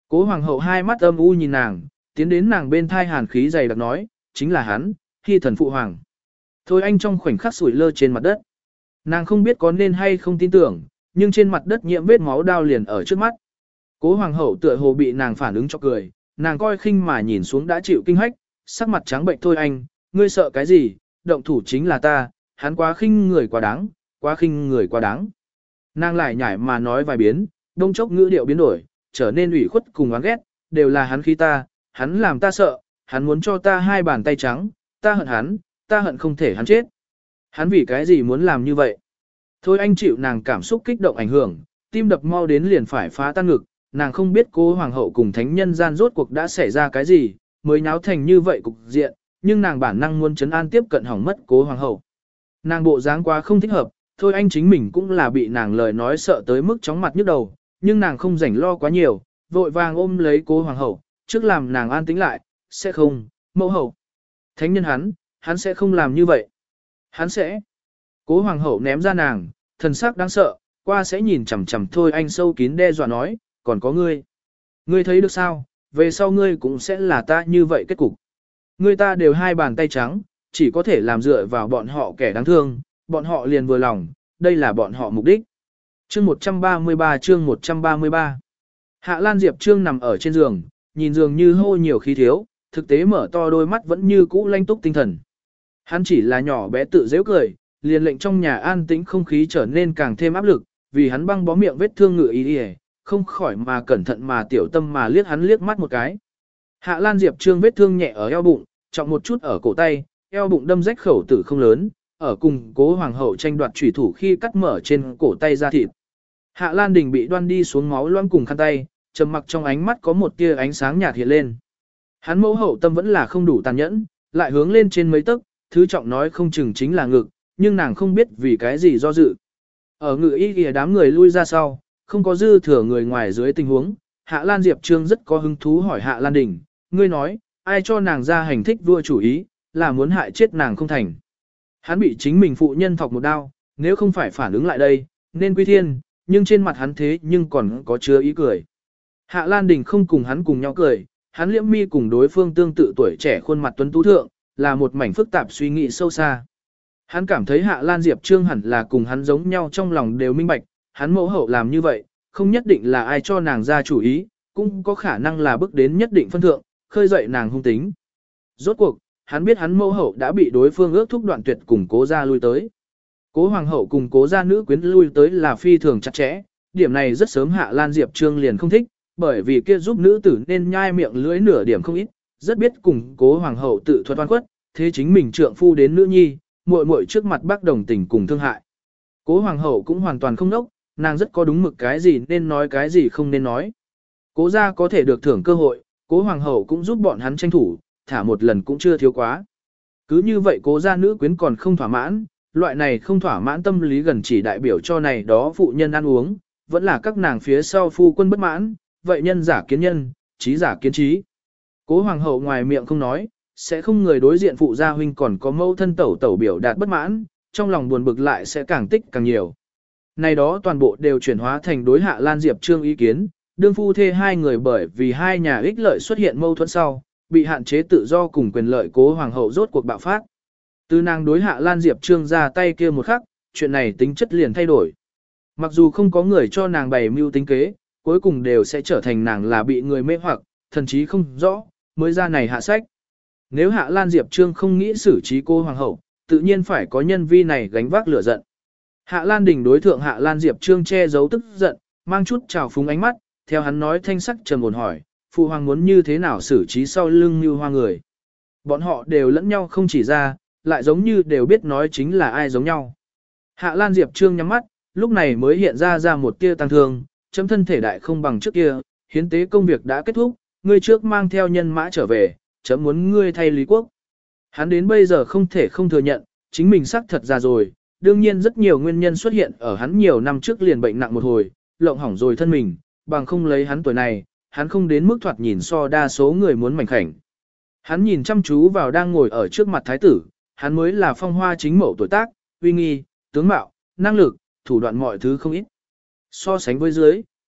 Cố hoàng hậu hai mắt âm u nhìn nàng, tiến đến nàng bên thai hàn khí dày đặc nói, chính là hắn, Hy thần phụ hoàng. Thôi anh trong khoảnh khắc sủi lơ trên mặt đất. Nàng không biết có nên hay không tin tưởng, nhưng trên mặt đất nhiễm vết máu đao liền ở trước mắt. Cố hoàng hậu tựa hồ bị nàng phản ứng cho cười, nàng coi khinh mà nhìn xuống đã chịu kinh hách, sắc mặt trắng bệnh. Thôi anh, ngươi sợ cái gì, động thủ chính là ta, hắn quá khinh người quá đáng, quá khinh người quá đáng. Nàng lại nhảy mà nói vài biến, đông chốc ngữ điệu biến đổi, trở nên ủy khuất cùng oán ghét, đều là hắn khi ta, hắn làm ta sợ, hắn muốn cho ta hai bàn tay trắng, ta hận hắn, ta hận không thể hắn chết. Hắn vì cái gì muốn làm như vậy? Thôi anh chịu nàng cảm xúc kích động ảnh hưởng, tim đập mau đến liền phải phá tan ngực, nàng không biết cô hoàng hậu cùng thánh nhân gian rốt cuộc đã xảy ra cái gì, mới nháo thành như vậy cục diện, nhưng nàng bản năng muốn trấn an tiếp cận hỏng mất cố hoàng hậu. Nàng bộ dáng quá không thích hợp, thôi anh chính mình cũng là bị nàng lời nói sợ tới mức chóng mặt nhức đầu, nhưng nàng không rảnh lo quá nhiều, vội vàng ôm lấy cố hoàng hậu, trước làm nàng an tĩnh lại, sẽ không, mẫu hậu. Thánh nhân hắn, hắn sẽ không làm như vậy. Hắn sẽ. Cố hoàng hậu ném ra nàng, thần sắc đáng sợ, qua sẽ nhìn chằm chằm thôi anh sâu kín đe dọa nói, còn có ngươi. Ngươi thấy được sao, về sau ngươi cũng sẽ là ta như vậy kết cục. Ngươi ta đều hai bàn tay trắng, chỉ có thể làm dựa vào bọn họ kẻ đáng thương, bọn họ liền vừa lòng, đây là bọn họ mục đích. Chương một trăm ba mươi ba chương một trăm ba mươi ba Hạ Lan Diệp Trương nằm ở trên giường, nhìn giường như hô nhiều khí thiếu, thực tế mở to đôi mắt vẫn như cũ lanh túc tinh thần. Hắn chỉ là nhỏ bé tự dễ cười, liền lệnh trong nhà an tĩnh không khí trở nên càng thêm áp lực, vì hắn băng bó miệng vết thương ngự ý đi không khỏi mà cẩn thận mà tiểu tâm mà liếc hắn liếc mắt một cái. Hạ Lan Diệp Trương vết thương nhẹ ở eo bụng, trọng một chút ở cổ tay, eo bụng đâm rách khẩu tử không lớn, ở cùng cố hoàng hậu tranh đoạt chủy thủ khi cắt mở trên cổ tay ra thịt. Hạ Lan Đình bị đoan đi xuống máu loãng cùng khăn tay, trầm mặc trong ánh mắt có một tia ánh sáng nhạt hiện lên. Hắn mẫu hậu tâm vẫn là không đủ tàn nhẫn, lại hướng lên trên mấy tấc, thứ trọng nói không chừng chính là ngực, nhưng nàng không biết vì cái gì do dự. Ở ngự y kìa đám người lui ra sau, không có dư thừa người ngoài dưới tình huống, Hạ Lan Diệp Trương rất có hứng thú hỏi Hạ Lan Đình, ngươi nói, ai cho nàng ra hành thích vua chủ ý, là muốn hại chết nàng không thành. Hắn bị chính mình phụ nhân thọc một đao, nếu không phải phản ứng lại đây, nên quy thiên, nhưng trên mặt hắn thế nhưng còn có chứa ý cười. Hạ Lan Đình không cùng hắn cùng nhau cười, hắn liễm mi cùng đối phương tương tự tuổi trẻ khuôn mặt tuấn tú thượng, là một mảnh phức tạp suy nghĩ sâu xa. Hắn cảm thấy Hạ Lan Diệp Trương hẳn là cùng hắn giống nhau trong lòng đều minh bạch, hắn mẫu hậu làm như vậy, không nhất định là ai cho nàng ra chủ ý, cũng có khả năng là bước đến nhất định phân thượng, khơi dậy nàng hung tính. Rốt cuộc, hắn biết hắn mẫu hậu đã bị đối phương ước thúc đoạn tuyệt cùng cố gia lui tới. Cố hoàng hậu cùng cố gia nữ quyến lui tới là phi thường chặt chẽ, điểm này rất sớm Hạ Lan Diệp Trương liền không thích, bởi vì kia giúp nữ tử nên nhai miệng lưỡi nửa điểm không ít, rất biết cùng cố hoàng hậu tự thuật oan khuất, thế chính mình trượng phu đến nữ nhi, muội muội trước mặt bác đồng tình cùng thương hại. Cố hoàng hậu cũng hoàn toàn không nốc, nàng rất có đúng mực cái gì nên nói cái gì không nên nói. Cố gia có thể được thưởng cơ hội, cố hoàng hậu cũng giúp bọn hắn tranh thủ, thả một lần cũng chưa thiếu quá. Cứ như vậy cố gia nữ quyến còn không thỏa mãn, loại này không thỏa mãn tâm lý gần chỉ đại biểu cho này đó phụ nhân ăn uống, vẫn là các nàng phía sau phu quân bất mãn, vậy nhân giả kiến nhân, trí giả kiến trí. Cố hoàng hậu ngoài miệng không nói, sẽ không người đối diện phụ gia huynh còn có mâu thân tẩu tẩu biểu đạt bất mãn, trong lòng buồn bực lại sẽ càng tích càng nhiều. Này đó toàn bộ đều chuyển hóa thành đối Hạ Lan Diệp Trương ý kiến, đương phu thê hai người bởi vì hai nhà ích lợi xuất hiện mâu thuẫn sau, bị hạn chế tự do cùng quyền lợi cố hoàng hậu rốt cuộc bạo phát. Từ nàng đối Hạ Lan Diệp Trương ra tay kia một khắc, chuyện này tính chất liền thay đổi. Mặc dù không có người cho nàng bày mưu tính kế, cuối cùng đều sẽ trở thành nàng là bị người mê hoặc, thần chí không rõ, mới ra này hạ sách. Nếu Hạ Lan Diệp Trương không nghĩ xử trí cô hoàng hậu, tự nhiên phải có nhân vi này gánh vác lửa giận. Hạ Lan Đình đối thượng Hạ Lan Diệp Trương che giấu tức giận, mang chút trào phúng ánh mắt, theo hắn nói thanh sắc trầm ổn hỏi, phụ hoàng muốn như thế nào xử trí sau lưng như hoa người. Bọn họ đều lẫn nhau không chỉ ra, lại giống như đều biết nói chính là ai giống nhau. Hạ Lan Diệp Trương nhắm mắt, lúc này mới hiện ra ra một tia tăng thương, chấm thân thể đại không bằng trước kia, hiến tế công việc đã kết thúc, ngươi trước mang theo nhân mã trở về, chấm muốn ngươi thay Lý Quốc. Hắn đến bây giờ không thể không thừa nhận, chính mình xác thật già rồi, đương nhiên rất nhiều nguyên nhân xuất hiện ở hắn nhiều năm trước liền bệnh nặng một hồi, lộng hỏng rồi thân mình, bằng không lấy hắn tuổi này, hắn không đến mức thoạt nhìn so đa số người muốn mảnh khảnh. Hắn nhìn chăm chú vào đang ngồi ở trước mặt thái tử, hắn mới là phong hoa chính mẫu tuổi tác, uy nghi, tướng mạo, năng lực, thủ đoạn mọi thứ không ít. So sánh với dưới,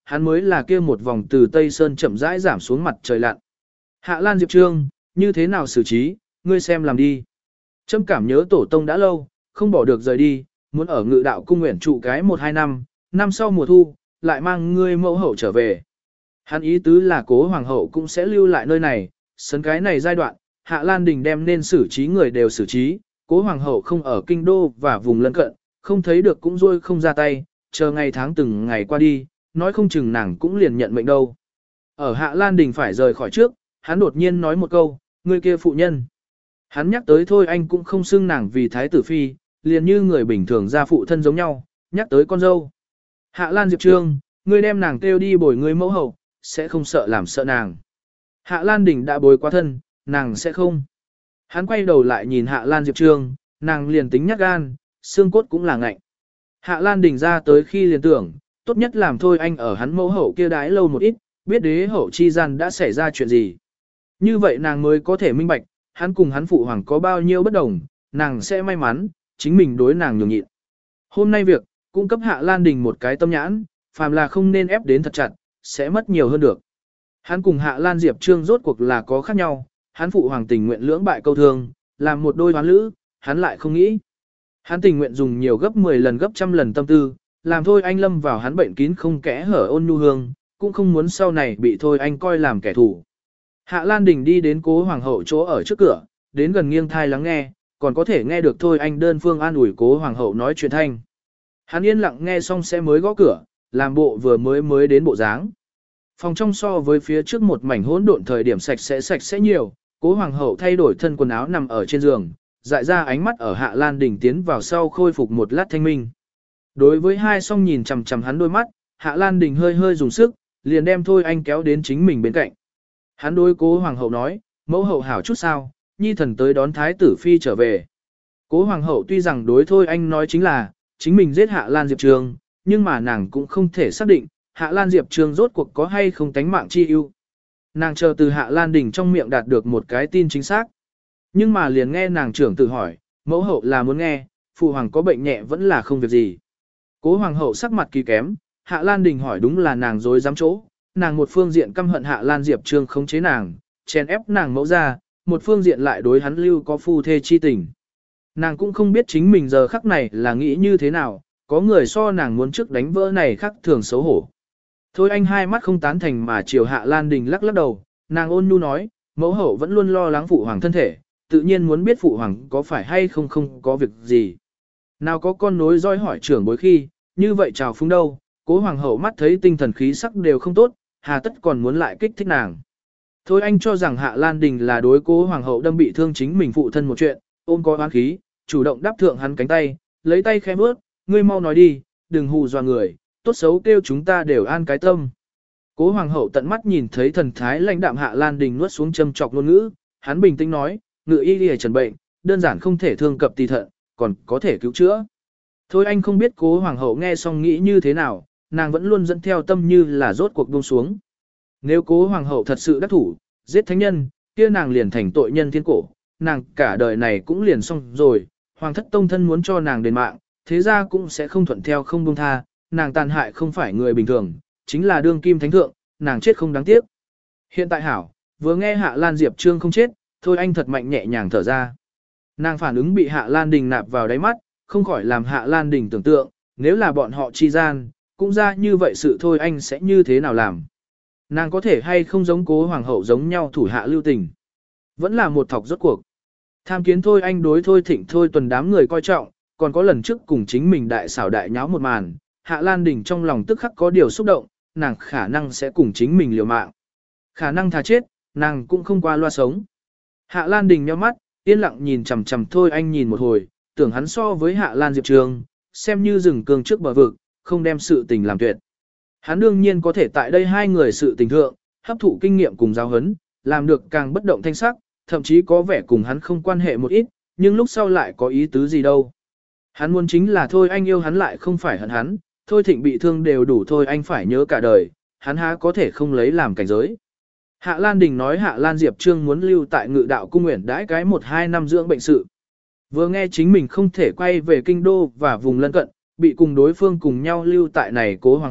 hắn mới là kia một vòng từ Tây Sơn chậm rãi giảm xuống mặt trời lặn. Hạ Lan Diệp Trương, như thế nào xử trí, ngươi xem làm đi. Trâm cảm nhớ tổ tông đã lâu, không bỏ được rời đi, muốn ở ngự đạo cung nguyện trụ cái một hai năm, năm sau mùa thu, lại mang ngươi mẫu hậu trở về. Hắn ý tứ là cố hoàng hậu cũng sẽ lưu lại nơi này, sấn cái này giai đoạn, Hạ Lan Đình đem nên xử trí người đều xử trí, cố hoàng hậu không ở kinh đô và vùng lân cận, không thấy được cũng rôi không ra tay, chờ ngày tháng từng ngày qua đi, nói không chừng nàng cũng liền nhận mệnh đâu. Ở Hạ Lan Đình phải rời khỏi trước, hắn đột nhiên nói một câu, người kia phụ nhân. Hắn nhắc tới thôi anh cũng không xưng nàng vì thái tử phi, liền như người bình thường ra phụ thân giống nhau, nhắc tới con dâu. Hạ Lan Diệp Trương, ngươi đem nàng kêu đi bồi ngươi mẫu hậu, sẽ không sợ làm sợ nàng. Hạ Lan Đình đã bồi quá thân, nàng sẽ không. Hắn quay đầu lại nhìn Hạ Lan Diệp Trương, nàng liền tính nhát gan, xương cốt cũng là ngạnh. Hạ Lan Đình ra tới khi liền tưởng, tốt nhất làm thôi anh ở hắn mẫu hậu kia đái lâu một ít, biết đế hậu chi gian đã xảy ra chuyện gì. Như vậy nàng mới có thể minh bạch, hắn cùng hắn phụ hoàng có bao nhiêu bất đồng, nàng sẽ may mắn, chính mình đối nàng nhường nhịn. Hôm nay việc, cung cấp Hạ Lan Đình một cái tâm nhãn, phàm là không nên ép đến thật chặt, sẽ mất nhiều hơn được. Hắn cùng Hạ Lan Diệp Trương rốt cuộc là có khác nhau, hắn phụ hoàng tình nguyện lưỡng bại câu thương, làm một đôi hoán lữ, hắn lại không nghĩ. Hắn tình nguyện dùng nhiều gấp mười lần gấp trăm lần tâm tư, làm thôi anh lâm vào hắn bệnh kín không kẽ hở ôn nhu hương, cũng không muốn sau này bị thôi anh coi làm kẻ thù. Hạ Lan Đình đi đến cố hoàng hậu chỗ ở trước cửa, đến gần nghiêng thai lắng nghe, còn có thể nghe được thôi anh đơn phương an ủi cố hoàng hậu nói chuyện thanh. Hắn yên lặng nghe xong sẽ mới gõ cửa, làm bộ vừa mới mới đến bộ dáng. Phòng trong so với phía trước một mảnh hỗn độn thời điểm sạch sẽ sạch sẽ nhiều, cố hoàng hậu thay đổi thân quần áo nằm ở trên giường, dại ra ánh mắt ở Hạ Lan Đình tiến vào sau khôi phục một lát thanh minh. Đối với hai song nhìn chằm chằm hắn đôi mắt, Hạ Lan Đình hơi hơi dùng sức, liền đem thôi anh kéo đến chính mình bên cạnh. Hắn đối cố hoàng hậu nói, mẫu hậu hảo chút sao, nhi thần tới đón thái tử phi trở về. Cố hoàng hậu tuy rằng đối thôi anh nói chính là, chính mình giết Hạ Lan Diệp Trương, nhưng mà nàng cũng không thể xác định, Hạ Lan Diệp Trương rốt cuộc có hay không tánh mạng chi ưu. Nàng chờ từ Hạ Lan Đình trong miệng đạt được một cái tin chính xác. Nhưng mà liền nghe nàng trưởng tự hỏi, mẫu hậu là muốn nghe, phụ hoàng có bệnh nhẹ vẫn là không việc gì. Cố hoàng hậu sắc mặt kỳ kém, Hạ Lan Đình hỏi đúng là nàng dối dám chỗ, nàng một phương diện căm hận Hạ Lan Diệp Trương không chế nàng, chèn ép nàng mẫu ra, một phương diện lại đối hắn lưu có phu thê chi tình. Nàng cũng không biết chính mình giờ khắc này là nghĩ như thế nào, có người so nàng muốn trước đánh vỡ này khắc thường xấu hổ. Thôi anh hai mắt không tán thành mà chiều Hạ Lan Đình lắc lắc đầu, nàng ôn nhu nói, mẫu hậu vẫn luôn lo lắng phụ hoàng thân thể, tự nhiên muốn biết phụ hoàng có phải hay không không có việc gì. Nào có con nối dõi hỏi trưởng bối khi, như vậy chào phúng đâu, cố hoàng hậu mắt thấy tinh thần khí sắc đều không tốt, hà tất còn muốn lại kích thích nàng. Thôi anh cho rằng Hạ Lan Đình là đối cố hoàng hậu đâm bị thương chính mình phụ thân một chuyện, ôm có oán khí, chủ động đáp thượng hắn cánh tay, lấy tay khẽ bước, ngươi mau nói đi, đừng hù dọa người, tốt xấu kêu chúng ta đều an cái tâm. Cố hoàng hậu tận mắt nhìn thấy thần thái lãnh đạm Hạ Lan Đình nuốt xuống châm chọc ngôn ngữ, hắn bình tĩnh nói, ngự y y trần bệnh, đơn giản không thể thương cập tỳ thận, còn có thể cứu chữa. Thôi anh không biết cố hoàng hậu nghe xong nghĩ như thế nào, nàng vẫn luôn dẫn theo tâm như là rốt cuộc buông xuống. Nếu cố hoàng hậu thật sự đắc thủ, giết thánh nhân, kia nàng liền thành tội nhân thiên cổ, nàng cả đời này cũng liền xong rồi, hoàng thất tông thân muốn cho nàng đền mạng, thế ra cũng sẽ không thuận theo không buông tha, nàng tàn hại không phải người bình thường, chính là đương kim thánh thượng, nàng chết không đáng tiếc. Hiện tại hảo, vừa nghe Hạ Lan Diệp Trương không chết, thôi anh thật mạnh nhẹ nhàng thở ra. Nàng phản ứng bị Hạ Lan Đình nạp vào đáy mắt, không khỏi làm Hạ Lan Đình tưởng tượng, nếu là bọn họ chi gian, cũng ra như vậy sự thôi anh sẽ như thế nào làm. Nàng có thể hay không giống cố hoàng hậu giống nhau thủ hạ lưu tình. Vẫn là một thọc rốt cuộc. Tham kiến thôi anh đối thôi thịnh thôi tuần đám người coi trọng, còn có lần trước cùng chính mình đại xảo đại nháo một màn, Hạ Lan Đình trong lòng tức khắc có điều xúc động, nàng khả năng sẽ cùng chính mình liều mạng. Khả năng thà chết, nàng cũng không qua loa sống. Hạ Lan Đình nhíu mắt, yên lặng nhìn chằm chằm thôi anh nhìn một hồi, tưởng hắn so với Hạ Lan Diệp Trường, xem như rừng cương trước bờ vực, không đem sự tình làm tuyệt. Hắn đương nhiên có thể tại đây hai người sự tình thượng, hấp thụ kinh nghiệm cùng giáo huấn, làm được càng bất động thanh sắc, thậm chí có vẻ cùng hắn không quan hệ một ít, nhưng lúc sau lại có ý tứ gì đâu. Hắn muốn chính là thôi anh yêu hắn lại không phải hận hắn, thôi thịnh bị thương đều đủ thôi anh phải nhớ cả đời, hắn há có thể không lấy làm cảnh giới. Hạ Lan Đình nói Hạ Lan Diệp Trương muốn lưu tại ngự đạo cung nguyện đãi cái một hai năm dưỡng bệnh sự. Vừa nghe chính mình không thể quay về kinh đô và vùng lân cận, bị cùng đối phương cùng nhau lưu tại này cố hoàng hậu,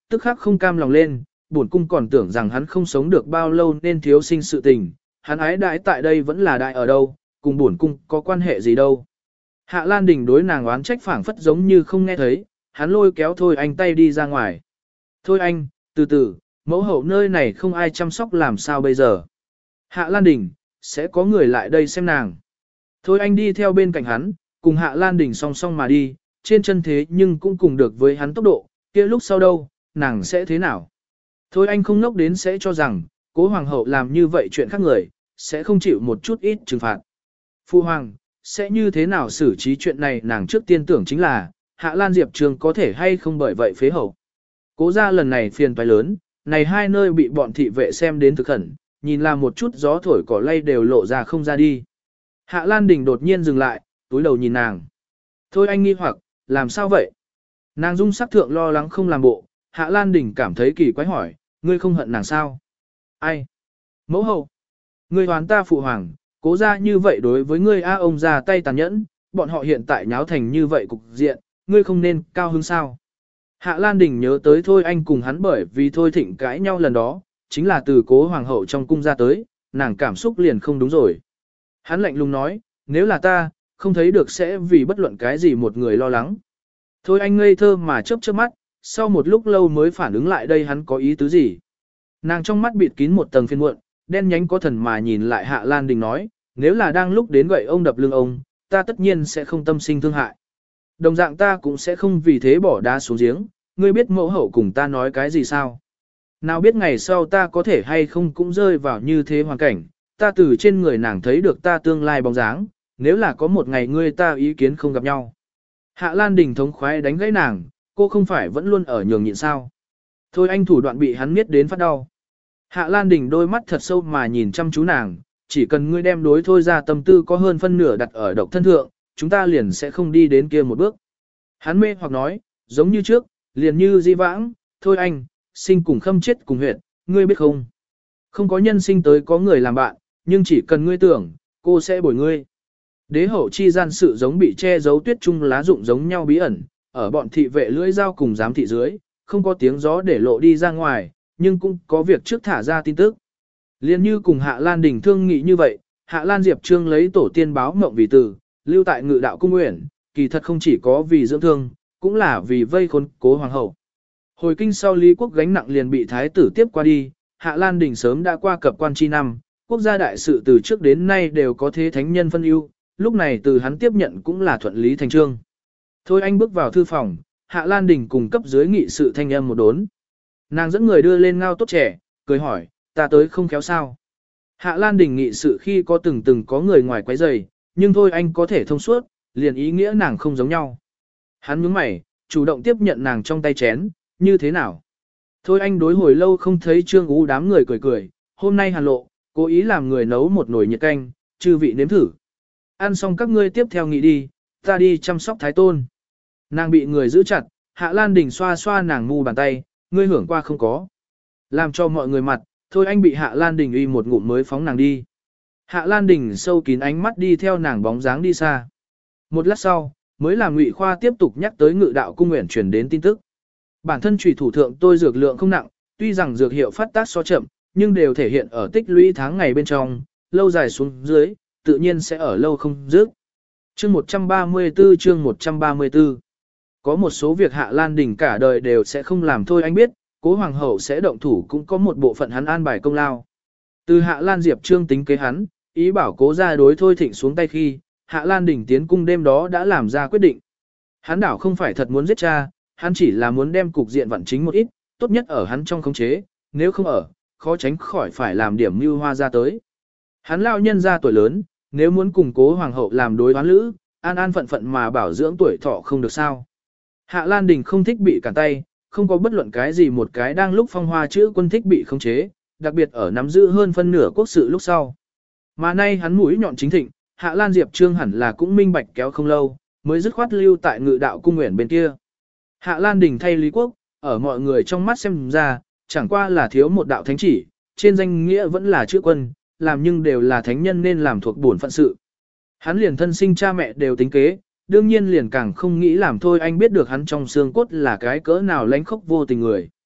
tức khắc không cam lòng lên, bổn cung còn tưởng rằng hắn không sống được bao lâu nên thiếu sinh sự tình, hắn ái đãi tại đây vẫn là đại ở đâu, cùng bổn cung có quan hệ gì đâu. Hạ Lan Đình đối nàng oán trách phảng phất giống như không nghe thấy, hắn lôi kéo Thôi Anh tay đi ra ngoài. Thôi anh, từ từ, mẫu hậu nơi này không ai chăm sóc làm sao bây giờ. Hạ Lan Đình, sẽ có người lại đây xem nàng. Thôi anh đi theo bên cạnh hắn, cùng Hạ Lan Đình song song mà đi, trên chân thế nhưng cũng cùng được với hắn tốc độ, kia lúc sau đâu, nàng sẽ thế nào. Thôi anh không ngốc đến sẽ cho rằng, cố hoàng hậu làm như vậy chuyện khác người, sẽ không chịu một chút ít trừng phạt. Phu hoàng, sẽ như thế nào xử trí chuyện này nàng trước tiên tưởng chính là, Hạ Lan Diệp Trường có thể hay không bởi vậy phế hậu. Cố ra lần này phiền toái lớn, này hai nơi bị bọn thị vệ xem đến thực khẩn, nhìn là một chút gió thổi cỏ lay đều lộ ra không ra đi. Hạ Lan Đình đột nhiên dừng lại, túi đầu nhìn nàng. Thôi anh nghi hoặc, làm sao vậy? Nàng dung sắc thượng lo lắng không làm bộ, Hạ Lan Đình cảm thấy kỳ quái hỏi, ngươi không hận nàng sao? Ai? Mẫu hậu. Ngươi hoàn ta phụ hoàng, cố ra như vậy đối với ngươi A ông ra tay tàn nhẫn, bọn họ hiện tại nháo thành như vậy cục diện, ngươi không nên cao hứng sao? Hạ Lan Đình nhớ tới Thôi anh cùng hắn bởi vì Thôi Thịnh cãi nhau lần đó, chính là từ cố hoàng hậu trong cung ra tới, nàng cảm xúc liền không đúng rồi. Hắn lạnh lùng nói, nếu là ta, không thấy được sẽ vì bất luận cái gì một người lo lắng. Thôi anh ngây thơ mà chớp chớp mắt, sau một lúc lâu mới phản ứng lại đây hắn có ý tứ gì. Nàng trong mắt bịt kín một tầng phiền muộn, đen nhánh có thần mà nhìn lại Hạ Lan Đình nói, nếu là đang lúc đến gậy ông đập lưng ông, ta tất nhiên sẽ không tâm sinh thương hại. Đồng dạng ta cũng sẽ không vì thế bỏ đá xuống giếng, ngươi biết mẫu hậu cùng ta nói cái gì sao? Nào biết ngày sau ta có thể hay không cũng rơi vào như thế hoàn cảnh, ta từ trên người nàng thấy được ta tương lai bóng dáng, nếu là có một ngày ngươi ta ý kiến không gặp nhau. Hạ Lan Đình thống khoái đánh gãy nàng, cô không phải vẫn luôn ở nhường nhịn sao? Thôi anh thủ đoạn bị hắn miết đến phát đau. Hạ Lan Đình đôi mắt thật sâu mà nhìn chăm chú nàng, chỉ cần ngươi đem đối thôi ra tâm tư có hơn phân nửa đặt ở độc thân thượng, chúng ta liền sẽ không đi đến kia một bước. Hắn mê hoặc nói, giống như trước, liền như di vãng, thôi anh, sinh cùng khâm chết cùng huyệt, ngươi biết không? Không có nhân sinh tới có người làm bạn, nhưng chỉ cần ngươi tưởng, cô sẽ bồi ngươi. Đế hậu chi gian sự giống bị che giấu tuyết trung lá rụng giống nhau bí ẩn, ở bọn thị vệ lưỡi dao cùng giám thị dưới, không có tiếng gió để lộ đi ra ngoài, nhưng cũng có việc trước thả ra tin tức. Liên như cùng Hạ Lan Đình thương nghị như vậy, Hạ Lan Diệp Trương lấy tổ tiên báo mộng vì từ, lưu tại ngự đạo cung nguyện, kỳ thật không chỉ có vì dưỡng thương, cũng là vì vây khốn cố hoàng hậu. Hồi kinh sau Lý Quốc gánh nặng liền bị thái tử tiếp qua đi, Hạ Lan Đình sớm đã qua cập quan chi năm, quốc gia đại sự từ trước đến nay đều có thế thánh nhân phân ưu, lúc này từ hắn tiếp nhận cũng là thuận lý thành trương. Thôi anh bước vào thư phòng, Hạ Lan Đình cùng cấp dưới nghị sự thanh âm một đốn. Nàng dẫn người đưa lên ngao tốt trẻ, cười hỏi, ta tới không khéo sao. Hạ Lan Đình nghị sự khi có từng từng có người ngoài quấy rầy, nhưng thôi anh có thể thông suốt, liền ý nghĩa nàng không giống nhau. Hắn nhướng mày, chủ động tiếp nhận nàng trong tay chén, như thế nào? Thôi anh đối hồi lâu không thấy Trương Ú đám người cười cười, hôm nay hàn lộ, cố ý làm người nấu một nồi nhiệt canh, chư vị nếm thử. Ăn xong các ngươi tiếp theo nghỉ đi, ta đi chăm sóc thái tôn. Nàng bị người giữ chặt, Hạ Lan Đình xoa xoa nàng ngu bàn tay, ngươi hưởng qua không có. Làm cho mọi người mặt, thôi anh bị Hạ Lan Đình uy một ngụm mới phóng nàng đi. Hạ Lan Đình sâu kín ánh mắt đi theo nàng bóng dáng đi xa. Một lát sau, mới làm Ngụy Khoa tiếp tục nhắc tới ngự đạo cung nguyện truyền đến tin tức. Bản thân trùy thủ thượng tôi dược lượng không nặng, tuy rằng dược hiệu phát tác so chậm, nhưng đều thể hiện ở tích lũy tháng ngày bên trong, lâu dài xuống dưới, tự nhiên sẽ ở lâu không dứt. Chương một trăm ba mươi tư chương một trăm ba mươi tư. Có một số việc Hạ Lan Đình cả đời đều sẽ không làm thôi anh biết, cố hoàng hậu sẽ động thủ cũng có một bộ phận hắn an bài công lao. Từ Hạ Lan Diệp Trương tính kế hắn, ý bảo cố ra đối thôi thịnh xuống tay khi, Hạ Lan Đình tiến cung đêm đó đã làm ra quyết định. Hắn đảo không phải thật muốn giết cha, hắn chỉ là muốn đem cục diện vận chính một ít, tốt nhất ở hắn trong khống chế, nếu không ở, khó tránh khỏi phải làm điểm mưu hoa ra tới. Hắn lao nhân ra tuổi lớn, nếu muốn củng cố hoàng hậu làm đối oán lữ, an an phận phận mà bảo dưỡng tuổi thọ không được sao. Hạ Lan Đình không thích bị cản tay, không có bất luận cái gì một cái đang lúc phong hoa chữ quân thích bị khống chế, đặc biệt ở nắm giữ hơn phân nửa quốc sự lúc sau. Mà nay hắn mũi nhọn chính thịnh, Hạ Lan Diệp Trương hẳn là cũng minh bạch kéo không lâu, mới dứt khoát lưu tại ngự đạo cung nguyện bên kia. Hạ Lan Đình thay Lý Quốc, ở mọi người trong mắt xem ra, chẳng qua là thiếu một đạo thánh chỉ, trên danh nghĩa vẫn là chữ quân, làm nhưng đều là thánh nhân nên làm thuộc bổn phận sự. Hắn liền thân sinh cha mẹ đều tính kế, đương nhiên liền càng không nghĩ làm thôi anh biết được hắn trong xương cốt là cái cỡ nào lánh khốc vô tình người.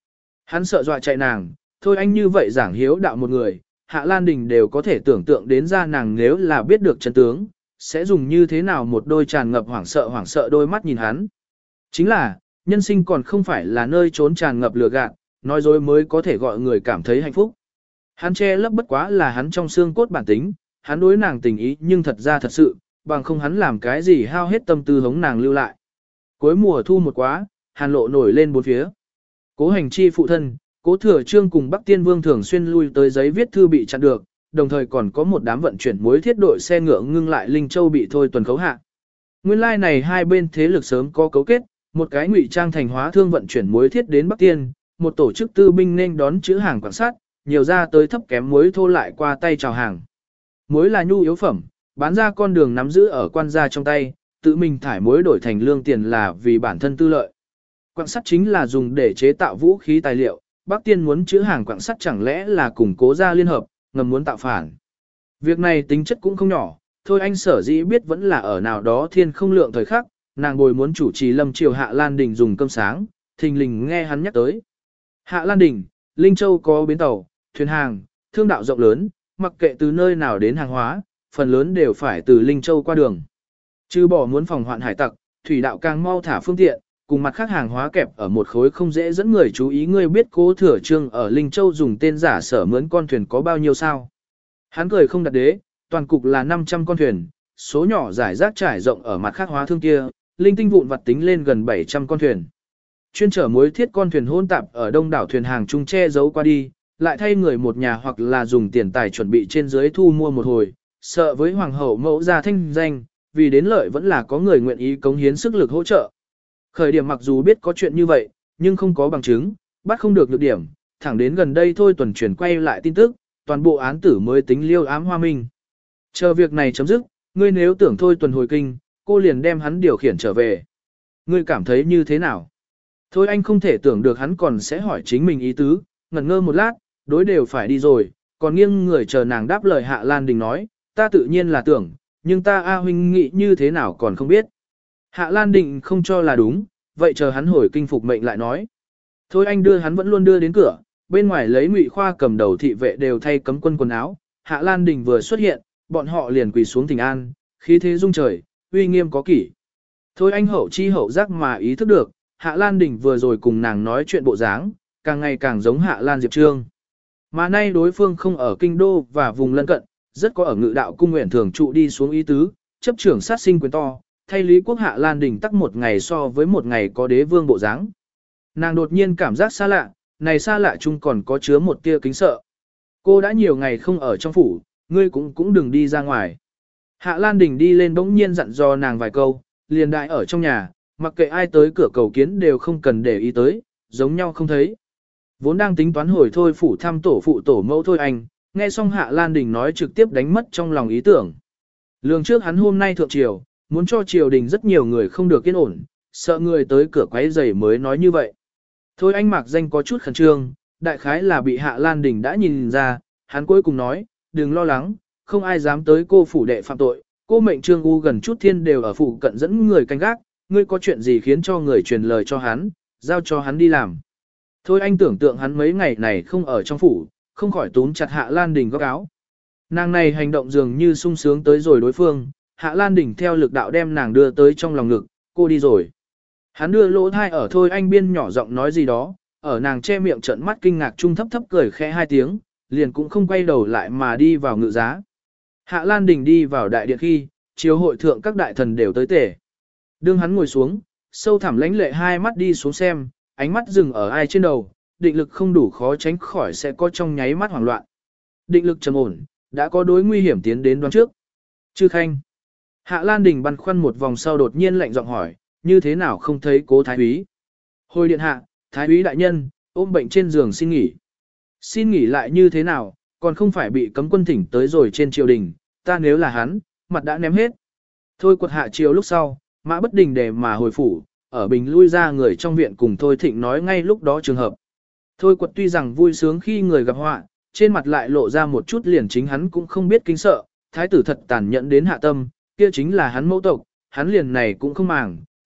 Hắn sợ dọa chạy nàng, thôi anh như vậy giảng hiếu đạo một người, Hạ Lan Đình đều có thể tưởng tượng đến ra nàng nếu là biết được chân tướng, sẽ dùng như thế nào một đôi tràn ngập hoảng sợ hoảng sợ đôi mắt nhìn hắn. Chính là, nhân sinh còn không phải là nơi trốn tràn ngập lừa gạt, nói dối mới có thể gọi người cảm thấy hạnh phúc. Hắn che lấp bất quá là hắn trong xương cốt bản tính, hắn đối nàng tình ý nhưng thật ra thật sự, bằng không hắn làm cái gì hao hết tâm tư hống nàng lưu lại. Cuối mùa thu một quá, hàn lộ nổi lên bốn phía. Cố Hành Chi phụ thân, Cố Thừa Trương cùng Bắc Tiên Vương thường xuyên lui tới giấy viết thư bị chặn được, đồng thời còn có một đám vận chuyển muối thiết đội xe ngựa ngưng lại Linh Châu bị thôi tuần khấu hạ. Nguyên lai like này hai bên thế lực sớm có cấu kết, một cái ngụy trang thành hóa thương vận chuyển muối thiết đến Bắc Tiên, một tổ chức tư binh nên đón chữ hàng quan sát, nhiều ra tới thấp kém muối thô lại qua tay chào hàng. Muối là nhu yếu phẩm, bán ra con đường nắm giữ ở quan gia trong tay, tự mình thải muối đổi thành lương tiền là vì bản thân tư lợi. Quặng sắt chính là dùng để chế tạo vũ khí tài liệu, Bắc Tiên muốn chữ hàng quặng sắt chẳng lẽ là cùng Cố gia liên hợp, ngầm muốn tạo phản. Việc này tính chất cũng không nhỏ, thôi anh sở dĩ biết vẫn là ở nào đó thiên không lượng thời khắc, nàng bồi muốn chủ trì lâm triều Hạ Lan Đình dùng cơm sáng, thình lình nghe hắn nhắc tới. Hạ Lan Đình, Linh Châu có bến tàu, thuyền hàng, thương đạo rộng lớn, mặc kệ từ nơi nào đến hàng hóa, phần lớn đều phải từ Linh Châu qua đường. Chứ bỏ muốn phòng hoạn hải tặc, thủy đạo càng mau thả phương tiện, cùng mặt khác hàng hóa kẹp ở một khối không dễ dẫn người chú ý. Ngươi biết Cố Thừa Trương ở Linh Châu dùng tên giả sở mướn con thuyền có bao nhiêu sao? Hắn cười không đặt đế, toàn cục là năm trăm con thuyền, số nhỏ giải rác trải rộng ở mặt khác hóa thương kia, linh tinh vụn vặt tính lên gần bảy trăm con thuyền. Chuyên chở muối thiết con thuyền hôn tạp ở đông đảo thuyền hàng chung che giấu qua đi, lại thay người một nhà hoặc là dùng tiền tài chuẩn bị trên dưới thu mua một hồi, sợ với hoàng hậu mẫu gia thanh danh, vì đến lợi vẫn là có người nguyện ý cống hiến sức lực hỗ trợ. Khởi điểm mặc dù biết có chuyện như vậy, nhưng không có bằng chứng, bắt không được nhược điểm, thẳng đến gần đây thôi tuần chuyển quay lại tin tức, toàn bộ án tử mới tính liêu ám hoa minh. Chờ việc này chấm dứt, ngươi nếu tưởng thôi tuần hồi kinh, cô liền đem hắn điều khiển trở về. Ngươi cảm thấy như thế nào? Thôi anh không thể tưởng được hắn còn sẽ hỏi chính mình ý tứ, ngẩn ngơ một lát, đối đều phải đi rồi, còn nghiêng người chờ nàng đáp lời Hạ Lan Đình nói, ta tự nhiên là tưởng, nhưng ta A huynh nghĩ như thế nào còn không biết. Hạ Lan Đình không cho là đúng, vậy chờ hắn hồi kinh phục mệnh lại nói. Thôi anh đưa hắn vẫn luôn đưa đến cửa, bên ngoài lấy Ngụy Khoa cầm đầu thị vệ đều thay cấm quân quần áo, Hạ Lan Đình vừa xuất hiện, bọn họ liền quỳ xuống thỉnh an, khí thế rung trời, uy nghiêm có kỷ. Thôi anh hậu chi hậu giác mà ý thức được, Hạ Lan Đình vừa rồi cùng nàng nói chuyện bộ dáng, càng ngày càng giống Hạ Lan Diệp Trương. Mà nay đối phương không ở kinh đô và vùng lân cận, rất có ở ngự đạo cung nguyện thường trụ đi xuống ý tứ, chấp trưởng sát sinh quyền to, thay Lý Quốc Hạ Lan Đình tắc một ngày so với một ngày có đế vương bộ dáng. Nàng đột nhiên cảm giác xa lạ, này xa lạ chung còn có chứa một tia kính sợ. Cô đã nhiều ngày không ở trong phủ, ngươi cũng cũng đừng đi ra ngoài. Hạ Lan Đình đi lên bỗng nhiên dặn dò nàng vài câu, liền đại ở trong nhà, mặc kệ ai tới cửa cầu kiến đều không cần để ý tới, giống nhau không thấy. Vốn đang tính toán hồi thôi phủ thăm tổ phụ tổ mẫu thôi anh, nghe xong Hạ Lan Đình nói trực tiếp đánh mất trong lòng ý tưởng. Lường trước hắn hôm nay thượng triều, muốn cho triều đình rất nhiều người không được yên ổn, sợ người tới cửa quấy rầy mới nói như vậy. Thôi anh mạc danh có chút khẩn trương, đại khái là bị Hạ Lan Đình đã nhìn ra, hắn cuối cùng nói, đừng lo lắng, không ai dám tới cô phủ đệ phạm tội, cô mệnh trương u gần chút thiên đều ở phủ cận dẫn người canh gác, ngươi có chuyện gì khiến cho người truyền lời cho hắn, giao cho hắn đi làm. Thôi anh tưởng tượng hắn mấy ngày này không ở trong phủ, không khỏi túm chặt Hạ Lan Đình góc áo. Nàng này hành động dường như sung sướng tới rồi đối phương, Hạ Lan Đình theo lực đạo đem nàng đưa tới trong lòng ngực, cô đi rồi. Hắn đưa lỗ thai ở thôi anh biên nhỏ giọng nói gì đó, ở nàng che miệng trợn mắt kinh ngạc trung thấp thấp cười khẽ hai tiếng, liền cũng không quay đầu lại mà đi vào ngự giá. Hạ Lan Đình đi vào đại điện khi, chiếu hội thượng các đại thần đều tới tể. Đương hắn ngồi xuống, sâu thẳm lãnh lệ hai mắt đi xuống xem, ánh mắt dừng ở ai trên đầu, định lực không đủ khó tránh khỏi sẽ có trong nháy mắt hoảng loạn. Định lực trầm ổn, đã có đối nguy hiểm tiến đến đoán trước. Chư Khanh. Hạ Lan Đình băn khoăn một vòng sau đột nhiên lạnh giọng hỏi, như thế nào không thấy cố thái úy? Hồi điện hạ, thái úy đại nhân, ôm bệnh trên giường xin nghỉ. Xin nghỉ lại như thế nào, còn không phải bị cấm quân thỉnh tới rồi trên triều đình, ta nếu là hắn, mặt đã ném hết. Thôi quật hạ triều lúc sau, Mã Bất Đình để mà hồi phủ, ở bình lui ra người trong viện cùng Thôi Thịnh nói ngay lúc đó trường hợp. Thôi quật tuy rằng vui sướng khi người gặp họa, trên mặt lại lộ ra một chút liền chính hắn cũng không biết kính sợ, thái tử thật tàn nhẫn đến hạ tâm, kia chính là hắn mẫu tộc, hắn liền này cũng không màng,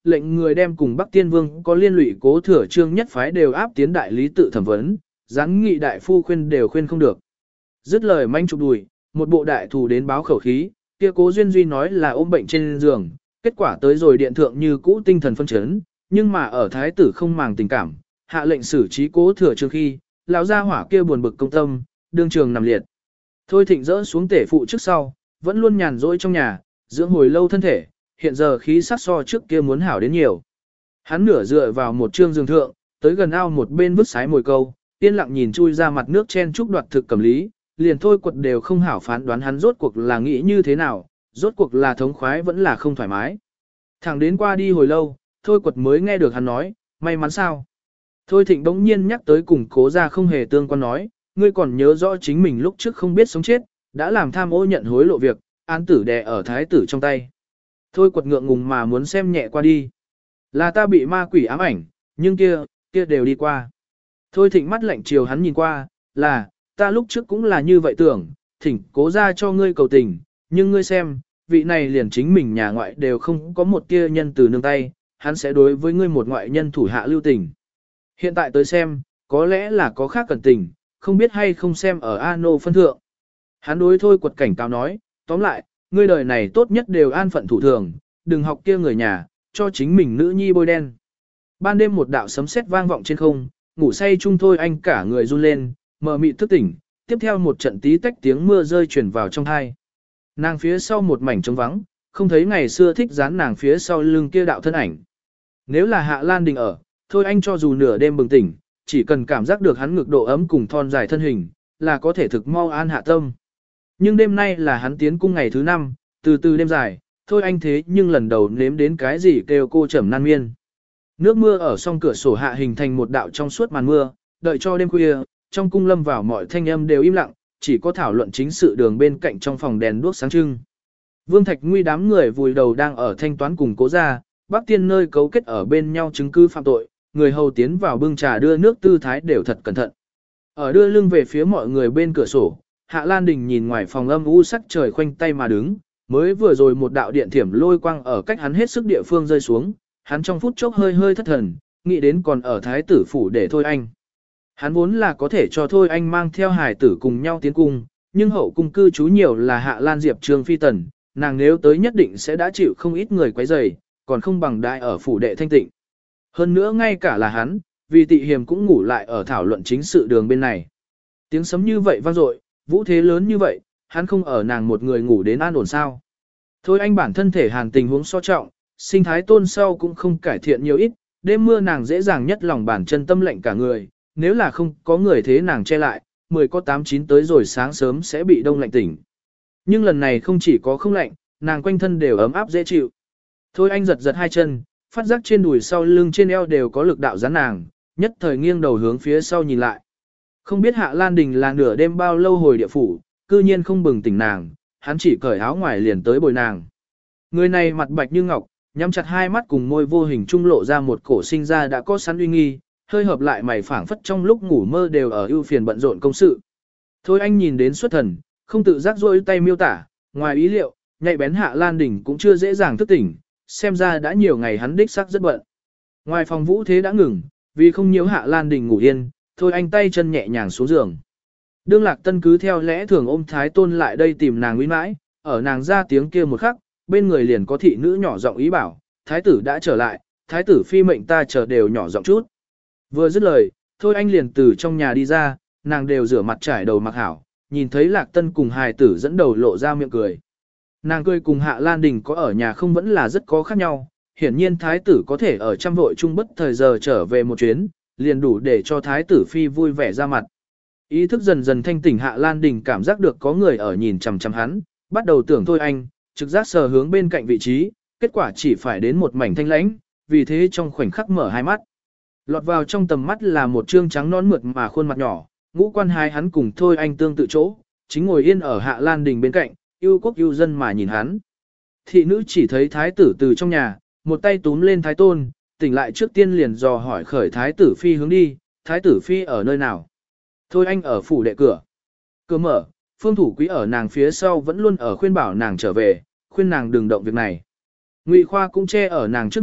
lệnh người đem cùng Bắc Tiên Vương có liên lụy Cố Thừa Trương nhất phái đều áp tiến đại lý tự thẩm vấn, giáng nghị đại phu khuyên đều khuyên không được. Dứt lời manh chụp đùi, một bộ đại thù đến báo khẩu khí, kia Cố Duyên Duy nói là ôm bệnh trên giường, kết quả tới rồi điện thượng như cũ tinh thần phân chấn, nhưng mà ở thái tử không màng tình cảm, hạ lệnh xử trí Cố Thừa Trương khi, lão gia hỏa kia buồn bực công tâm, đương trường nằm liệt. Thôi Thịnh dỡ xuống tể phụ trước sau, vẫn luôn nhàn rỗi trong nhà, dưỡng hồi lâu thân thể, hiện giờ khí sắc so trước kia muốn hảo đến nhiều. Hắn nửa dựa vào một trương giường thượng, tới gần ao một bên vứt sái mồi câu, yên lặng nhìn chui ra mặt nước chen chúc đoạt thực cầm lý, liền thôi quật đều không hảo phán đoán hắn rốt cuộc là nghĩ như thế nào, rốt cuộc là thống khoái vẫn là không thoải mái. Thẳng đến qua đi hồi lâu, thôi quật mới nghe được hắn nói, may mắn sao. Thôi Thịnh bỗng nhiên nhắc tới cùng Cố gia không hề tương quan nói, ngươi còn nhớ rõ chính mình lúc trước không biết sống chết, đã làm tham ô nhận hối lộ việc, án tử đè ở thái tử trong tay. Thôi quật ngượng ngùng mà muốn xem nhẹ qua đi. Là ta bị ma quỷ ám ảnh, nhưng kia, kia đều đi qua. Thôi Thịnh mắt lạnh chiều hắn nhìn qua, là, ta lúc trước cũng là như vậy tưởng, thỉnh Cố gia cho ngươi cầu tình, nhưng ngươi xem, vị này liền chính mình nhà ngoại đều không có một tia nhân từ nương tay, hắn sẽ đối với ngươi một ngoại nhân thủ hạ lưu tình. Hiện tại tới xem, có lẽ là có khác cẩn tình, không biết hay không xem ở Ano phân thượng. Hắn đối thôi quật cảnh cáo nói, tóm lại, ngươi đời này tốt nhất đều an phận thủ thường, đừng học kia người nhà, cho chính mình nữ nhi bôi đen. Ban đêm một đạo sấm sét vang vọng trên không, ngủ say chung thôi anh cả người run lên, mờ mịt thức tỉnh, tiếp theo một trận tí tách tiếng mưa rơi chuyển vào trong thai. Nàng phía sau một mảnh trống vắng, không thấy ngày xưa thích dán nàng phía sau lưng kia đạo thân ảnh. Nếu là Hạ Lan Đình ở, thôi anh cho dù nửa đêm bừng tỉnh, chỉ cần cảm giác được hắn ngực độ ấm cùng thon dài thân hình, là có thể thực mau an hạ tâm. Nhưng đêm nay là hắn tiến cung ngày thứ năm, từ từ đêm dài, thôi anh thế nhưng lần đầu nếm đến cái gì kêu cô trầm nan miên. Nước mưa ở song cửa sổ hạ hình thành một đạo trong suốt màn mưa, đợi cho đêm khuya, trong cung lâm vào mọi thanh âm đều im lặng, chỉ có thảo luận chính sự đường bên cạnh trong phòng đèn đuốc sáng trưng. Vương Thạch Nguy đám người vùi đầu đang ở thanh toán cùng Cố gia, Bắc Tiên nơi cấu kết ở bên nhau chứng cứ phạm tội, người hầu tiến vào bưng trà đưa nước tư thái đều thật cẩn thận. Ở đưa lưng về phía mọi người bên cửa sổ, Hạ Lan Đình nhìn ngoài phòng âm u sắc trời khoanh tay mà đứng, mới vừa rồi một đạo điện thiểm lôi quang ở cách hắn hết sức địa phương rơi xuống, hắn trong phút chốc hơi hơi thất thần, nghĩ đến còn ở thái tử phủ để thôi anh. Hắn vốn là có thể cho thôi anh mang theo hài tử cùng nhau tiến cung, nhưng hậu cung cư trú nhiều là Hạ Lan Diệp Trương Phi Tần, nàng nếu tới nhất định sẽ đã chịu không ít người quấy rầy, còn không bằng đại ở phủ đệ thanh tịnh. Hơn nữa ngay cả là hắn, vì tị hiềm cũng ngủ lại ở thảo luận chính sự đường bên này. Tiếng sấm như vậy vang dội, vũ thế lớn như vậy, hắn không ở nàng một người ngủ đến an ổn sao. Thôi anh bản thân thể hàn tình huống so trọng, sinh thái tôn sau cũng không cải thiện nhiều ít, đêm mưa nàng dễ dàng nhất lòng bản chân tâm lệnh cả người, nếu là không có người thế nàng che lại, mười có tám chín tới rồi sáng sớm sẽ bị đông lạnh tỉnh. Nhưng lần này không chỉ có không lạnh, nàng quanh thân đều ấm áp dễ chịu. Thôi anh giật giật hai chân, phát giác trên đùi sau lưng trên eo đều có lực đạo gián nàng, nhất thời nghiêng đầu hướng phía sau nhìn lại. Không biết Hạ Lan Đình là nửa đêm bao lâu hồi địa phủ, cư nhiên không bừng tỉnh nàng, hắn chỉ cởi áo ngoài liền tới bồi nàng. Người này mặt bạch như ngọc, nhắm chặt hai mắt cùng môi vô hình trung lộ ra một cổ sinh ra đã có sẵn uy nghi, hơi hợp lại mày phảng phất trong lúc ngủ mơ đều ở ưu phiền bận rộn công sự. Thôi anh nhìn đến xuất thần, không tự giác rôi tay miêu tả, ngoài ý liệu, nhạy bén Hạ Lan Đình cũng chưa dễ dàng thức tỉnh, xem ra đã nhiều ngày hắn đích xác rất bận. Ngoài phòng vũ thế đã ngừng, vì không nhiễu Hạ Lan Đình ngủ yên, thôi anh tay chân nhẹ nhàng xuống giường. Đương Lạc Tân cứ theo lẽ thường ôm Thái Tôn lại đây tìm nàng uy mãi, ở nàng ra tiếng kia một khắc, bên người liền có thị nữ nhỏ giọng ý bảo, Thái tử đã trở lại, Thái tử phi mệnh ta chờ đều nhỏ giọng chút. Vừa dứt lời, thôi anh liền từ trong nhà đi ra, nàng đều rửa mặt trải đầu mặc hảo, nhìn thấy Lạc Tân cùng hài tử dẫn đầu lộ ra miệng cười. Nàng cười cùng Hạ Lan Đình có ở nhà không vẫn là rất có khác nhau, hiển nhiên Thái tử có thể ở trăm vội chung bất thời giờ trở về một chuyến, liền đủ để cho Thái tử phi vui vẻ ra mặt. Ý thức dần dần thanh tỉnh Hạ Lan Đình cảm giác được có người ở nhìn chằm chằm hắn, bắt đầu tưởng thôi anh, trực giác sờ hướng bên cạnh vị trí, kết quả chỉ phải đến một mảnh thanh lãnh, vì thế trong khoảnh khắc mở hai mắt. Lọt vào trong tầm mắt là một trương trắng nón mượt mà khuôn mặt nhỏ, ngũ quan hai hắn cùng thôi anh tương tự chỗ, chính ngồi yên ở Hạ Lan Đình bên cạnh, yêu quốc yêu dân mà nhìn hắn. Thị nữ chỉ thấy thái tử từ trong nhà, một tay túm lên Thái Tôn, tỉnh lại trước tiên liền dò hỏi khởi thái tử phi hướng đi, thái tử phi ở nơi nào. Thôi anh ở phủ đệ cửa. Cửa mở, phương thủ quý ở nàng phía sau vẫn luôn ở khuyên bảo nàng trở về, khuyên nàng đừng động việc này. Ngụy Khoa cũng che ở nàng trước mặt,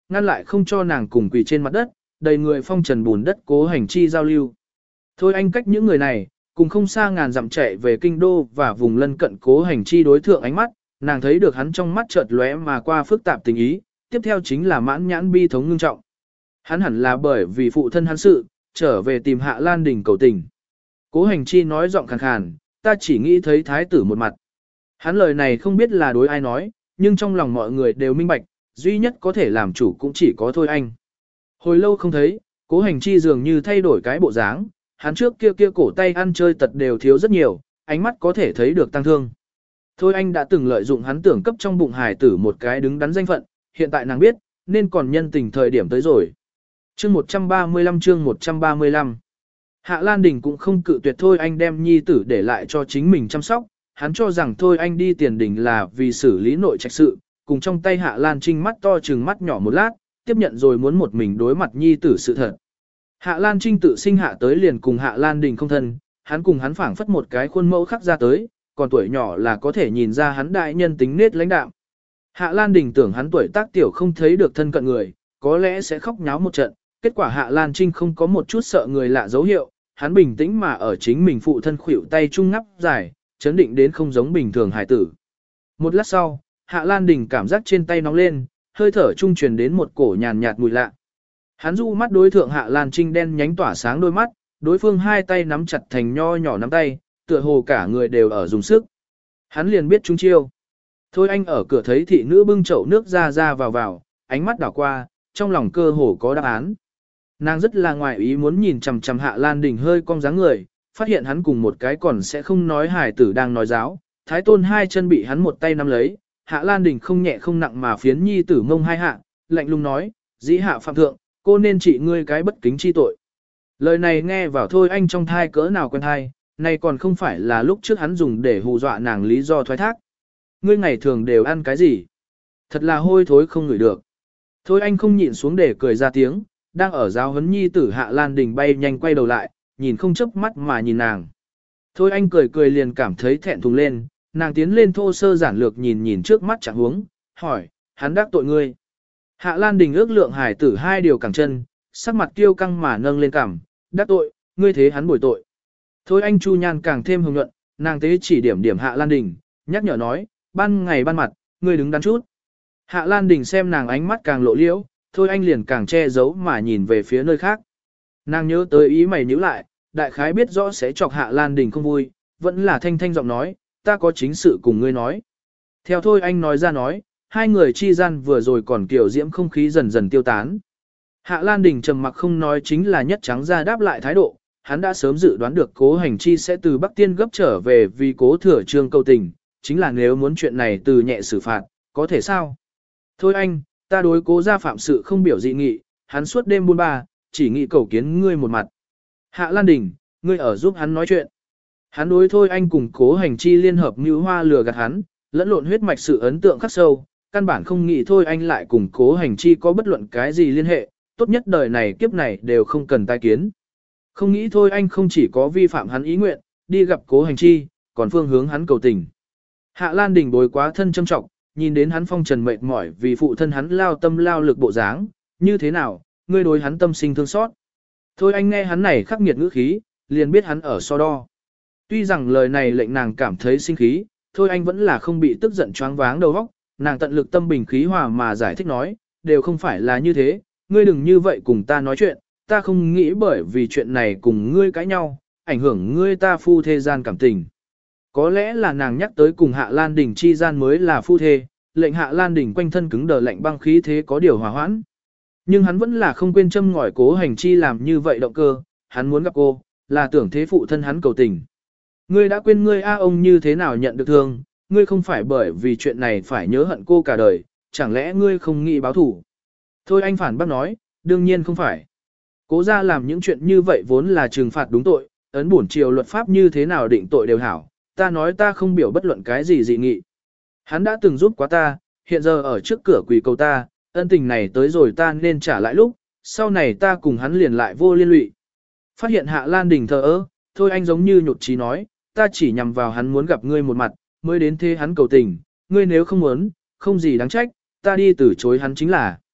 ngăn lại không cho nàng cùng quỳ trên mặt đất, đầy người phong trần bùn đất Cố Hành Chi giao lưu. Thôi anh cách những người này, cùng không xa ngàn dặm chạy về kinh đô và vùng lân cận Cố Hành Chi đối thượng ánh mắt, nàng thấy được hắn trong mắt chợt lóe mà qua phức tạp tình ý, tiếp theo chính là mãn nhãn bi thống ngưng trọng. Hắn hẳn là bởi vì phụ thân hắn sự, trở về tìm Hạ Lan Đình cầu tình. Cố Hành Chi nói giọng khàn khàn, ta chỉ nghĩ thấy thái tử một mặt. Hắn lời này không biết là đối ai nói, nhưng trong lòng mọi người đều minh bạch, duy nhất có thể làm chủ cũng chỉ có Thôi Anh. Hồi lâu không thấy, Cố Hành Chi dường như thay đổi cái bộ dáng, hắn trước kia kia cổ tay ăn chơi tật đều thiếu rất nhiều, ánh mắt có thể thấy được tăng thương. Thôi Anh đã từng lợi dụng hắn tưởng cấp trong bụng hài tử một cái đứng đắn danh phận, hiện tại nàng biết, nên còn nhân tình thời điểm tới rồi. Chương một trăm ba mươi lăm chương một trăm ba mươi lăm Hạ Lan Đình cũng không cự tuyệt Thôi Anh đem nhi tử để lại cho chính mình chăm sóc, hắn cho rằng Thôi Anh đi tiền đình là vì xử lý nội trạch sự, cùng trong tay Hạ Lan Trinh mắt to trừng mắt nhỏ một lát, tiếp nhận rồi muốn một mình đối mặt nhi tử sự thật. Hạ Lan Trinh tự sinh hạ tới liền cùng Hạ Lan Đình không thân, hắn cùng hắn phảng phất một cái khuôn mẫu khắc ra tới, còn tuổi nhỏ là có thể nhìn ra hắn đại nhân tính nết lãnh đạm. Hạ Lan Đình tưởng hắn tuổi tác tiểu không thấy được thân cận người, có lẽ sẽ khóc nháo một trận, kết quả Hạ Lan Trinh không có một chút sợ người lạ dấu hiệu, hắn bình tĩnh mà ở chính mình phụ thân khuỷu tay trung ngắp dài, chấn định đến không giống bình thường hải tử. Một lát sau, Hạ Lan Đình cảm giác trên tay nóng lên, hơi thở trung truyền đến một cổ nhàn nhạt mùi lạ. Hắn du mắt đối thượng Hạ Lan Trinh đen nhánh tỏa sáng đôi mắt, đối phương hai tay nắm chặt thành nho nhỏ nắm tay, tựa hồ cả người đều ở dùng sức. Hắn liền biết chúng chiêu. Thôi anh ở cửa thấy thị nữ bưng chậu nước ra ra vào vào, ánh mắt đảo qua, trong lòng cơ hồ có đáp án. Nàng rất là ngoài ý muốn nhìn chằm chằm Hạ Lan Đình hơi cong dáng người, phát hiện hắn cùng một cái còn sẽ không nói hài tử đang nói giáo, thái tôn hai chân bị hắn một tay nắm lấy, Hạ Lan Đình không nhẹ không nặng mà phiến nhi tử mông hai hạ, lạnh lùng nói, dĩ hạ phạm thượng, cô nên trị ngươi cái bất kính chi tội. Lời này nghe vào Thôi anh trong thai cỡ nào quen thai, này còn không phải là lúc trước hắn dùng để hù dọa nàng lý do thoái thác. Ngươi ngày thường đều ăn cái gì? Thật là hôi thối không ngửi được. Thôi anh không nhịn xuống để cười ra tiếng, đang ở giáo huấn nhi tử Hạ Lan Đình bay nhanh quay đầu lại, nhìn không chớp mắt mà nhìn nàng. Thôi anh cười cười liền cảm thấy thẹn thùng lên, nàng tiến lên thô sơ giản lược nhìn nhìn trước mắt chẳng huống, hỏi, hắn đắc tội ngươi. Hạ Lan Đình ước lượng hải tử hai điều cẳng chân, sắc mặt kiêu căng mà nâng lên cằm, đắc tội, ngươi thế hắn bồi tội. Thôi anh chu nhan càng thêm hồng nhuận, nàng tế chỉ điểm điểm Hạ Lan Đình, nhắc nhở nói, ban ngày ban mặt, ngươi đứng đắn chút. Hạ Lan Đình xem nàng ánh mắt càng lộ liễu, thôi anh liền càng che giấu mà nhìn về phía nơi khác. Nàng nhớ tới ý mày nhíu lại, đại khái biết rõ sẽ chọc Hạ Lan Đình không vui, vẫn là thanh thanh giọng nói, ta có chính sự cùng ngươi nói. Theo thôi anh nói ra nói, hai người chi gian vừa rồi còn kiểu diễm không khí dần dần tiêu tán. Hạ Lan Đình trầm mặc không nói chính là nhất trắng ra đáp lại thái độ, hắn đã sớm dự đoán được Cố Hành Chi sẽ từ Bắc Tiên gấp trở về vì Cố Thừa Trương câu tình, chính là nếu muốn chuyện này từ nhẹ xử phạt, có thể sao? Thôi anh, ta đối Cố gia phạm sự không biểu dị nghị, hắn suốt đêm buôn ba, chỉ nghị cầu kiến ngươi một mặt. Hạ Lan Đình, ngươi ở giúp hắn nói chuyện. Hắn đối Thôi anh cùng Cố Hành Chi liên hợp mưu hoa lừa gạt hắn, lẫn lộn huyết mạch sự ấn tượng khắc sâu, căn bản không nghĩ Thôi anh lại cùng Cố Hành Chi có bất luận cái gì liên hệ, tốt nhất đời này kiếp này đều không cần tai kiến. Không nghĩ Thôi anh không chỉ có vi phạm hắn ý nguyện, đi gặp Cố Hành Chi, còn phương hướng hắn cầu tình. Hạ Lan Đình bối quá thân châm trọng, nhìn đến hắn phong trần mệt mỏi vì phụ thân hắn lao tâm lao lực bộ dáng, như thế nào, ngươi đối hắn tâm sinh thương xót. Thôi anh nghe hắn này khắc nghiệt ngữ khí, liền biết hắn ở so đo. Tuy rằng lời này lệnh nàng cảm thấy sinh khí, thôi anh vẫn là không bị tức giận choáng váng đầu óc, nàng tận lực tâm bình khí hòa mà giải thích nói, đều không phải là như thế, ngươi đừng như vậy cùng ta nói chuyện, ta không nghĩ bởi vì chuyện này cùng ngươi cãi nhau, ảnh hưởng ngươi ta phu thê gian cảm tình. Có lẽ là nàng nhắc tới cùng Hạ Lan Đình chi gian mới là phu thê, lệnh Hạ Lan Đình quanh thân cứng đờ lạnh băng khí thế có điều hòa hoãn. Nhưng hắn vẫn là không quên châm ngòi Cố Hành Chi làm như vậy động cơ, hắn muốn gặp cô, là tưởng thế phụ thân hắn cầu tình. Ngươi đã quên ngươi a ông như thế nào nhận được thương, ngươi không phải bởi vì chuyện này phải nhớ hận cô cả đời, chẳng lẽ ngươi không nghĩ báo thủ. Thôi anh phản bác nói, đương nhiên không phải. Cố gia làm những chuyện như vậy vốn là trừng phạt đúng tội, ấn bổn triều luật pháp như thế nào định tội đều hảo, ta nói ta không biểu bất luận cái gì dị nghị. Hắn đã từng giúp quá ta, hiện giờ ở trước cửa quỳ cầu ta, ân tình này tới rồi ta nên trả lại lúc, sau này ta cùng hắn liền lại vô liên lụy. Phát hiện Hạ Lan Đình thờ ơ, thôi anh giống như nhột trí nói, ta chỉ nhằm vào hắn muốn gặp ngươi một mặt, mới đến thế hắn cầu tình, ngươi nếu không muốn, không gì đáng trách, ta đi từ chối hắn chính là.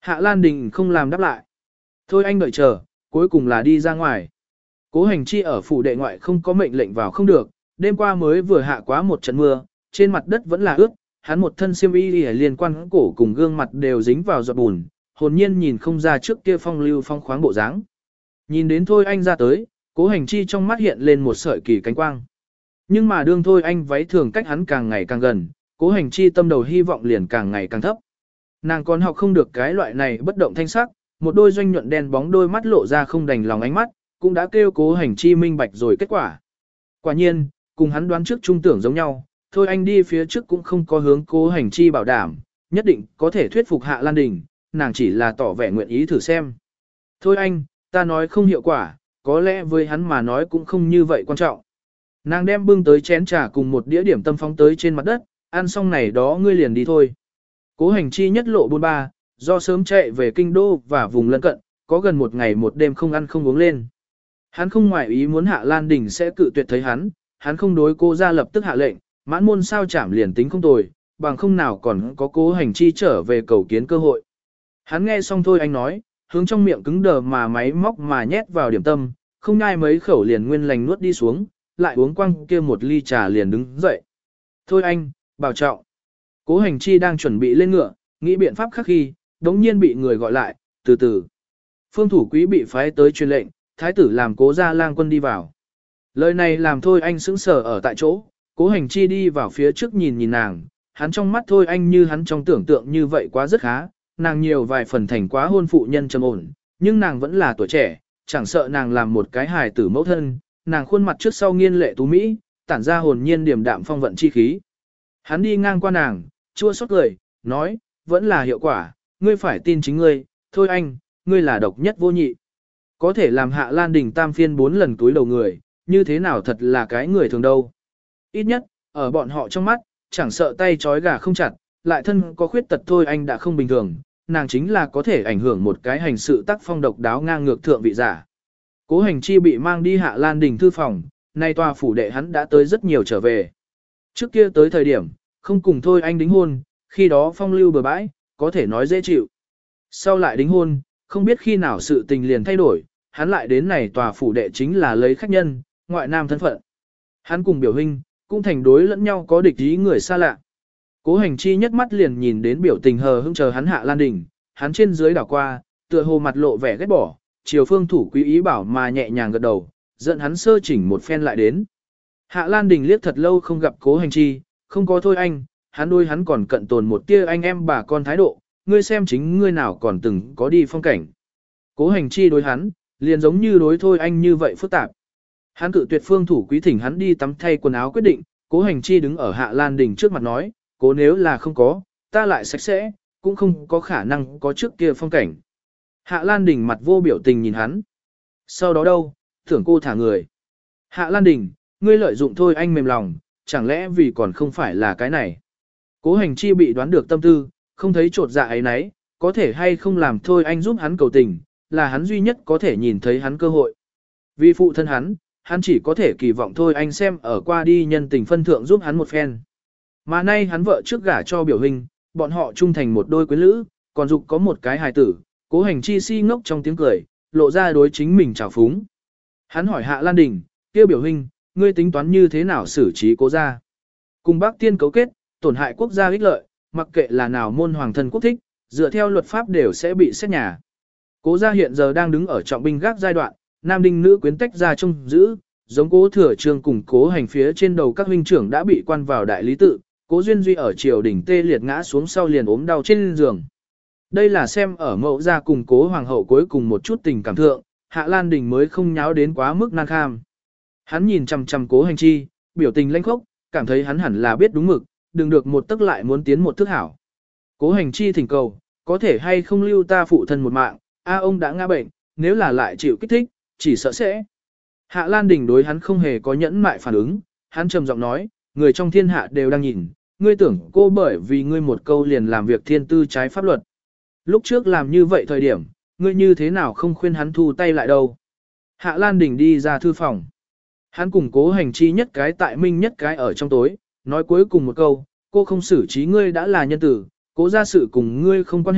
Hạ Lan Đình không làm đáp lại. Thôi anh đợi chờ, cuối cùng là đi ra ngoài. Cố Hành Chi ở phủ đệ ngoại không có mệnh lệnh vào không được, đêm qua mới vừa hạ quá một trận mưa, trên mặt đất vẫn là ướt, hắn một thân xiêm y liên quan cổ cùng gương mặt đều dính vào giọt bùn, hồn nhiên nhìn không ra trước kia phong lưu phong khoáng bộ dáng. Nhìn đến Thôi anh ra tới, Cố Hành Chi trong mắt hiện lên một sợi kỳ cánh quang. Nhưng mà đương Thôi anh váy thường cách hắn càng ngày càng gần, Cố Hành Chi tâm đầu hy vọng liền càng ngày càng thấp. Nàng còn học không được cái loại này bất động thanh sắc, một đôi doanh nhuận đen bóng đôi mắt lộ ra không đành lòng ánh mắt, cũng đã kêu Cố Hành Chi minh bạch rồi kết quả. Quả nhiên, cùng hắn đoán trước trung tưởng giống nhau, Thôi anh đi phía trước cũng không có hướng Cố Hành Chi bảo đảm, nhất định có thể thuyết phục Hạ Lan Đình, nàng chỉ là tỏ vẻ nguyện ý thử xem. Thôi anh, ta nói không hiệu quả, có lẽ với hắn mà nói cũng không như vậy quan trọng. Nàng đem bưng tới chén trà cùng một đĩa điểm tâm phóng tới trên mặt đất, ăn xong này đó ngươi liền đi thôi. Cố Hành Chi nhất lộ buôn ba, do sớm chạy về kinh đô và vùng lân cận, có gần một ngày một đêm không ăn không uống lên. Hắn không ngoại ý muốn Hạ Lan Đình sẽ cự tuyệt thấy hắn, hắn không đối cô ra lập tức hạ lệnh, mãn môn sao chảm liền tính không tồi, bằng không nào còn có Cố Hành Chi trở về cầu kiến cơ hội. Hắn nghe xong thôi anh nói, hướng trong miệng cứng đờ mà máy móc mà nhét vào điểm tâm, không nhai mấy khẩu liền nguyên lành nuốt đi xuống, lại uống quăng kia một ly trà liền đứng dậy. Thôi anh, bảo trọng. Cố Hành Chi đang chuẩn bị lên ngựa, nghĩ biện pháp khác khi, đống nhiên bị người gọi lại, từ từ. Phương thủ quý bị phái tới truyền lệnh, thái tử làm Cố gia lang quân đi vào. Lời này làm thôi anh sững sờ ở tại chỗ, Cố Hành Chi đi vào phía trước nhìn nhìn nàng, hắn trong mắt thôi anh như hắn trong tưởng tượng như vậy quá rất khá, nàng nhiều vài phần thành quá hôn phụ nhân trầm ổn, nhưng nàng vẫn là tuổi trẻ, chẳng sợ nàng làm một cái hài tử mẫu thân, nàng khuôn mặt trước sau nghiên lệ tú mỹ, tản ra hồn nhiên điềm đạm phong vận chi khí. Hắn đi ngang qua nàng, chua xót cười, nói, vẫn là hiệu quả, ngươi phải tin chính ngươi, thôi anh, ngươi là độc nhất vô nhị. Có thể làm Hạ Lan Đình tam phiên bốn lần túi đầu người, như thế nào thật là cái người thường đâu. Ít nhất, ở bọn họ trong mắt, chẳng sợ tay trói gà không chặt, lại thân có khuyết tật thôi anh đã không bình thường, nàng chính là có thể ảnh hưởng một cái hành sự tác phong độc đáo ngang ngược thượng vị giả. Cố Hành Chi bị mang đi Hạ Lan Đình thư phòng, nay tòa phủ đệ hắn đã tới rất nhiều trở về. Trước kia tới thời điểm, không cùng thôi anh đính hôn, khi đó phong lưu bừa bãi, có thể nói dễ chịu. Sau lại đính hôn, không biết khi nào sự tình liền thay đổi, hắn lại đến này tòa phủ đệ chính là lấy khách nhân, ngoại nam thân phận. Hắn cùng biểu huynh, cũng thành đối lẫn nhau có địch ý người xa lạ. Cố Hành Chi nhất mắt liền nhìn đến biểu tình hờ hững chờ hắn Hạ Lan Đình, hắn trên dưới đảo qua, tựa hồ mặt lộ vẻ ghét bỏ, chiều phương thủ quý ý bảo mà nhẹ nhàng gật đầu, dẫn hắn sơ chỉnh một phen lại đến. Hạ Lan Đình liếc thật lâu không gặp Cố Hành Chi, không có thôi anh, hắn đôi hắn còn cận tồn một tia anh em bà con thái độ, ngươi xem chính ngươi nào còn từng có đi phong cảnh. Cố Hành Chi đối hắn, liền giống như đối thôi anh như vậy phức tạp. Hắn cự tuyệt phương thủ quý thỉnh hắn đi tắm thay quần áo quyết định, Cố Hành Chi đứng ở Hạ Lan Đình trước mặt nói, cố nếu là không có, ta lại sạch sẽ, cũng không có khả năng có trước kia phong cảnh. Hạ Lan Đình mặt vô biểu tình nhìn hắn. Sau đó đâu, thưởng cô thả người. Hạ Lan Đình, ngươi lợi dụng thôi anh mềm lòng, chẳng lẽ vì còn không phải là cái này. Cố Hành Chi bị đoán được tâm tư, không thấy trột dạ ấy nấy, có thể hay không làm thôi anh giúp hắn cầu tình, là hắn duy nhất có thể nhìn thấy hắn cơ hội. Vì phụ thân hắn, hắn chỉ có thể kỳ vọng thôi anh xem ở qua đi nhân tình phân thượng giúp hắn một phen. Mà nay hắn vợ trước gả cho biểu hình, bọn họ chung thành một đôi quyến lữ, còn dục có một cái hài tử, Cố Hành Chi si ngốc trong tiếng cười, lộ ra đối chính mình trào phúng. Hắn hỏi Hạ Lan Đình, kia biểu hình, ngươi tính toán như thế nào xử trí Cố gia? Cùng bác tiên cấu kết, tổn hại quốc gia ích lợi, mặc kệ là nào môn hoàng thân quốc thích, dựa theo luật pháp đều sẽ bị xét nhà. Cố gia hiện giờ đang đứng ở trọng binh gác giai đoạn, nam đinh nữ quyến tách ra trông giữ, giống Cố Thừa Trương cùng Cố Hành phía trên đầu các huynh trưởng đã bị quan vào đại lý tự, Cố Duyên Duy ở triều đình tê liệt ngã xuống sau liền ốm đau trên giường. Đây là xem ở mẫu gia cùng Cố hoàng hậu cuối cùng một chút tình cảm thượng, Hạ Lan Đình mới không nháo đến quá mức nan kham. Hắn nhìn chằm chằm Cố Hành Chi, biểu tình lãnh khốc, cảm thấy hắn hẳn là biết đúng mực, đừng được một tức lại muốn tiến một thức hảo. Cố Hành Chi thỉnh cầu, có thể hay không lưu ta phụ thân một mạng, a ông đã ngã bệnh, nếu là lại chịu kích thích, chỉ sợ sẽ. Hạ Lan Đình đối hắn không hề có nhẫn mại phản ứng, hắn trầm giọng nói, người trong thiên hạ đều đang nhìn, ngươi tưởng cô bởi vì ngươi một câu liền làm việc thiên tư trái pháp luật. Lúc trước làm như vậy thời điểm, ngươi như thế nào không khuyên hắn thu tay lại đâu. Hạ Lan Đình đi ra thư phòng. Hắn cùng Cố Hành Chi nhất cái tại minh nhất cái ở trong tối, nói cuối cùng một câu, cô không xử trí ngươi đã là nhân tử, Cố gia sự cùng ngươi không quan hệ,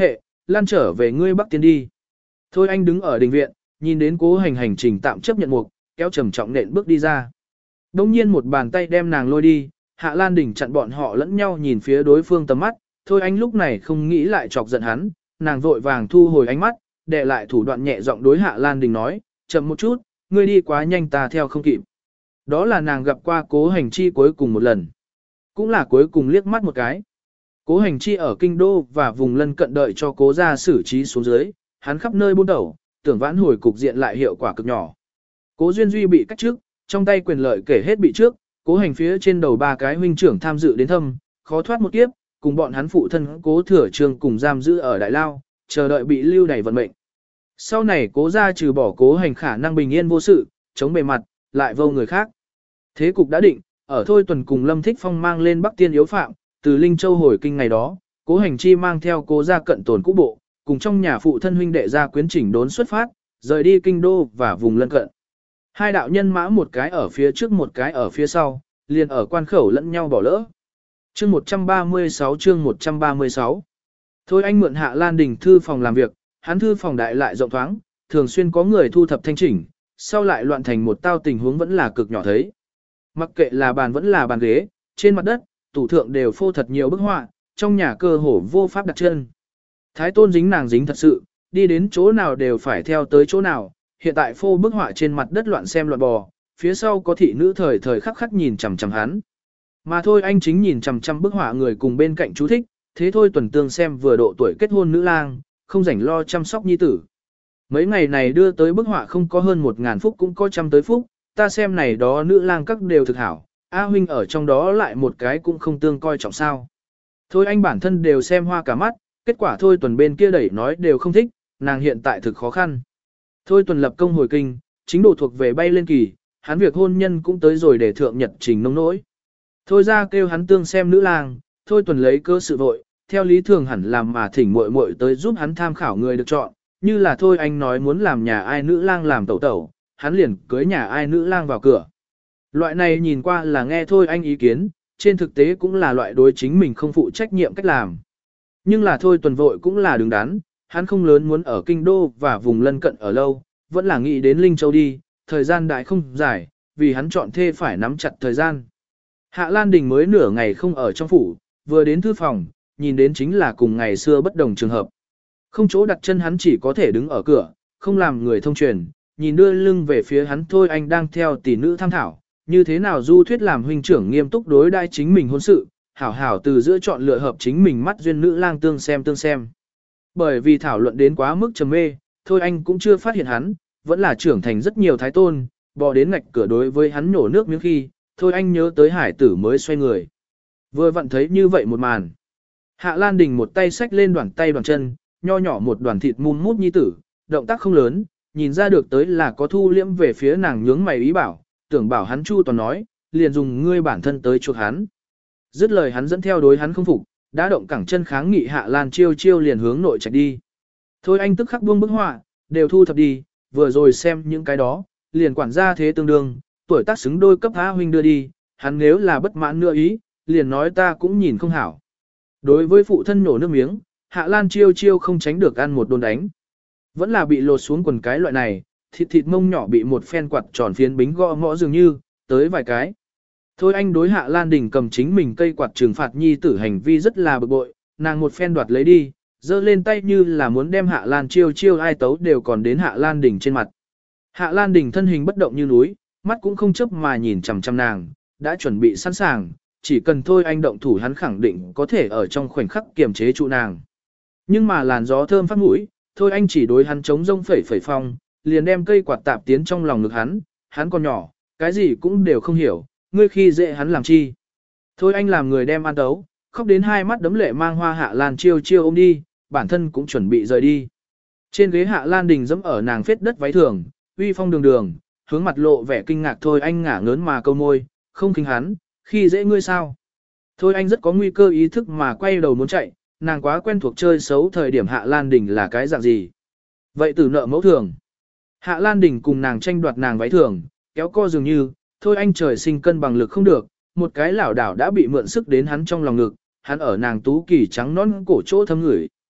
lan trở về ngươi Bắc Tiên đi. Thôi anh đứng ở đình viện, nhìn đến cố hành hành trình tạm chấp nhận mục, kéo trầm trọng nện bước đi ra. Đông nhiên một bàn tay đem nàng lôi đi, Hạ Lan Đình chặn bọn họ lẫn nhau nhìn phía đối phương tầm mắt, thôi anh lúc này không nghĩ lại chọc giận hắn, nàng vội vàng thu hồi ánh mắt, để lại thủ đoạn nhẹ giọng đối Hạ Lan Đình nói, chậm một chút, ngươi đi quá nhanh ta theo không kịp. Đó là nàng gặp qua cố hành chi cuối cùng một lần. Cũng là cuối cùng liếc mắt một cái. Cố hành chi ở kinh đô và vùng lân cận đợi cho cố gia xử trí xuống dưới, hắn khắp nơi buôn đầu, tưởng vãn hồi cục diện lại hiệu quả cực nhỏ. Cố Duyên Duy bị cách trước, trong tay quyền lợi kể hết bị trước, cố hành phía trên đầu ba cái huynh trưởng tham dự đến thâm, khó thoát một kiếp, cùng bọn hắn phụ thân cố thừa trường cùng giam giữ ở Đại Lao, chờ đợi bị lưu đày vận mệnh. Sau này cố gia trừ bỏ cố hành khả năng bình yên vô sự, chống bề mặt, lại vô người khác. Thế cục đã định, ở Thôi Tuần cùng Lâm Thích Phong mang lên Bắc Tiên yếu phạm, từ Linh Châu hồi kinh ngày đó, cố hành chi mang theo cố gia cận tồn cũ bộ, cùng trong nhà phụ thân huynh đệ gia quyến chỉnh đốn xuất phát, rời đi kinh đô và vùng lân cận. Hai đạo nhân mã một cái ở phía trước một cái ở phía sau, liền ở quan khẩu lẫn nhau bỏ lỡ. Chương một trăm ba mươi sáu chương một trăm ba mươi sáu. Thôi anh mượn Hạ Lan Đình thư phòng làm việc, hắn thư phòng đại lại rộng thoáng, thường xuyên có người thu thập thanh chỉnh, sau lại loạn thành một tao tình huống vẫn là cực nhỏ thấy. Mặc kệ là bàn vẫn là bàn ghế, trên mặt đất, tủ thượng đều phô thật nhiều bức họa, trong nhà cơ hồ vô pháp đặt chân. Thái tôn dính nàng dính thật sự, đi đến chỗ nào đều phải theo tới chỗ nào, hiện tại phô bức họa trên mặt đất loạn xem loạn bò, phía sau có thị nữ thời thời khắc khắc nhìn chằm chằm hắn. Mà thôi anh chính nhìn chằm chằm bức họa người cùng bên cạnh chú thích, thế thôi Tuần Tương xem vừa độ tuổi kết hôn nữ lang, không rảnh lo chăm sóc nhi tử. Mấy ngày này đưa tới bức họa không có hơn một ngàn phút cũng có trăm tới phút, ta xem này đó nữ lang các đều thực hảo, A huynh ở trong đó lại một cái cũng không tương coi trọng sao. Thôi anh bản thân đều xem hoa cả mắt, kết quả thôi Tuần bên kia đẩy nói đều không thích, nàng hiện tại thực khó khăn. Thôi Tuần lập công hồi kinh, chính đồ thuộc về bay lên kỳ, hắn việc hôn nhân cũng tới rồi để thượng nhật trình nông nỗi. Thôi ra kêu hắn tương xem nữ lang, thôi Tuần lấy cơ sự vội, theo lý thường hẳn làm mà thỉnh muội muội tới giúp hắn tham khảo người được chọn, như là thôi anh nói muốn làm nhà ai nữ lang làm tẩu tẩu, hắn liền cưới nhà ai nữ lang vào cửa. Loại này nhìn qua là nghe thôi anh ý kiến, trên thực tế cũng là loại đối chính mình không phụ trách nhiệm cách làm. Nhưng là thôi Tuần vội cũng là đứng đắn, hắn không lớn muốn ở kinh đô và vùng lân cận ở lâu, vẫn là nghĩ đến Linh Châu đi, thời gian đại không dài, vì hắn chọn thê phải nắm chặt thời gian. Hạ Lan Đình mới nửa ngày không ở trong phủ, vừa đến thư phòng, nhìn đến chính là cùng ngày xưa bất đồng trường hợp. Không chỗ đặt chân hắn chỉ có thể đứng ở cửa, không làm người thông truyền, nhìn đưa lưng về phía hắn thôi anh đang theo tỷ nữ tham thảo, như thế nào du thuyết làm huynh trưởng nghiêm túc đối đai chính mình hôn sự, hảo hảo từ giữa chọn lựa hợp chính mình mắt duyên nữ lang tương xem tương xem. Bởi vì thảo luận đến quá mức trầm mê, thôi anh cũng chưa phát hiện hắn, vẫn là trưởng thành rất nhiều thái tôn, bò đến ngạch cửa đối với hắn nổ nước miếng khi, thôi anh nhớ tới hải tử mới xoay người. Vừa vặn thấy như vậy một màn. Hạ Lan Đình một tay xách lên đoàn tay đoàn chân, nho nhỏ một đoàn thịt mum mút nhi tử, động tác không lớn, nhìn ra được tới là có thu liễm về phía nàng nhướng mày ý bảo, tưởng bảo hắn chu toàn nói, liền dùng ngươi bản thân tới chuộc hắn. Dứt lời hắn dẫn theo đối hắn không phục, đã động cẳng chân kháng nghị Hạ Lan chiêu chiêu liền hướng nội chạy đi. Thôi anh tức khắc buông bức họa, đều thu thập đi, vừa rồi xem những cái đó, liền quản gia thế tương đương, tuổi tác xứng đôi cấp A huynh đưa đi, hắn nếu là bất mãn nữa ý, liền nói ta cũng nhìn không hảo. Đối với phụ thân nổ nước miếng, Hạ Lan chiêu chiêu không tránh được ăn một đồn đánh. Vẫn là bị lột xuống quần cái loại này, thịt thịt mông nhỏ bị một phen quạt tròn phiến bính gõ ngõ dường như, tới vài cái. Thôi anh đối Hạ Lan Đình cầm chính mình cây quạt trừng phạt nhi tử hành vi rất là bực bội, nàng một phen đoạt lấy đi, giơ lên tay như là muốn đem Hạ Lan chiêu chiêu ai tấu đều còn đến Hạ Lan Đình trên mặt. Hạ Lan Đình thân hình bất động như núi, mắt cũng không chớp mà nhìn chằm chằm nàng, đã chuẩn bị sẵn sàng, chỉ cần thôi anh động thủ hắn khẳng định có thể ở trong khoảnh khắc kiềm chế trụ nàng. Nhưng mà làn gió thơm phát mũi, thôi anh chỉ đối hắn chống rông phẩy phẩy phong, liền đem cây quạt tạp tiến trong lòng ngực hắn, hắn còn nhỏ, cái gì cũng đều không hiểu, ngươi khi dễ hắn làm chi. Thôi anh làm người đem ăn tấu, khóc đến hai mắt đấm lệ mang hoa Hạ Lan chiêu chiêu ôm đi, bản thân cũng chuẩn bị rời đi. Trên ghế Hạ Lan Đình dẫm ở nàng phết đất váy thường, uy phong đường đường, hướng mặt lộ vẻ kinh ngạc thôi anh ngả ngớn mà câu môi, không kính hắn, khi dễ ngươi sao. Thôi anh rất có nguy cơ ý thức mà quay đầu muốn chạy, nàng quá quen thuộc chơi xấu thời điểm Hạ Lan Đình là cái dạng gì. Vậy tử nợ mẫu thường. Hạ Lan Đình cùng nàng tranh đoạt nàng váy thường, kéo co dường như, thôi anh trời sinh cân bằng lực không được, một cái lảo đảo đã bị mượn sức đến hắn trong lòng ngực, hắn ở nàng tú kỳ trắng nón cổ chỗ thấm ngửi.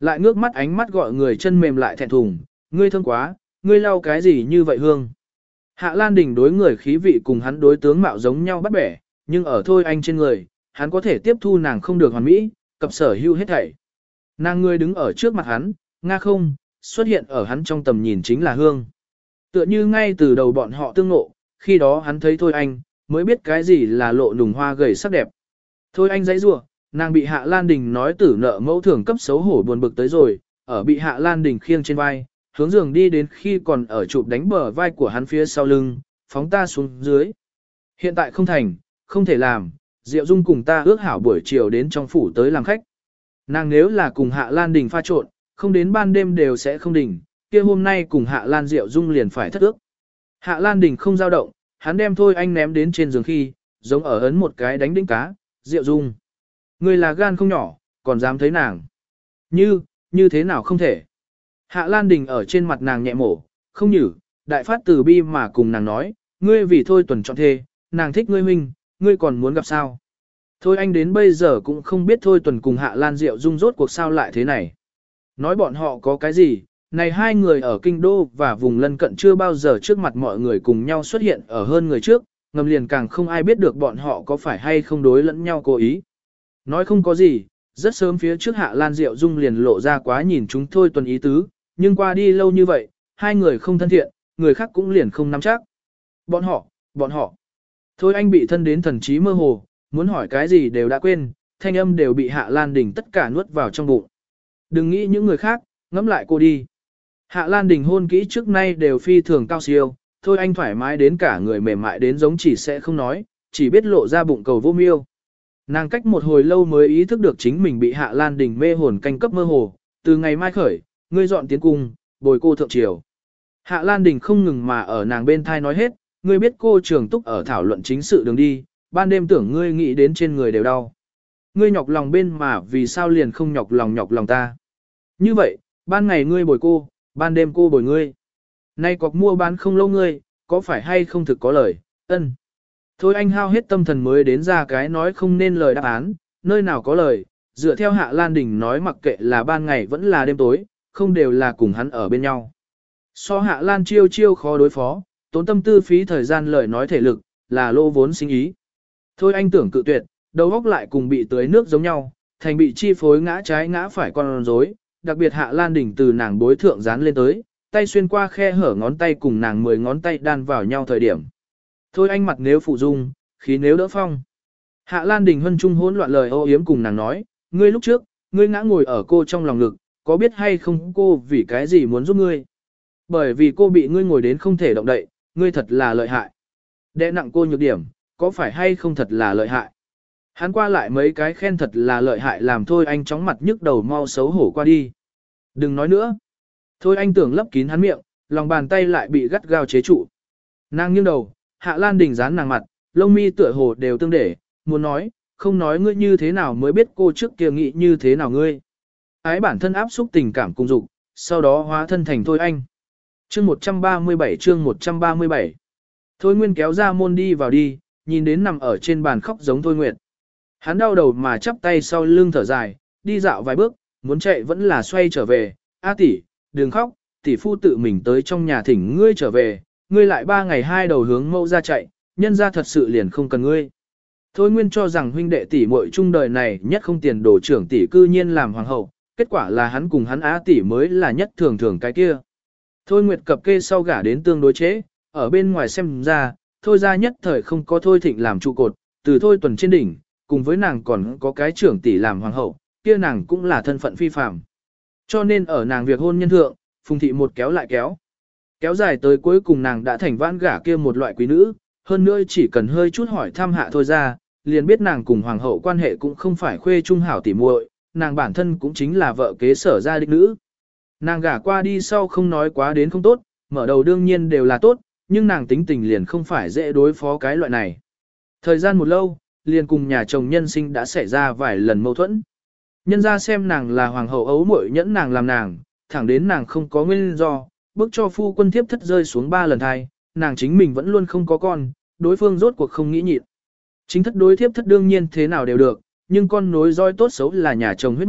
Lại ngước mắt ánh mắt gọi người chân mềm lại thẹn thùng, ngươi thương quá, ngươi lau cái gì như vậy hương. Hạ Lan Đình đối người khí vị cùng hắn đối tướng mạo giống nhau bắt bẻ, nhưng ở Thôi Anh trên người, hắn có thể tiếp thu nàng không được hoàn mỹ, cập sở hữu hết thảy. Nàng người đứng ở trước mặt hắn, nga không, xuất hiện ở hắn trong tầm nhìn chính là hương. Tựa như ngay từ đầu bọn họ tương ngộ, khi đó hắn thấy Thôi Anh, mới biết cái gì là lộ nùng hoa gầy sắc đẹp. Thôi Anh dãy rủa, nàng bị Hạ Lan Đình nói tử nợ mẫu thưởng cấp xấu hổ buồn bực tới rồi, ở bị Hạ Lan Đình khiêng trên vai, hướng giường đi đến khi còn ở chụp đánh bờ vai của hắn phía sau lưng, phóng ta xuống dưới. Hiện tại không thành, không thể làm, Diệu Dung cùng ta ước hảo buổi chiều đến trong phủ tới làm khách. Nàng nếu là cùng Hạ Lan Đình pha trộn, không đến ban đêm đều sẽ không đình, kia hôm nay cùng Hạ Lan Diệu Dung liền phải thất ước. Hạ Lan Đình không dao động, hắn đem Thôi Anh ném đến trên giường khi, giống ở ấn một cái đánh đĩnh cá, Diệu Dung. Người là gan không nhỏ, còn dám thấy nàng. Như, như thế nào không thể. Hạ Lan Đình ở trên mặt nàng nhẹ mổ, không nhử, đại phát từ bi mà cùng nàng nói, ngươi vì Thôi Tuần chọn thê, nàng thích ngươi huynh, ngươi còn muốn gặp sao. Thôi Anh đến bây giờ cũng không biết Thôi Tuần cùng Hạ Lan Diệu Dung rốt cuộc sao lại thế này. Nói bọn họ có cái gì, này hai người ở kinh đô và vùng lân cận chưa bao giờ trước mặt mọi người cùng nhau xuất hiện ở hơn người trước, ngầm liền càng không ai biết được bọn họ có phải hay không đối lẫn nhau cố ý. Nói không có gì, rất sớm phía trước Hạ Lan Diệu Dung liền lộ ra quá nhìn chúng Thôi Tuần ý tứ, nhưng qua đi lâu như vậy, hai người không thân thiện, người khác cũng liền không nắm chắc. Bọn họ, bọn họ. Thôi Anh bị thân đến thần trí mơ hồ, muốn hỏi cái gì đều đã quên, thanh âm đều bị Hạ Lan Đình tất cả nuốt vào trong bụng. Đừng nghĩ những người khác, ngẫm lại cô đi. Hạ Lan Đình hôn kỹ trước nay đều phi thường cao siêu, Thôi Anh thoải mái đến cả người mềm mại đến giống chỉ sẽ không nói, chỉ biết lộ ra bụng cầu vô miêu. Nàng cách một hồi lâu mới ý thức được chính mình bị Hạ Lan Đình mê hồn canh cấp mơ hồ, từ ngày mai khởi, ngươi dọn tiến cung, bồi cô thượng triều. Hạ Lan Đình không ngừng mà ở nàng bên thai nói hết, ngươi biết cô trường túc ở thảo luận chính sự đường đi, ban đêm tưởng ngươi nghĩ đến trên người đều đau. Ngươi nhọc lòng bên mà vì sao liền không nhọc lòng nhọc lòng ta. Như vậy, ban ngày ngươi bồi cô, ban đêm cô bồi ngươi. Nay cọc mua bán không lâu ngươi, có phải hay không thực có lời, ân. Thôi anh hao hết tâm thần mới đến ra cái nói không nên lời đáp án, nơi nào có lời, dựa theo Hạ Lan Đình nói mặc kệ là ban ngày vẫn là đêm tối, không đều là cùng hắn ở bên nhau. So Hạ Lan chiêu chiêu khó đối phó, tốn tâm tư phí thời gian lời nói thể lực, là lô vốn sinh ý. Thôi anh tưởng cự tuyệt, đầu óc lại cùng bị tưới nước giống nhau, thành bị chi phối ngã trái ngã phải con rối, đặc biệt Hạ Lan Đình từ nàng bối thượng dán lên tới, tay xuyên qua khe hở ngón tay cùng nàng mười ngón tay đan vào nhau thời điểm. Thôi anh mặt nếu phụ dung, khí nếu đỡ phong. Hạ Lan Đình hân trung hỗn loạn lời ô yếm cùng nàng nói, ngươi lúc trước, ngươi ngã ngồi ở cô trong lòng ngực, có biết hay không cô vì cái gì muốn giúp ngươi? Bởi vì cô bị ngươi ngồi đến không thể động đậy, ngươi thật là lợi hại. Đè nặng cô nhược điểm, có phải hay không thật là lợi hại? Hắn qua lại mấy cái khen thật là lợi hại làm Thôi anh chóng mặt nhức đầu mau xấu hổ qua đi. Đừng nói nữa. Thôi anh tưởng lấp kín hắn miệng, lòng bàn tay lại bị gắt gao chế trụ. Nàng nghiêng đầu, Hạ Lan Đình dán nàng mặt, lông mi tựa hồ đều tương để, muốn nói, không nói ngươi như thế nào mới biết cô trước kia nghĩ như thế nào ngươi. Ái bản thân áp xúc tình cảm cung dục, sau đó hóa thân thành Thôi anh. Chương một trăm ba mươi bảy chương một trăm ba mươi bảy. Thôi Nguyên kéo ra môn đi vào đi, nhìn đến nằm ở trên bàn khóc giống Thôi Nguyệt. Hắn đau đầu mà chắp tay sau lưng thở dài, đi dạo vài bước, muốn chạy vẫn là xoay trở về. A tỷ, đừng khóc, tỷ phu tự mình tới trong nhà thỉnh ngươi trở về, ngươi lại ba ngày hai đầu hướng mẫu ra chạy, nhân ra thật sự liền không cần ngươi. Thôi Nguyên cho rằng huynh đệ tỷ muội chung đời này nhất không tiền đồ trưởng tỷ cư nhiên làm hoàng hậu, kết quả là hắn cùng hắn Á tỷ mới là nhất thường thường cái kia. Thôi Nguyệt cập kê sau gả đến tương đối chế, ở bên ngoài xem ra, thôi ra nhất thời không có Thôi Thịnh làm trụ cột, từ Thôi Tuần trên đỉnh, cùng với nàng còn có cái trưởng tỷ làm hoàng hậu, kia nàng cũng là thân phận phi phàm. Cho nên ở nàng việc hôn nhân thượng, Phùng thị một kéo lại kéo. Kéo dài tới cuối cùng nàng đã thành vãn gả kia một loại quý nữ, hơn nữa chỉ cần hơi chút hỏi thăm hạ thôi ra, liền biết nàng cùng hoàng hậu quan hệ cũng không phải khuê trung hảo tỉ muội, nàng bản thân cũng chính là vợ kế sở gia đích nữ. Nàng gả qua đi sau không nói quá đến không tốt, mở đầu đương nhiên đều là tốt, nhưng nàng tính tình liền không phải dễ đối phó cái loại này. Thời gian một lâu, liền cùng nhà chồng nhân sinh đã xảy ra vài lần mâu thuẫn. Nhân ra xem nàng là hoàng hậu ấu muội nhẫn nàng làm nàng, thẳng đến nàng không có nguyên do, bước cho phu quân thiếp thất rơi xuống ba lần thai, nàng chính mình vẫn luôn không có con, đối phương rốt cuộc không nghĩ nhịn. Chính thất đối thiếp thất đương nhiên thế nào đều được, nhưng con nối roi tốt xấu là nhà chồng huyết mạch,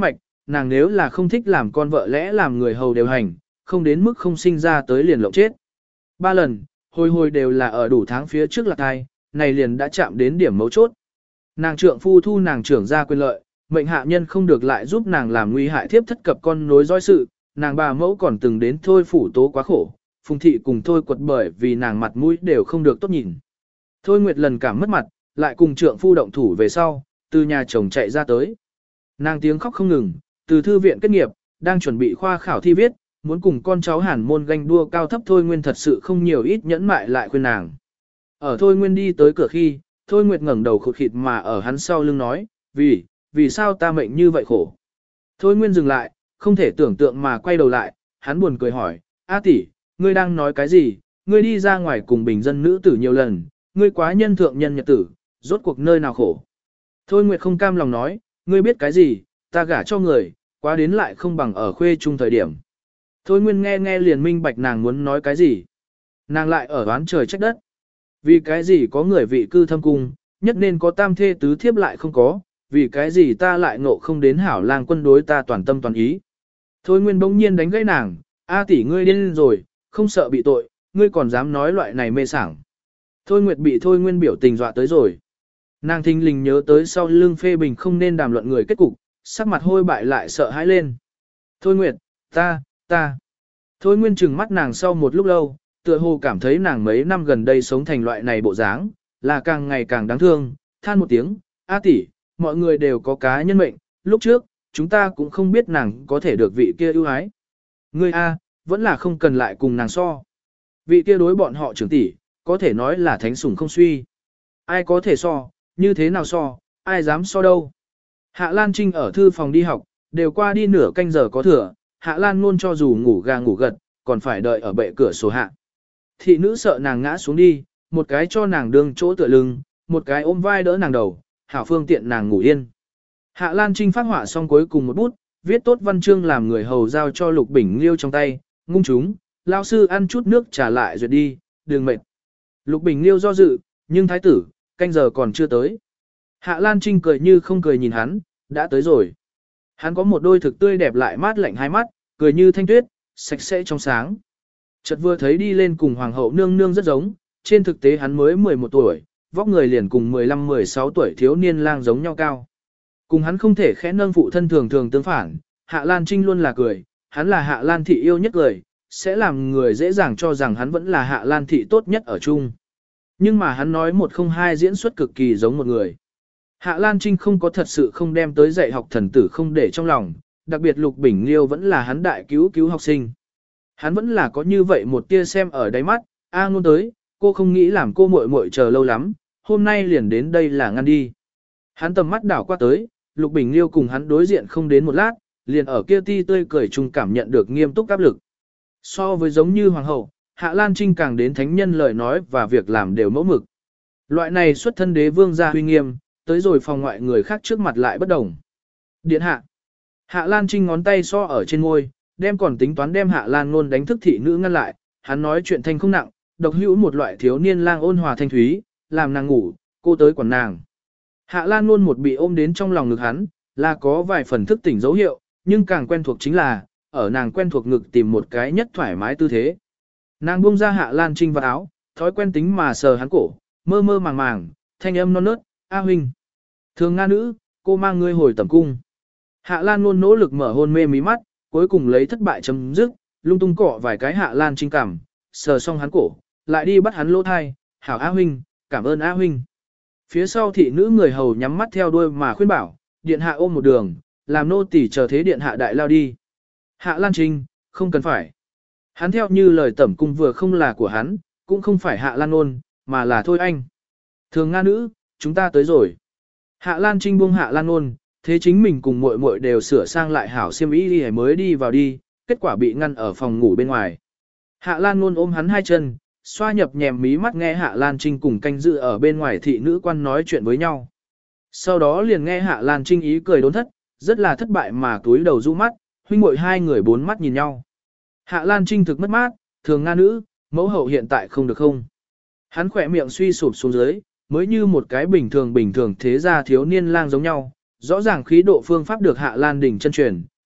nàng nếu là không thích làm con vợ lẽ làm người hầu đều hành, không đến mức không sinh ra tới liền lộng chết. Ba lần, hồi hồi đều là ở đủ tháng phía trước lạc thai, này liền đã chạm đến điểm mấu chốt. Nàng trượng phu thu nàng trưởng ra quyền lợi, mệnh hạ nhân không được lại giúp nàng làm nguy hại thiếp thất cập con nối dõi sự, nàng bà mẫu còn từng đến thôi phủ tố quá khổ, Phùng thị cùng thôi quật bởi vì nàng mặt mũi đều không được tốt nhìn. Thôi Nguyệt lần cảm mất mặt, lại cùng trượng phu động thủ về sau, từ nhà chồng chạy ra tới. Nàng tiếng khóc không ngừng, từ thư viện kết nghiệp, đang chuẩn bị khoa khảo thi viết, muốn cùng con cháu Hàn môn ganh đua cao thấp Thôi Nguyên thật sự không nhiều ít nhẫn mại lại khuyên nàng. Ở Thôi Nguyên đi tới cửa khi, Thôi Nguyệt ngẩng đầu khụt khịt mà ở hắn sau lưng nói, vì, vì sao ta mệnh như vậy khổ. Thôi Nguyên dừng lại, không thể tưởng tượng mà quay đầu lại, hắn buồn cười hỏi, A tỷ, ngươi đang nói cái gì, ngươi đi ra ngoài cùng bình dân nữ tử nhiều lần, ngươi quá nhân thượng nhân nhật tử, rốt cuộc nơi nào khổ. Thôi Nguyệt không cam lòng nói, ngươi biết cái gì, ta gả cho người, quá đến lại không bằng ở khuê chung thời điểm. Thôi Nguyên nghe nghe liền minh bạch nàng muốn nói cái gì. Nàng lại ở đoán trời trách đất. Vì cái gì có người vị cư thâm cung, nhất nên có tam thê tứ thiếp lại không có, vì cái gì ta lại ngộ không đến hảo lang quân đối ta toàn tâm toàn ý. Thôi Nguyên bỗng nhiên đánh gãy nàng, A tỷ ngươi điên rồi, không sợ bị tội, ngươi còn dám nói loại này mê sảng. Thôi Nguyệt bị Thôi Nguyên biểu tình dọa tới rồi. Nàng thinh lình nhớ tới sau lưng phê bình không nên đàm luận người kết cục, sắc mặt hôi bại lại sợ hãi lên. Thôi Nguyệt, ta, ta. Thôi Nguyên trừng mắt nàng sau một lúc lâu, tựa hồ cảm thấy nàng mấy năm gần đây sống thành loại này bộ dáng, là càng ngày càng đáng thương, than một tiếng, A tỷ, mọi người đều có cá nhân mệnh, lúc trước, chúng ta cũng không biết nàng có thể được vị kia ưu ái. Ngươi A, vẫn là không cần lại cùng nàng so. Vị kia đối bọn họ trưởng tỷ, có thể nói là thánh sủng không suy. Ai có thể so, như thế nào so, ai dám so đâu. Hạ Lan Trinh ở thư phòng đi học, đều qua đi nửa canh giờ có thừa, Hạ Lan luôn cho dù ngủ gà ngủ gật, còn phải đợi ở bệ cửa sổ hạ. Thị nữ sợ nàng ngã xuống đi, một cái cho nàng đương chỗ tựa lưng, một cái ôm vai đỡ nàng đầu, hảo phương tiện nàng ngủ yên. Hạ Lan Trinh phát họa xong cuối cùng một bút, viết tốt văn chương làm người hầu giao cho Lục Bình Liêu trong tay, ngung chúng, lao sư ăn chút nước trả lại rồi đi, đừng mệt. Lục Bình Liêu do dự, nhưng thái tử, canh giờ còn chưa tới. Hạ Lan Trinh cười như không cười nhìn hắn, đã tới rồi. Hắn có một đôi thực tươi đẹp lại mát lạnh hai mắt, cười như thanh tuyết, sạch sẽ trong sáng. Chợt vừa thấy đi lên cùng hoàng hậu nương nương rất giống, trên thực tế hắn mới mười một tuổi, vóc người liền cùng mười lăm mười sáu tuổi thiếu niên lang giống nhau cao. Cùng hắn không thể khẽ nâng phụ thân thường thường tương phản, Hạ Lan Trinh luôn là cười, hắn là Hạ Lan thị yêu nhất cười, sẽ làm người dễ dàng cho rằng hắn vẫn là Hạ Lan thị tốt nhất ở chung. Nhưng mà hắn nói một không hai diễn xuất cực kỳ giống một người. Hạ Lan Trinh không có thật sự không đem tới dạy học thần tử không để trong lòng, đặc biệt Lục Bình Liêu vẫn là hắn đại cứu cứu học sinh. Hắn vẫn là có như vậy một tia xem ở đáy mắt, a ngôn tới, cô không nghĩ làm cô muội muội chờ lâu lắm, hôm nay liền đến đây là ngăn đi. Hắn tầm mắt đảo qua tới, Lục Bình Liêu cùng hắn đối diện không đến một lát, liền ở kia ti tươi cười chung cảm nhận được nghiêm túc áp lực. So với giống như hoàng hậu, Hạ Lan Trinh càng đến thánh nhân lời nói và việc làm đều mẫu mực. Loại này xuất thân đế vương gia huy nghiêm, tới rồi phòng ngoại người khác trước mặt lại bất đồng. Điện hạ. Hạ Lan Trinh ngón tay so ở trên môi, đem còn tính toán đem Hạ Lan Nôn đánh thức thị nữ ngăn lại, hắn nói chuyện thanh không nặng, độc hữu một loại thiếu niên lang ôn hòa thanh thúy, làm nàng ngủ, cô tới quản nàng. Hạ Lan Nôn một bị ôm đến trong lòng ngực hắn, là có vài phần thức tỉnh dấu hiệu, nhưng càng quen thuộc chính là, ở nàng quen thuộc ngực tìm một cái nhất thoải mái tư thế. Nàng buông ra Hạ Lan Trinh vào áo, thói quen tính mà sờ hắn cổ, mơ mơ màng màng, thanh âm non nớt, A huynh. Thường Nga nữ, cô mang ngươi hồi tẩm cung. Hạ Lan luôn nỗ lực mở hôn mê mí mắt, cuối cùng lấy thất bại chấm dứt, lung tung cọ vài cái Hạ Lan Trinh cảm, sờ xong hắn cổ, lại đi bắt hắn lỗ thai, hảo A huynh, cảm ơn A huynh. Phía sau thị nữ người hầu nhắm mắt theo đuôi mà khuyên bảo, điện hạ ôm một đường, làm nô tỳ chờ thế điện hạ đại lao đi. Hạ Lan Trinh, không cần phải. Hắn theo như lời tẩm cung vừa không là của hắn, cũng không phải Hạ Lan ôn, mà là thôi anh. Thường Nga nữ, chúng ta tới rồi. Hạ Lan Trinh buông Hạ Lan ôn, thế chính mình cùng muội muội đều sửa sang lại hảo xiêm y đi mới đi vào đi, kết quả bị ngăn ở phòng ngủ bên ngoài. Hạ Lan ôn ôm hắn hai chân, xoa nhập nhèm mí mắt nghe Hạ Lan Trinh cùng canh dự ở bên ngoài thị nữ quan nói chuyện với nhau. Sau đó liền nghe Hạ Lan Trinh ý cười đốn thất, rất là thất bại mà túi đầu rũ mắt, huynh muội hai người bốn mắt nhìn nhau. Hạ Lan Trinh thực mất mát, thường Nga nữ, mẫu hậu hiện tại không được không. Hắn khỏe miệng suy sụp xuống dưới, mới như một cái bình thường bình thường thế gia thiếu niên lang giống nhau, rõ ràng khí độ phương pháp được Hạ Lan đỉnh chân truyền,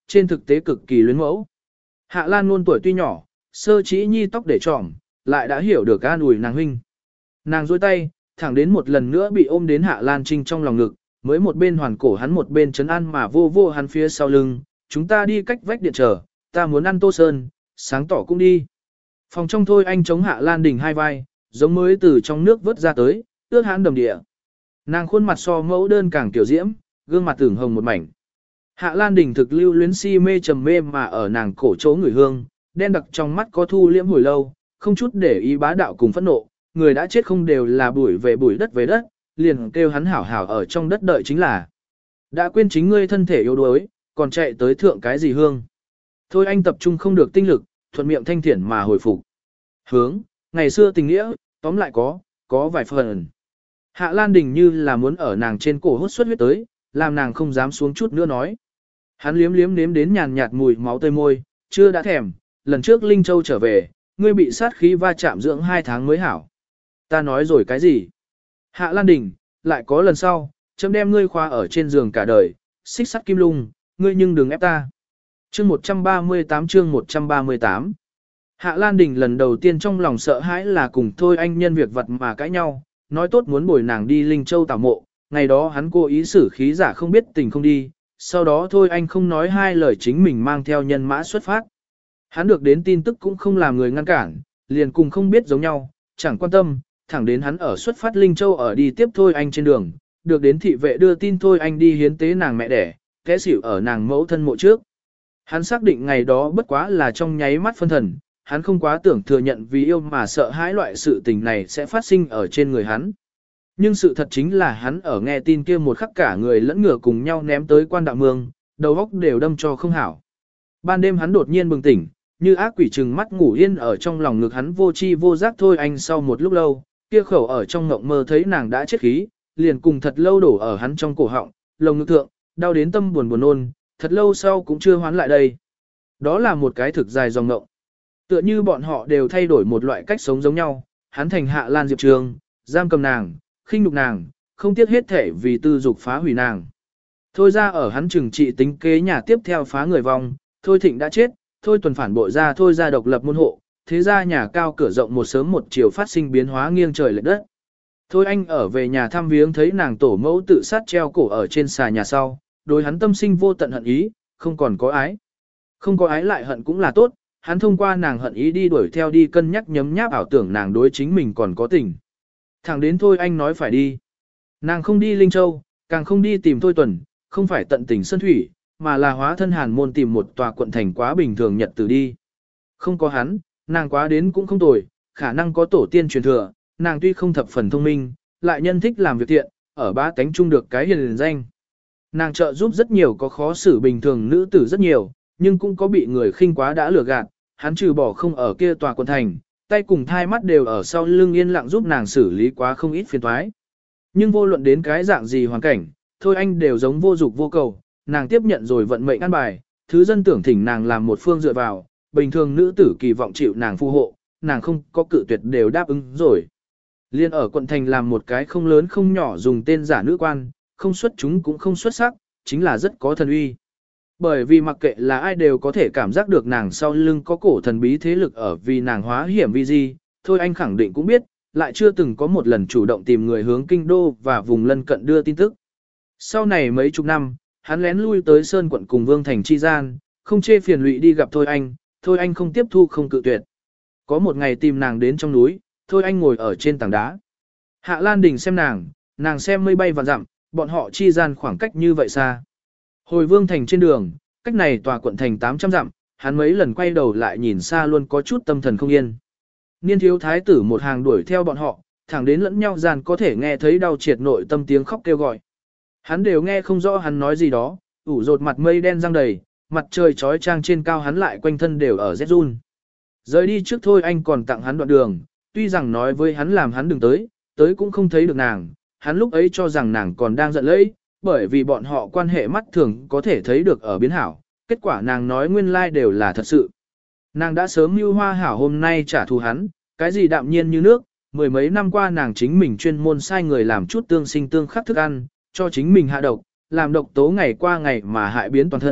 trên thực tế cực kỳ luyến mẫu. Hạ Lan luôn tuổi tuy nhỏ, sơ chỉ nhi tóc để trỏm, lại đã hiểu được an ủi nàng huynh. Nàng duỗi tay, thẳng đến một lần nữa bị ôm đến Hạ Lan Trinh trong lòng ngực, mới một bên hoàn cổ hắn một bên chấn an mà vô vô hắn phía sau lưng, chúng ta đi cách vách điện chờ, ta muốn ăn tô sơn, sáng tỏ cũng đi. Phòng trong thôi anh chống Hạ Lan Đình hai vai, giống mới từ trong nước vớt ra tới, ướt hãn đầm địa. Nàng khuôn mặt so mẫu đơn càng tiểu diễm, gương mặt tưởng hồng một mảnh. Hạ Lan Đình thực lưu luyến si mê trầm mê mà ở nàng cổ chỗ người hương, đen đặc trong mắt có thu liễm hồi lâu, không chút để ý bá đạo cùng phẫn nộ, người đã chết không đều là bụi về bụi đất về đất, liền kêu hắn hảo hảo ở trong đất đợi chính là. Đã quên chính ngươi thân thể yếu đuối, còn chạy tới thượng cái gì hương. Thôi anh tập trung không được tinh lực, thuận miệng thanh thiển mà hồi phục. Hướng, ngày xưa tình nghĩa, tóm lại có, có vài phần. Hạ Lan Đình như là muốn ở nàng trên cổ hút xuất huyết tới, làm nàng không dám xuống chút nữa nói. Hắn liếm liếm nếm đến nhàn nhạt mùi máu tươi môi, chưa đã thèm, lần trước Linh Châu trở về, ngươi bị sát khí va chạm dưỡng hai tháng mới hảo. Ta nói rồi cái gì? Hạ Lan Đình, lại có lần sau, chấm đem ngươi khoa ở trên giường cả đời, xích sắt kim lung, ngươi nhưng đừng ép ta. Chương một trăm ba mươi tám chương một trăm ba mươi tám. Hạ Lan Đình lần đầu tiên trong lòng sợ hãi là cùng thôi anh nhân việc vật mà cãi nhau, nói tốt muốn bồi nàng đi Linh Châu tảo mộ, ngày đó hắn cố ý xử khí giả không biết tình không đi, sau đó thôi anh không nói hai lời chính mình mang theo nhân mã xuất phát. Hắn được đến tin tức cũng không làm người ngăn cản, liền cùng không biết giống nhau, chẳng quan tâm, thẳng đến hắn ở xuất phát Linh Châu ở đi tiếp thôi anh trên đường, được đến thị vệ đưa tin thôi anh đi hiến tế nàng mẹ đẻ, té xỉu ở nàng mẫu thân mộ trước. Hắn xác định ngày đó bất quá là trong nháy mắt phân thần, hắn không quá tưởng thừa nhận vì yêu mà sợ hãi loại sự tình này sẽ phát sinh ở trên người hắn. Nhưng sự thật chính là hắn ở nghe tin kia một khắc cả người lẫn ngựa cùng nhau ném tới quan đạo mương, đầu óc đều đâm cho không hảo. Ban đêm hắn đột nhiên bừng tỉnh, như ác quỷ trừng mắt ngủ yên ở trong lòng ngực hắn vô chi vô giác thôi anh sau một lúc lâu, kia khẩu ở trong ngộng mơ thấy nàng đã chết khí, liền cùng thật lâu đổ ở hắn trong cổ họng, lồng ngực thượng, đau đến tâm buồn buồn nôn, thật lâu sau cũng chưa hoán lại đây. Đó là một cái thực dài dòng ngộng. Tựa như bọn họ đều thay đổi một loại cách sống giống nhau, hắn thành Hạ Lan Diệp Trường, giam cầm nàng, khinh nhục nàng, không tiếc hết thể vì tư dục phá hủy nàng. Thôi ra ở hắn trừng trị tính kế nhà tiếp theo phá người vong, thôi Thịnh đã chết, thôi Tuần phản bội ra thôi ra độc lập môn hộ, thế ra nhà cao cửa rộng một sớm một chiều phát sinh biến hóa nghiêng trời lệch đất. Thôi anh ở về nhà thăm viếng thấy nàng tổ mẫu tự sát treo cổ ở trên xà nhà sau, đối hắn tâm sinh vô tận hận ý, không còn có ái. Không có ái lại hận cũng là tốt, hắn thông qua nàng hận ý đi đuổi theo đi cân nhắc nhấm nháp ảo tưởng nàng đối chính mình còn có tình. Thẳng đến thôi anh nói phải đi. Nàng không đi Linh Châu, càng không đi tìm Thôi Tuần, không phải tận tình sơn thủy, mà là hóa thân Hàn Môn tìm một tòa quận thành quá bình thường nhật từ đi. Không có hắn, nàng quá đến cũng không tồi, khả năng có tổ tiên truyền thừa, nàng tuy không thập phần thông minh, lại nhân thích làm việc thiện, ở ba cánh chung được cái hiền danh. Nàng trợ giúp rất nhiều có khó xử bình thường nữ tử rất nhiều, nhưng cũng có bị người khinh quá đã lừa gạt, hắn trừ bỏ không ở kia tòa quận thành, tay cùng thai mắt đều ở sau lưng yên lặng giúp nàng xử lý quá không ít phiền toái. Nhưng vô luận đến cái dạng gì hoàn cảnh, thôi anh đều giống vô dục vô cầu, nàng tiếp nhận rồi vận mệnh an bài, thứ dân tưởng thỉnh nàng làm một phương dựa vào, bình thường nữ tử kỳ vọng chịu nàng phù hộ, nàng không có cự tuyệt đều đáp ứng rồi. Liên ở quận thành làm một cái không lớn không nhỏ dùng tên giả nữ quan, không xuất chúng cũng không xuất sắc, chính là rất có thần uy. Bởi vì mặc kệ là ai đều có thể cảm giác được nàng sau lưng có cổ thần bí thế lực ở vì nàng hóa hiểm vi di, thôi anh khẳng định cũng biết, lại chưa từng có một lần chủ động tìm người hướng kinh đô và vùng lân cận đưa tin tức. Sau này mấy chục năm, hắn lén lui tới Sơn quận cùng Vương Thành chi gian, không chê phiền lụy đi gặp Thôi Anh, Thôi Anh không tiếp thu không cự tuyệt. Có một ngày tìm nàng đến trong núi, Thôi Anh ngồi ở trên tảng đá. Hạ Lan Đình xem nàng, nàng xem mây bay vạn dặm, bọn họ chi gian khoảng cách như vậy xa. Hồi Vương Thành trên đường, cách này tòa quận thành tám trăm dặm, hắn mấy lần quay đầu lại nhìn xa luôn có chút tâm thần không yên. Niên thiếu thái tử một hàng đuổi theo bọn họ, thẳng đến lẫn nhau gian có thể nghe thấy đau triệt nội tâm tiếng khóc kêu gọi. Hắn đều nghe không rõ hắn nói gì đó, ủ rột mặt mây đen răng đầy, mặt trời trói trang trên cao hắn lại quanh thân đều ở rét run. Rời đi trước thôi anh còn tặng hắn đoạn đường, tuy rằng nói với hắn làm hắn đừng tới, tới cũng không thấy được nàng, hắn lúc ấy cho rằng nàng còn đang giận lẫy, bởi vì bọn họ quan hệ mắt thường có thể thấy được ở biến hảo, kết quả nàng nói nguyên lai like đều là thật sự. Nàng đã sớm mưu hoa hảo hôm nay trả thù hắn, cái gì đạm nhiên như nước, mười mấy năm qua nàng chính mình chuyên môn sai người làm chút tương sinh tương khắc thức ăn, cho chính mình hạ độc, làm độc tố ngày qua ngày mà hại biến toàn thân,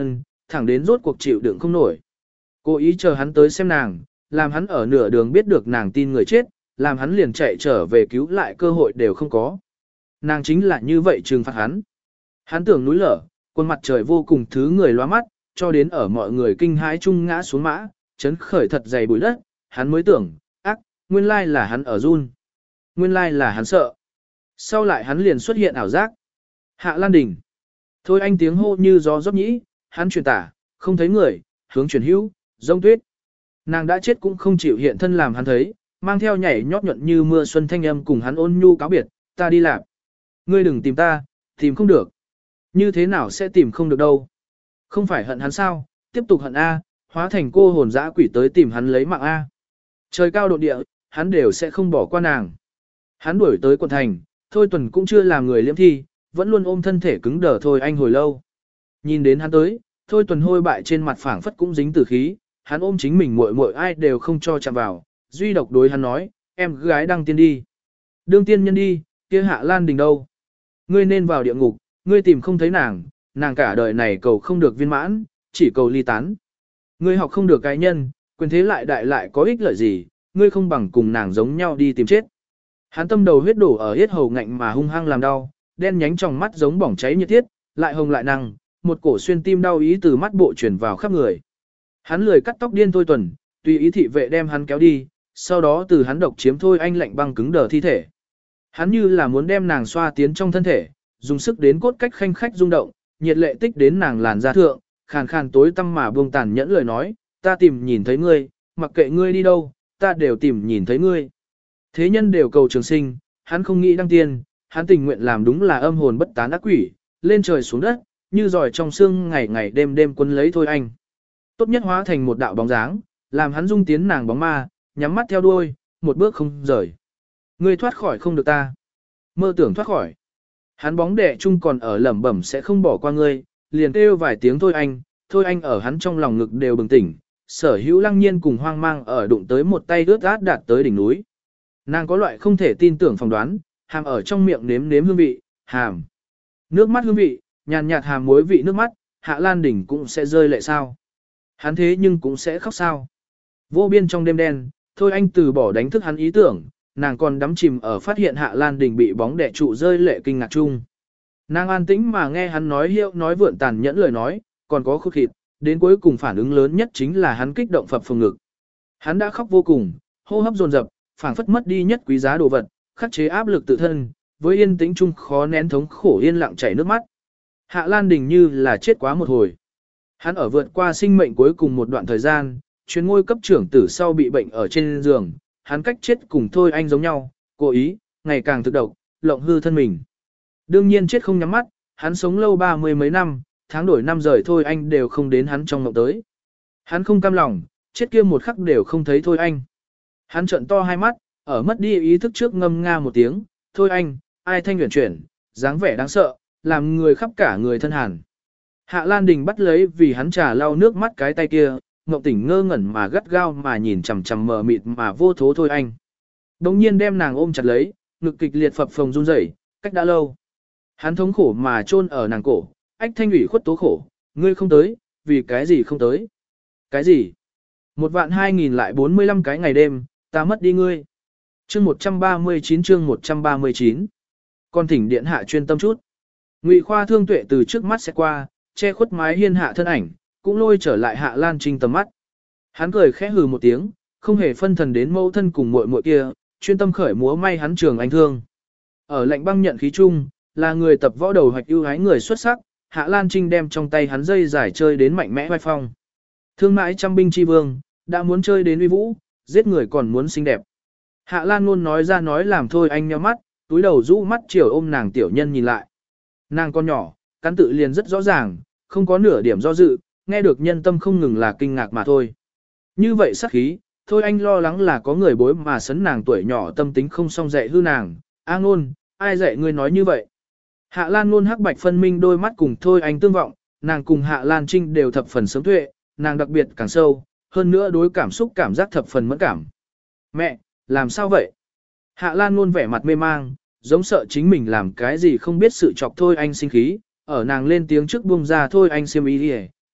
thẳng đến rốt cuộc chịu đựng không nổi. Cố ý chờ hắn tới xem nàng, làm hắn ở nửa đường biết được nàng tin người chết, làm hắn liền chạy trở về cứu lại cơ hội đều không có. Nàng chính là như vậy trừng phạt hắn. Hắn tưởng núi lở, quân mặt trời vô cùng thứ người loa mắt, cho đến ở mọi người kinh hãi chung ngã xuống mã, chấn khởi thật dày bụi đất, hắn mới tưởng, ác, nguyên lai là hắn ở run. Nguyên lai là hắn sợ. Sau lại hắn liền xuất hiện ảo giác. Hạ Lan Đình. Thôi anh tiếng hô như gió rót nhĩ, hắn truyền tả, không thấy người, hướng chuyển hữu, rông tuyết. Nàng đã chết cũng không chịu hiện thân làm hắn thấy, mang theo nhảy nhót nhuận như mưa xuân thanh âm cùng hắn ôn nhu cáo biệt, ta đi làm. Ngươi đừng tìm ta, tìm không được. Như thế nào sẽ tìm không được đâu. Không phải hận hắn sao, tiếp tục hận A, hóa thành cô hồn dã quỷ tới tìm hắn lấy mạng A. Trời cao độ địa, hắn đều sẽ không bỏ qua nàng. Hắn đuổi tới quận thành, Thôi Tuần cũng chưa làm người liễm thi, vẫn luôn ôm thân thể cứng đờ Thôi Anh hồi lâu. Nhìn đến hắn tới, Thôi Tuần hôi bại trên mặt phảng phất cũng dính tử khí, hắn ôm chính mình muội muội ai đều không cho chạm vào, duy độc đối hắn nói, em gái đăng tiên đi. Đương tiên nhân đi, kia Hạ Lan Đình đâu? Ngươi nên vào địa ngục, ngươi tìm không thấy nàng, nàng cả đời này cầu không được viên mãn, chỉ cầu ly tán. Ngươi học không được cái nhân, quyền thế lại đại lại có ích lợi gì, ngươi không bằng cùng nàng giống nhau đi tìm chết. Hắn tâm đầu huyết đổ ở yết hầu ngạnh mà hung hăng làm đau, đen nhánh trong mắt giống bỏng cháy nhiệt thiết, lại hồng lại năng, một cổ xuyên tim đau ý từ mắt bộ truyền vào khắp người. Hắn lười cắt tóc điên Thôi Tuần, tùy ý thị vệ đem hắn kéo đi, sau đó từ hắn độc chiếm Thôi Anh lạnh băng cứng đờ thi thể. Hắn như là muốn đem nàng xoa tiến trong thân thể, dùng sức đến cốt cách khanh khách rung động, nhiệt lệ tích đến nàng làn da thượng, khàn khàn tối tăm mà buông tàn nhẫn lời nói, ta tìm nhìn thấy ngươi, mặc kệ ngươi đi đâu, ta đều tìm nhìn thấy ngươi. Thế nhân đều cầu trường sinh, hắn không nghĩ đăng tiên, hắn tình nguyện làm đúng là âm hồn bất tán ác quỷ, lên trời xuống đất, như giỏi trong xương ngày ngày đêm đêm quân lấy Thôi Anh. Tốt nhất hóa thành một đạo bóng dáng, làm hắn dung tiến nàng bóng ma, nhắm mắt theo đuôi, một bước không rời. Ngươi thoát khỏi không được ta. Mơ tưởng thoát khỏi. Hắn bóng đẻ chung còn ở lẩm bẩm sẽ không bỏ qua ngươi, liền kêu vài tiếng Thôi Anh, Thôi Anh ở hắn trong lòng ngực đều bừng tỉnh, sở hữu lăng nhiên cùng hoang mang ở đụng tới một tay ướt át đạt tới đỉnh núi. Nàng có loại không thể tin tưởng phỏng đoán, hàm ở trong miệng nếm nếm hương vị, hàm. Nước mắt hương vị, nhàn nhạt hàm muối vị nước mắt, Hạ Lan Đỉnh cũng sẽ rơi lệ sao. Hắn thế nhưng cũng sẽ khóc sao. Vô biên trong đêm đen, Thôi Anh từ bỏ đánh thức hắn ý tưởng, nàng còn đắm chìm ở phát hiện Hạ Lan Đình bị bóng đè trụ rơi lệ kinh ngạc chung. Nàng an tĩnh mà nghe hắn nói hiệu nói vượn tàn nhẫn lời nói, còn có khúc thịt, đến cuối cùng phản ứng lớn nhất chính là hắn kích động phập phồng ngực. Hắn đã khóc vô cùng, hô hấp dồn dập, phảng phất mất đi nhất quý giá đồ vật, khắc chế áp lực tự thân, với yên tĩnh chung khó nén thống khổ yên lặng chảy nước mắt. Hạ Lan Đình như là chết quá một hồi. Hắn ở vượt qua sinh mệnh cuối cùng một đoạn thời gian, chuyến ngôi cấp trưởng tử sau bị bệnh ở trên giường, hắn cách chết cùng Thôi Anh giống nhau, cố ý, ngày càng thực độc, lộng hư thân mình. Đương nhiên chết không nhắm mắt, hắn sống lâu ba mươi mấy năm, tháng đổi năm rời Thôi Anh đều không đến hắn trong mộng tới. Hắn không cam lòng, chết kia một khắc đều không thấy Thôi Anh. Hắn trợn to hai mắt, ở mất đi ý thức trước ngâm nga một tiếng, Thôi Anh, ai thanh huyền chuyển, dáng vẻ đáng sợ, làm người khắp cả người thân hàn. Hạ Lan Đình bắt lấy vì hắn trà lau nước mắt cái tay kia, Ngọc Tỉnh ngơ ngẩn mà gắt gao mà nhìn chằm chằm mờ mịt mà vô thố Thôi Anh. Đồng nhiên đem nàng ôm chặt lấy, ngực kịch liệt phập phồng run rẩy, cách đã lâu. Hắn thống khổ mà chôn ở nàng cổ, ách thanh ủy khuất tố khổ, ngươi không tới, vì cái gì không tới? Cái gì? Một vạn hai nghìn lại bốn mươi lăm cái ngày đêm, ta mất đi ngươi. Chương một trăm ba mươi chín chương một trăm ba mươi chín. Con thỉnh điện hạ chuyên tâm chút. Ngụy Khoa thương tuệ từ trước mắt sẽ qua, che khuất mái hiên hạ thân ảnh, cũng lôi trở lại Hạ Lan Trinh tầm mắt. Hắn cười khẽ hừ một tiếng, không hề phân thần đến mẫu thân cùng muội muội kia, chuyên tâm khởi múa may hắn trường anh thương. Ở lạnh băng nhận khí chung, là người tập võ đầu hoạch ưu ái người xuất sắc, Hạ Lan Trinh đem trong tay hắn dây giải chơi đến mạnh mẽ vai phong. Thương mãi trăm binh chi vương, đã muốn chơi đến uy vũ, giết người còn muốn xinh đẹp. Hạ Lan luôn nói ra nói làm Thôi Anh nhíu mắt, túi đầu rũ mắt chiều ôm nàng tiểu nhân nhìn lại. Nàng con nhỏ, cắn tự liền rất rõ ràng, không có nửa điểm do dự, nghe được nhân tâm không ngừng là kinh ngạc mà thôi. Như vậy sắc khí, Thôi Anh lo lắng là có người bối mà sấn nàng tuổi nhỏ tâm tính không song dạy hư nàng. A Ngôn, ai dạy ngươi nói như vậy? Hạ Lan Ngôn hắc bạch phân minh đôi mắt cùng Thôi Anh tương vọng, nàng cùng Hạ Lan Trinh đều thập phần sớm tuệ, nàng đặc biệt càng sâu, hơn nữa đối cảm xúc cảm giác thập phần mẫn cảm. Mẹ, làm sao vậy? Hạ Lan Ngôn vẻ mặt mê mang, giống sợ chính mình làm cái gì không biết sự chọc Thôi Anh sinh khí, ở nàng lên tiếng trước buông ra Thôi Anh xiêm y đi,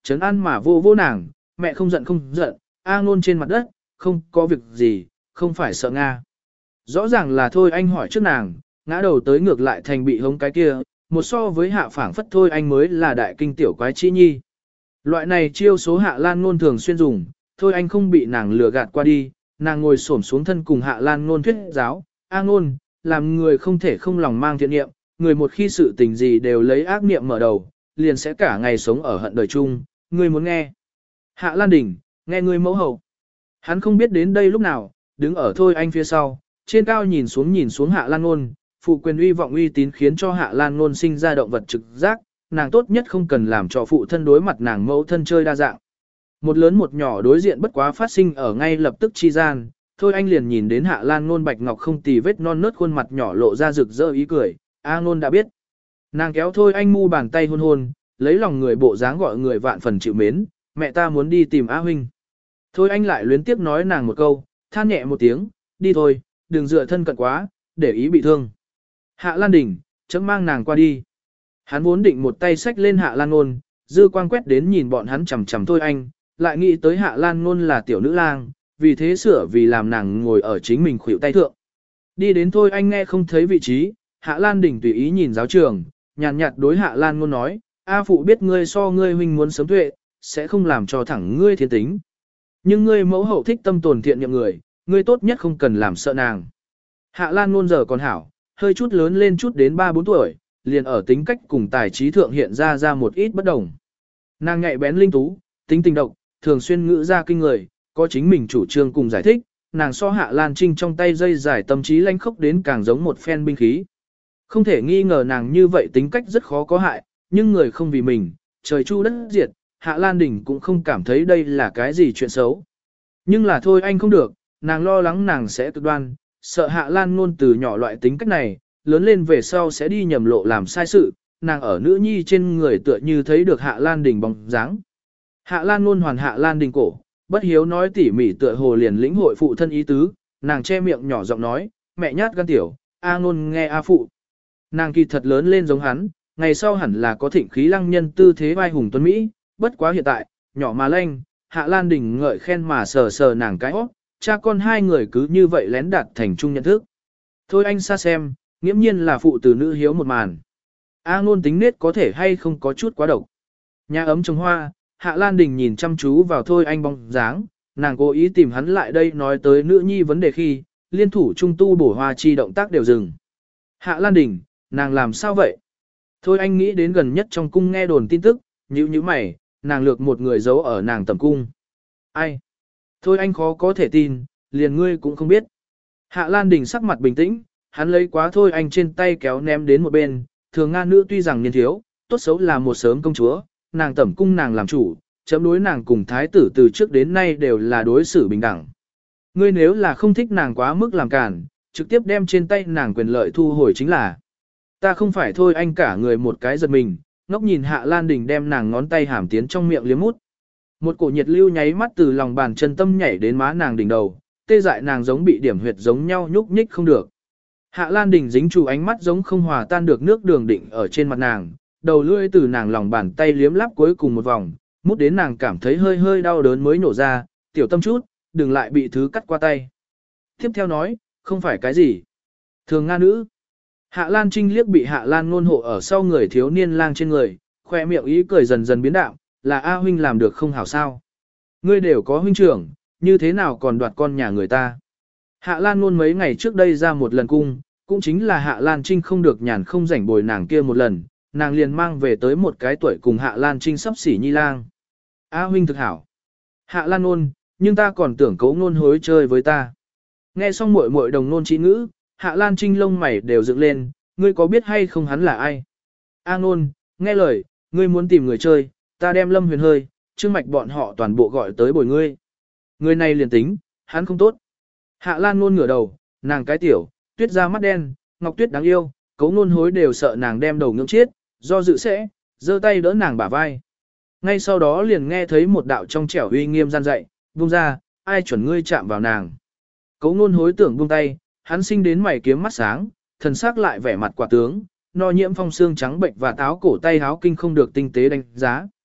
trấn an mà vô vô nàng, mẹ không giận không giận, A Ngôn trên mặt đất, không có việc gì, không phải sợ Nga. Rõ ràng là thôi anh hỏi trước nàng, ngã đầu tới ngược lại thành bị hống cái kia, một so với hạ phảng phất thôi anh mới là đại kinh tiểu quái chi nhi. Loại này chiêu số Hạ Lan Ngôn thường xuyên dùng, thôi anh không bị nàng lừa gạt qua đi, nàng ngồi xổm xuống thân cùng Hạ Lan Ngôn thuyết giáo, A Ngôn, làm người không thể không lòng mang thiện niệm, người một khi sự tình gì đều lấy ác niệm mở đầu, liền sẽ cả ngày sống ở hận đời chung, ngươi muốn nghe. Hạ Lan Đình, nghe ngươi mẫu hậu. Hắn không biết đến đây lúc nào, đứng ở thôi anh phía sau, trên cao nhìn xuống nhìn xuống Hạ Lan Ngôn, phụ quyền uy vọng uy tín khiến cho Hạ Lan Ngôn sinh ra động vật trực giác, nàng tốt nhất không cần làm cho phụ thân đối mặt nàng mẫu thân chơi đa dạng. Một lớn một nhỏ đối diện bất quá phát sinh ở ngay lập tức chi gian, thôi anh liền nhìn đến Hạ Lan Ngôn bạch ngọc không tì vết non nớt khuôn mặt nhỏ lộ ra rực rỡ ý cười, A Ngôn đã biết. Nàng kéo thôi anh mu bàn tay hôn hôn, lấy lòng người bộ dáng gọi người vạn phần chịu mến, mẹ ta muốn đi tìm A huynh. Thôi anh lại luyến tiếp nói nàng một câu, than nhẹ một tiếng, đi thôi, đừng dựa thân cận quá, để ý bị thương. Hạ Lan Đình, chấm mang nàng qua đi. Hắn vốn định một tay xách lên Hạ Lan Ngôn, dư quang quét đến nhìn bọn hắn chằm chằm thôi anh, lại nghĩ tới Hạ Lan Ngôn là tiểu nữ lang, vì thế sửa vì làm nàng ngồi ở chính mình khuỷu tay thượng. Đi đến thôi anh nghe không thấy vị trí, Hạ Lan Đình tùy ý nhìn giáo trường, nhàn nhạt đối Hạ Lan Ngôn nói, A phụ biết ngươi so ngươi huynh muốn sớm tuệ, sẽ không làm cho thẳng ngươi thiên tính. Nhưng ngươi mẫu hậu thích tâm tồn thiện nhậm người, ngươi tốt nhất không cần làm sợ nàng. Hạ Lan Ngôn giờ còn hảo, hơi chút lớn lên chút đến ba bốn tuổi, liền ở tính cách cùng tài trí thượng hiện ra ra một ít bất đồng. Nàng nhạy bén linh tú, tính tình độc, thường xuyên ngữ ra kinh người, có chính mình chủ trương cùng giải thích, nàng so Hạ Lan Trinh trong tay dây dài tâm trí lanh khốc đến càng giống một phen binh khí. Không thể nghi ngờ nàng như vậy tính cách rất khó có hại, nhưng người không vì mình, trời chu đất diệt, Hạ Lan Đình cũng không cảm thấy đây là cái gì chuyện xấu. Nhưng là thôi anh không được, nàng lo lắng nàng sẽ cực đoan, sợ Hạ Lan Ngôn từ nhỏ loại tính cách này, lớn lên về sau sẽ đi nhầm lộ làm sai sự, nàng ở nữ nhi trên người tựa như thấy được Hạ Lan Đình bóng dáng. Hạ Lan Ngôn hoàn Hạ Lan Đình cổ, bất hiếu nói tỉ mỉ tựa hồ liền lĩnh hội phụ thân ý tứ, nàng che miệng nhỏ giọng nói, mẹ nhát gan tiểu, A Ngôn nghe A phụ. Nàng kỳ thật lớn lên giống hắn, ngày sau hẳn là có thịnh khí lăng nhân tư thế vai hùng tuấn Mỹ, bất quá hiện tại, nhỏ mà lanh, Hạ Lan Đình ngợi khen mà sờ sờ nàng cái óc, cha con hai người cứ như vậy lén đạt thành chung nhận thức. Thôi anh xa xem, nghiễm nhiên là phụ tử nữ hiếu một màn. A Ngôn tính nết có thể hay không có chút quá độc. Nhà ấm trồng hoa, Hạ Lan Đình nhìn chăm chú vào thôi anh bóng dáng, nàng cố ý tìm hắn lại đây nói tới nữ nhi vấn đề khi, liên thủ trung tu bổ hoa chi động tác đều dừng. Hạ Lan Đình, nàng làm sao vậy? Thôi anh nghĩ đến gần nhất trong cung nghe đồn tin tức, nhíu nhíu mày, nàng lược một người giấu ở nàng tầm cung. Ai? Thôi anh khó có thể tin, liền ngươi cũng không biết. Hạ Lan Đình sắc mặt bình tĩnh, hắn lấy quá thôi anh trên tay kéo ném đến một bên, thường Nga nữ tuy rằng niên thiếu, tốt xấu là một sớm công chúa, nàng tẩm cung nàng làm chủ, chấm đối nàng cùng thái tử từ trước đến nay đều là đối xử bình đẳng. Ngươi nếu là không thích nàng quá mức làm cản, trực tiếp đem trên tay nàng quyền lợi thu hồi chính là. Ta không phải thôi anh cả người một cái giật mình, ngốc nhìn Hạ Lan Đình đem nàng ngón tay hàm tiến trong miệng liếm mút. Một cổ nhiệt lưu nháy mắt từ lòng bàn chân tâm nhảy đến má nàng đỉnh đầu, tê dại nàng giống bị điểm huyệt giống nhau nhúc nhích không được. Hạ Lan Đình dính chủ ánh mắt giống không hòa tan được nước đường định ở trên mặt nàng, đầu lưỡi từ nàng lòng bàn tay liếm láp cuối cùng một vòng, mút đến nàng cảm thấy hơi hơi đau đớn mới nổ ra, tiểu tâm chút, đừng lại bị thứ cắt qua tay. Tiếp theo nói, không phải cái gì. Thường Nga nữ. Hạ Lan Trinh liếc bị Hạ Lan Ngôn hộ ở sau người thiếu niên lang trên người, khoe miệng ý cười dần dần biến đạo, là A huynh làm được không hảo sao. Ngươi đều có huynh trưởng, như thế nào còn đoạt con nhà người ta. Hạ Lan Ngôn mấy ngày trước đây ra một lần cung, cũng chính là Hạ Lan Trinh không được nhàn không rảnh bồi nàng kia một lần, nàng liền mang về tới một cái tuổi cùng Hạ Lan Trinh sắp xỉ nhi lang. A huynh thực hảo. Hạ Lan Ngôn, nhưng ta còn tưởng Cấu Ngôn hối chơi với ta. Nghe xong muội muội đồng nôn trí ngữ, Hạ Lan Trinh lông mày đều dựng lên, ngươi có biết hay không hắn là ai? A Ngôn, nghe lời, ngươi muốn tìm người chơi, ta đem Lâm Huyền hơi, Trương Mạch bọn họ toàn bộ gọi tới bồi ngươi. Người này liền tính, hắn không tốt. Hạ Lan Ngôn ngửa đầu, nàng cái tiểu, tuyết ra mắt đen, Ngọc Tuyết đáng yêu, Cấu Ngôn hối đều sợ nàng đem đầu ngưỡng chết, do dự sẽ, giơ tay đỡ nàng bả vai. Ngay sau đó liền nghe thấy một đạo trong trẻo uy nghiêm gian dạy, buông ra, ai chuẩn ngươi chạm vào nàng. Cấu Ngôn hối tưởng buông tay, hắn sinh đến mày kiếm mắt sáng, thần sắc lại vẻ mặt quả tướng, no nhiễm phong xương trắng bệnh và táo cổ tay háo kinh không được tinh tế đánh giá.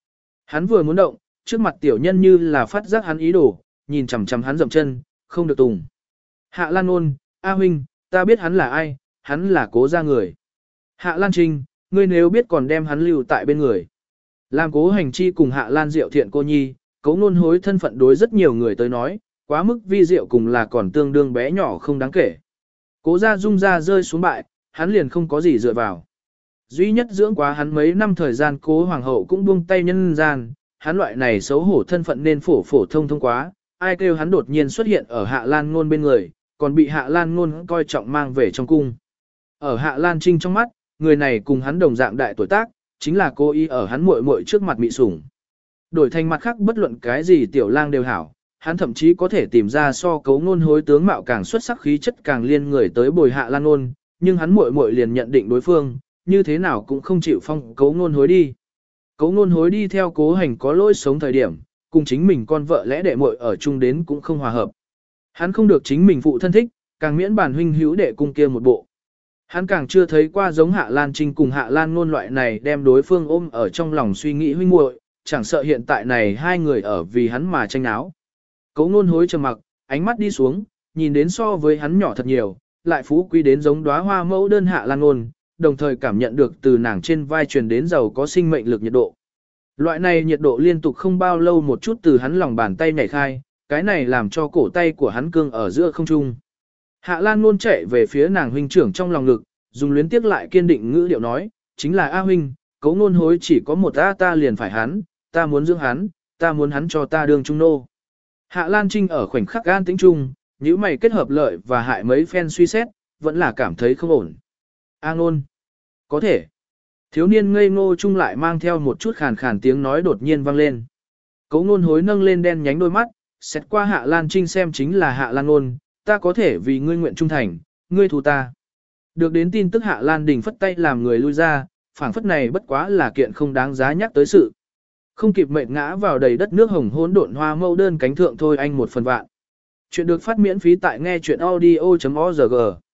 Hắn vừa muốn động, trước mặt tiểu nhân như là phát giác hắn ý đồ, nhìn chằm chằm hắn dậm chân, không được tùng. Hạ Lan Ôn, A huynh, ta biết hắn là ai, hắn là Cố gia người. Hạ Lan Trinh, ngươi nếu biết còn đem hắn lưu tại bên người. Làm Cố Hành Chi cùng Hạ Lan Diệu thiện cô nhi, Cố Nôn Hối thân phận đối rất nhiều người tới nói, quá mức vi diệu cùng là còn tương đương bé nhỏ không đáng kể. Cố gia Dung gia rơi xuống bại, hắn liền không có gì dựa vào. Duy nhất dưỡng quá hắn mấy năm thời gian Cố Hoàng hậu cũng buông tay nhân gian, hắn loại này xấu hổ thân phận nên phổ phổ thông thông quá, ai kêu hắn đột nhiên xuất hiện ở Hạ Lan Ngôn bên người, còn bị Hạ Lan Ngôn coi trọng mang về trong cung. Ở Hạ Lan Trinh trong mắt, người này cùng hắn đồng dạng đại tuổi tác, chính là cố ý ở hắn muội muội trước mặt mị sủng. Đổi thành mặt khác bất luận cái gì tiểu lang đều hảo, hắn thậm chí có thể tìm ra so Cố Nôn Hối tướng mạo càng xuất sắc khí chất càng liên người tới bồi Hạ Lan Ngôn, nhưng hắn muội muội liền nhận định đối phương, như thế nào cũng không chịu phong Cố Nôn Hối đi. Cố Nôn Hối đi theo Cố Hành có lỗi sống thời điểm, cùng chính mình con vợ lẽ đệ muội ở chung đến cũng không hòa hợp. Hắn không được chính mình phụ thân thích, càng miễn bản huynh hữu đệ cung kia một bộ. Hắn càng chưa thấy qua giống Hạ Lan Trinh cùng Hạ Lan Ngôn loại này đem đối phương ôm ở trong lòng suy nghĩ huynh muội, chẳng sợ hiện tại này hai người ở vì hắn mà tranh náo. Cố Nôn Hối trầm mặc, ánh mắt đi xuống, nhìn đến so với hắn nhỏ thật nhiều, lại phú quý đến giống đóa hoa mẫu đơn Hạ Lan Ngôn, đồng thời cảm nhận được từ nàng trên vai truyền đến giàu có sinh mệnh lực nhiệt độ. Loại này nhiệt độ liên tục không bao lâu một chút từ hắn lòng bàn tay nhảy khai, cái này làm cho cổ tay của hắn cương ở giữa không trung. Hạ Lan Ngôn chạy về phía nàng huynh trưởng trong lòng ngực, dùng luyến tiếc lại kiên định ngữ điệu nói, chính là A huynh, Cố Nôn Hối chỉ có một A ta liền phải hắn, ta muốn dưỡng hắn, ta muốn hắn cho ta đương trung nô. Hạ Lan Trinh ở khoảnh khắc gan tĩnh trung, nhíu mày kết hợp lợi và hại mấy phen suy xét, vẫn là cảm thấy không ổn. A Ngôn, có thể. Thiếu niên ngây ngô chung lại mang theo một chút khàn khàn tiếng nói đột nhiên vang lên. Cố Nôn Hối nâng lên đen nhánh đôi mắt, xét qua Hạ Lan Trinh xem chính là Hạ Lan Ngôn, ta có thể vì ngươi nguyện trung thành, ngươi thù ta. Được đến tin tức Hạ Lan Đình phất tay làm người lui ra, phảng phất này bất quá là kiện không đáng giá nhắc tới sự. Không kịp mệt ngã vào đầy đất nước hồng hỗn độn hoa mẫu đơn cánh thượng thôi anh một phần vạn. Chuyện được phát miễn phí tại nghe chuyện audio chấm org.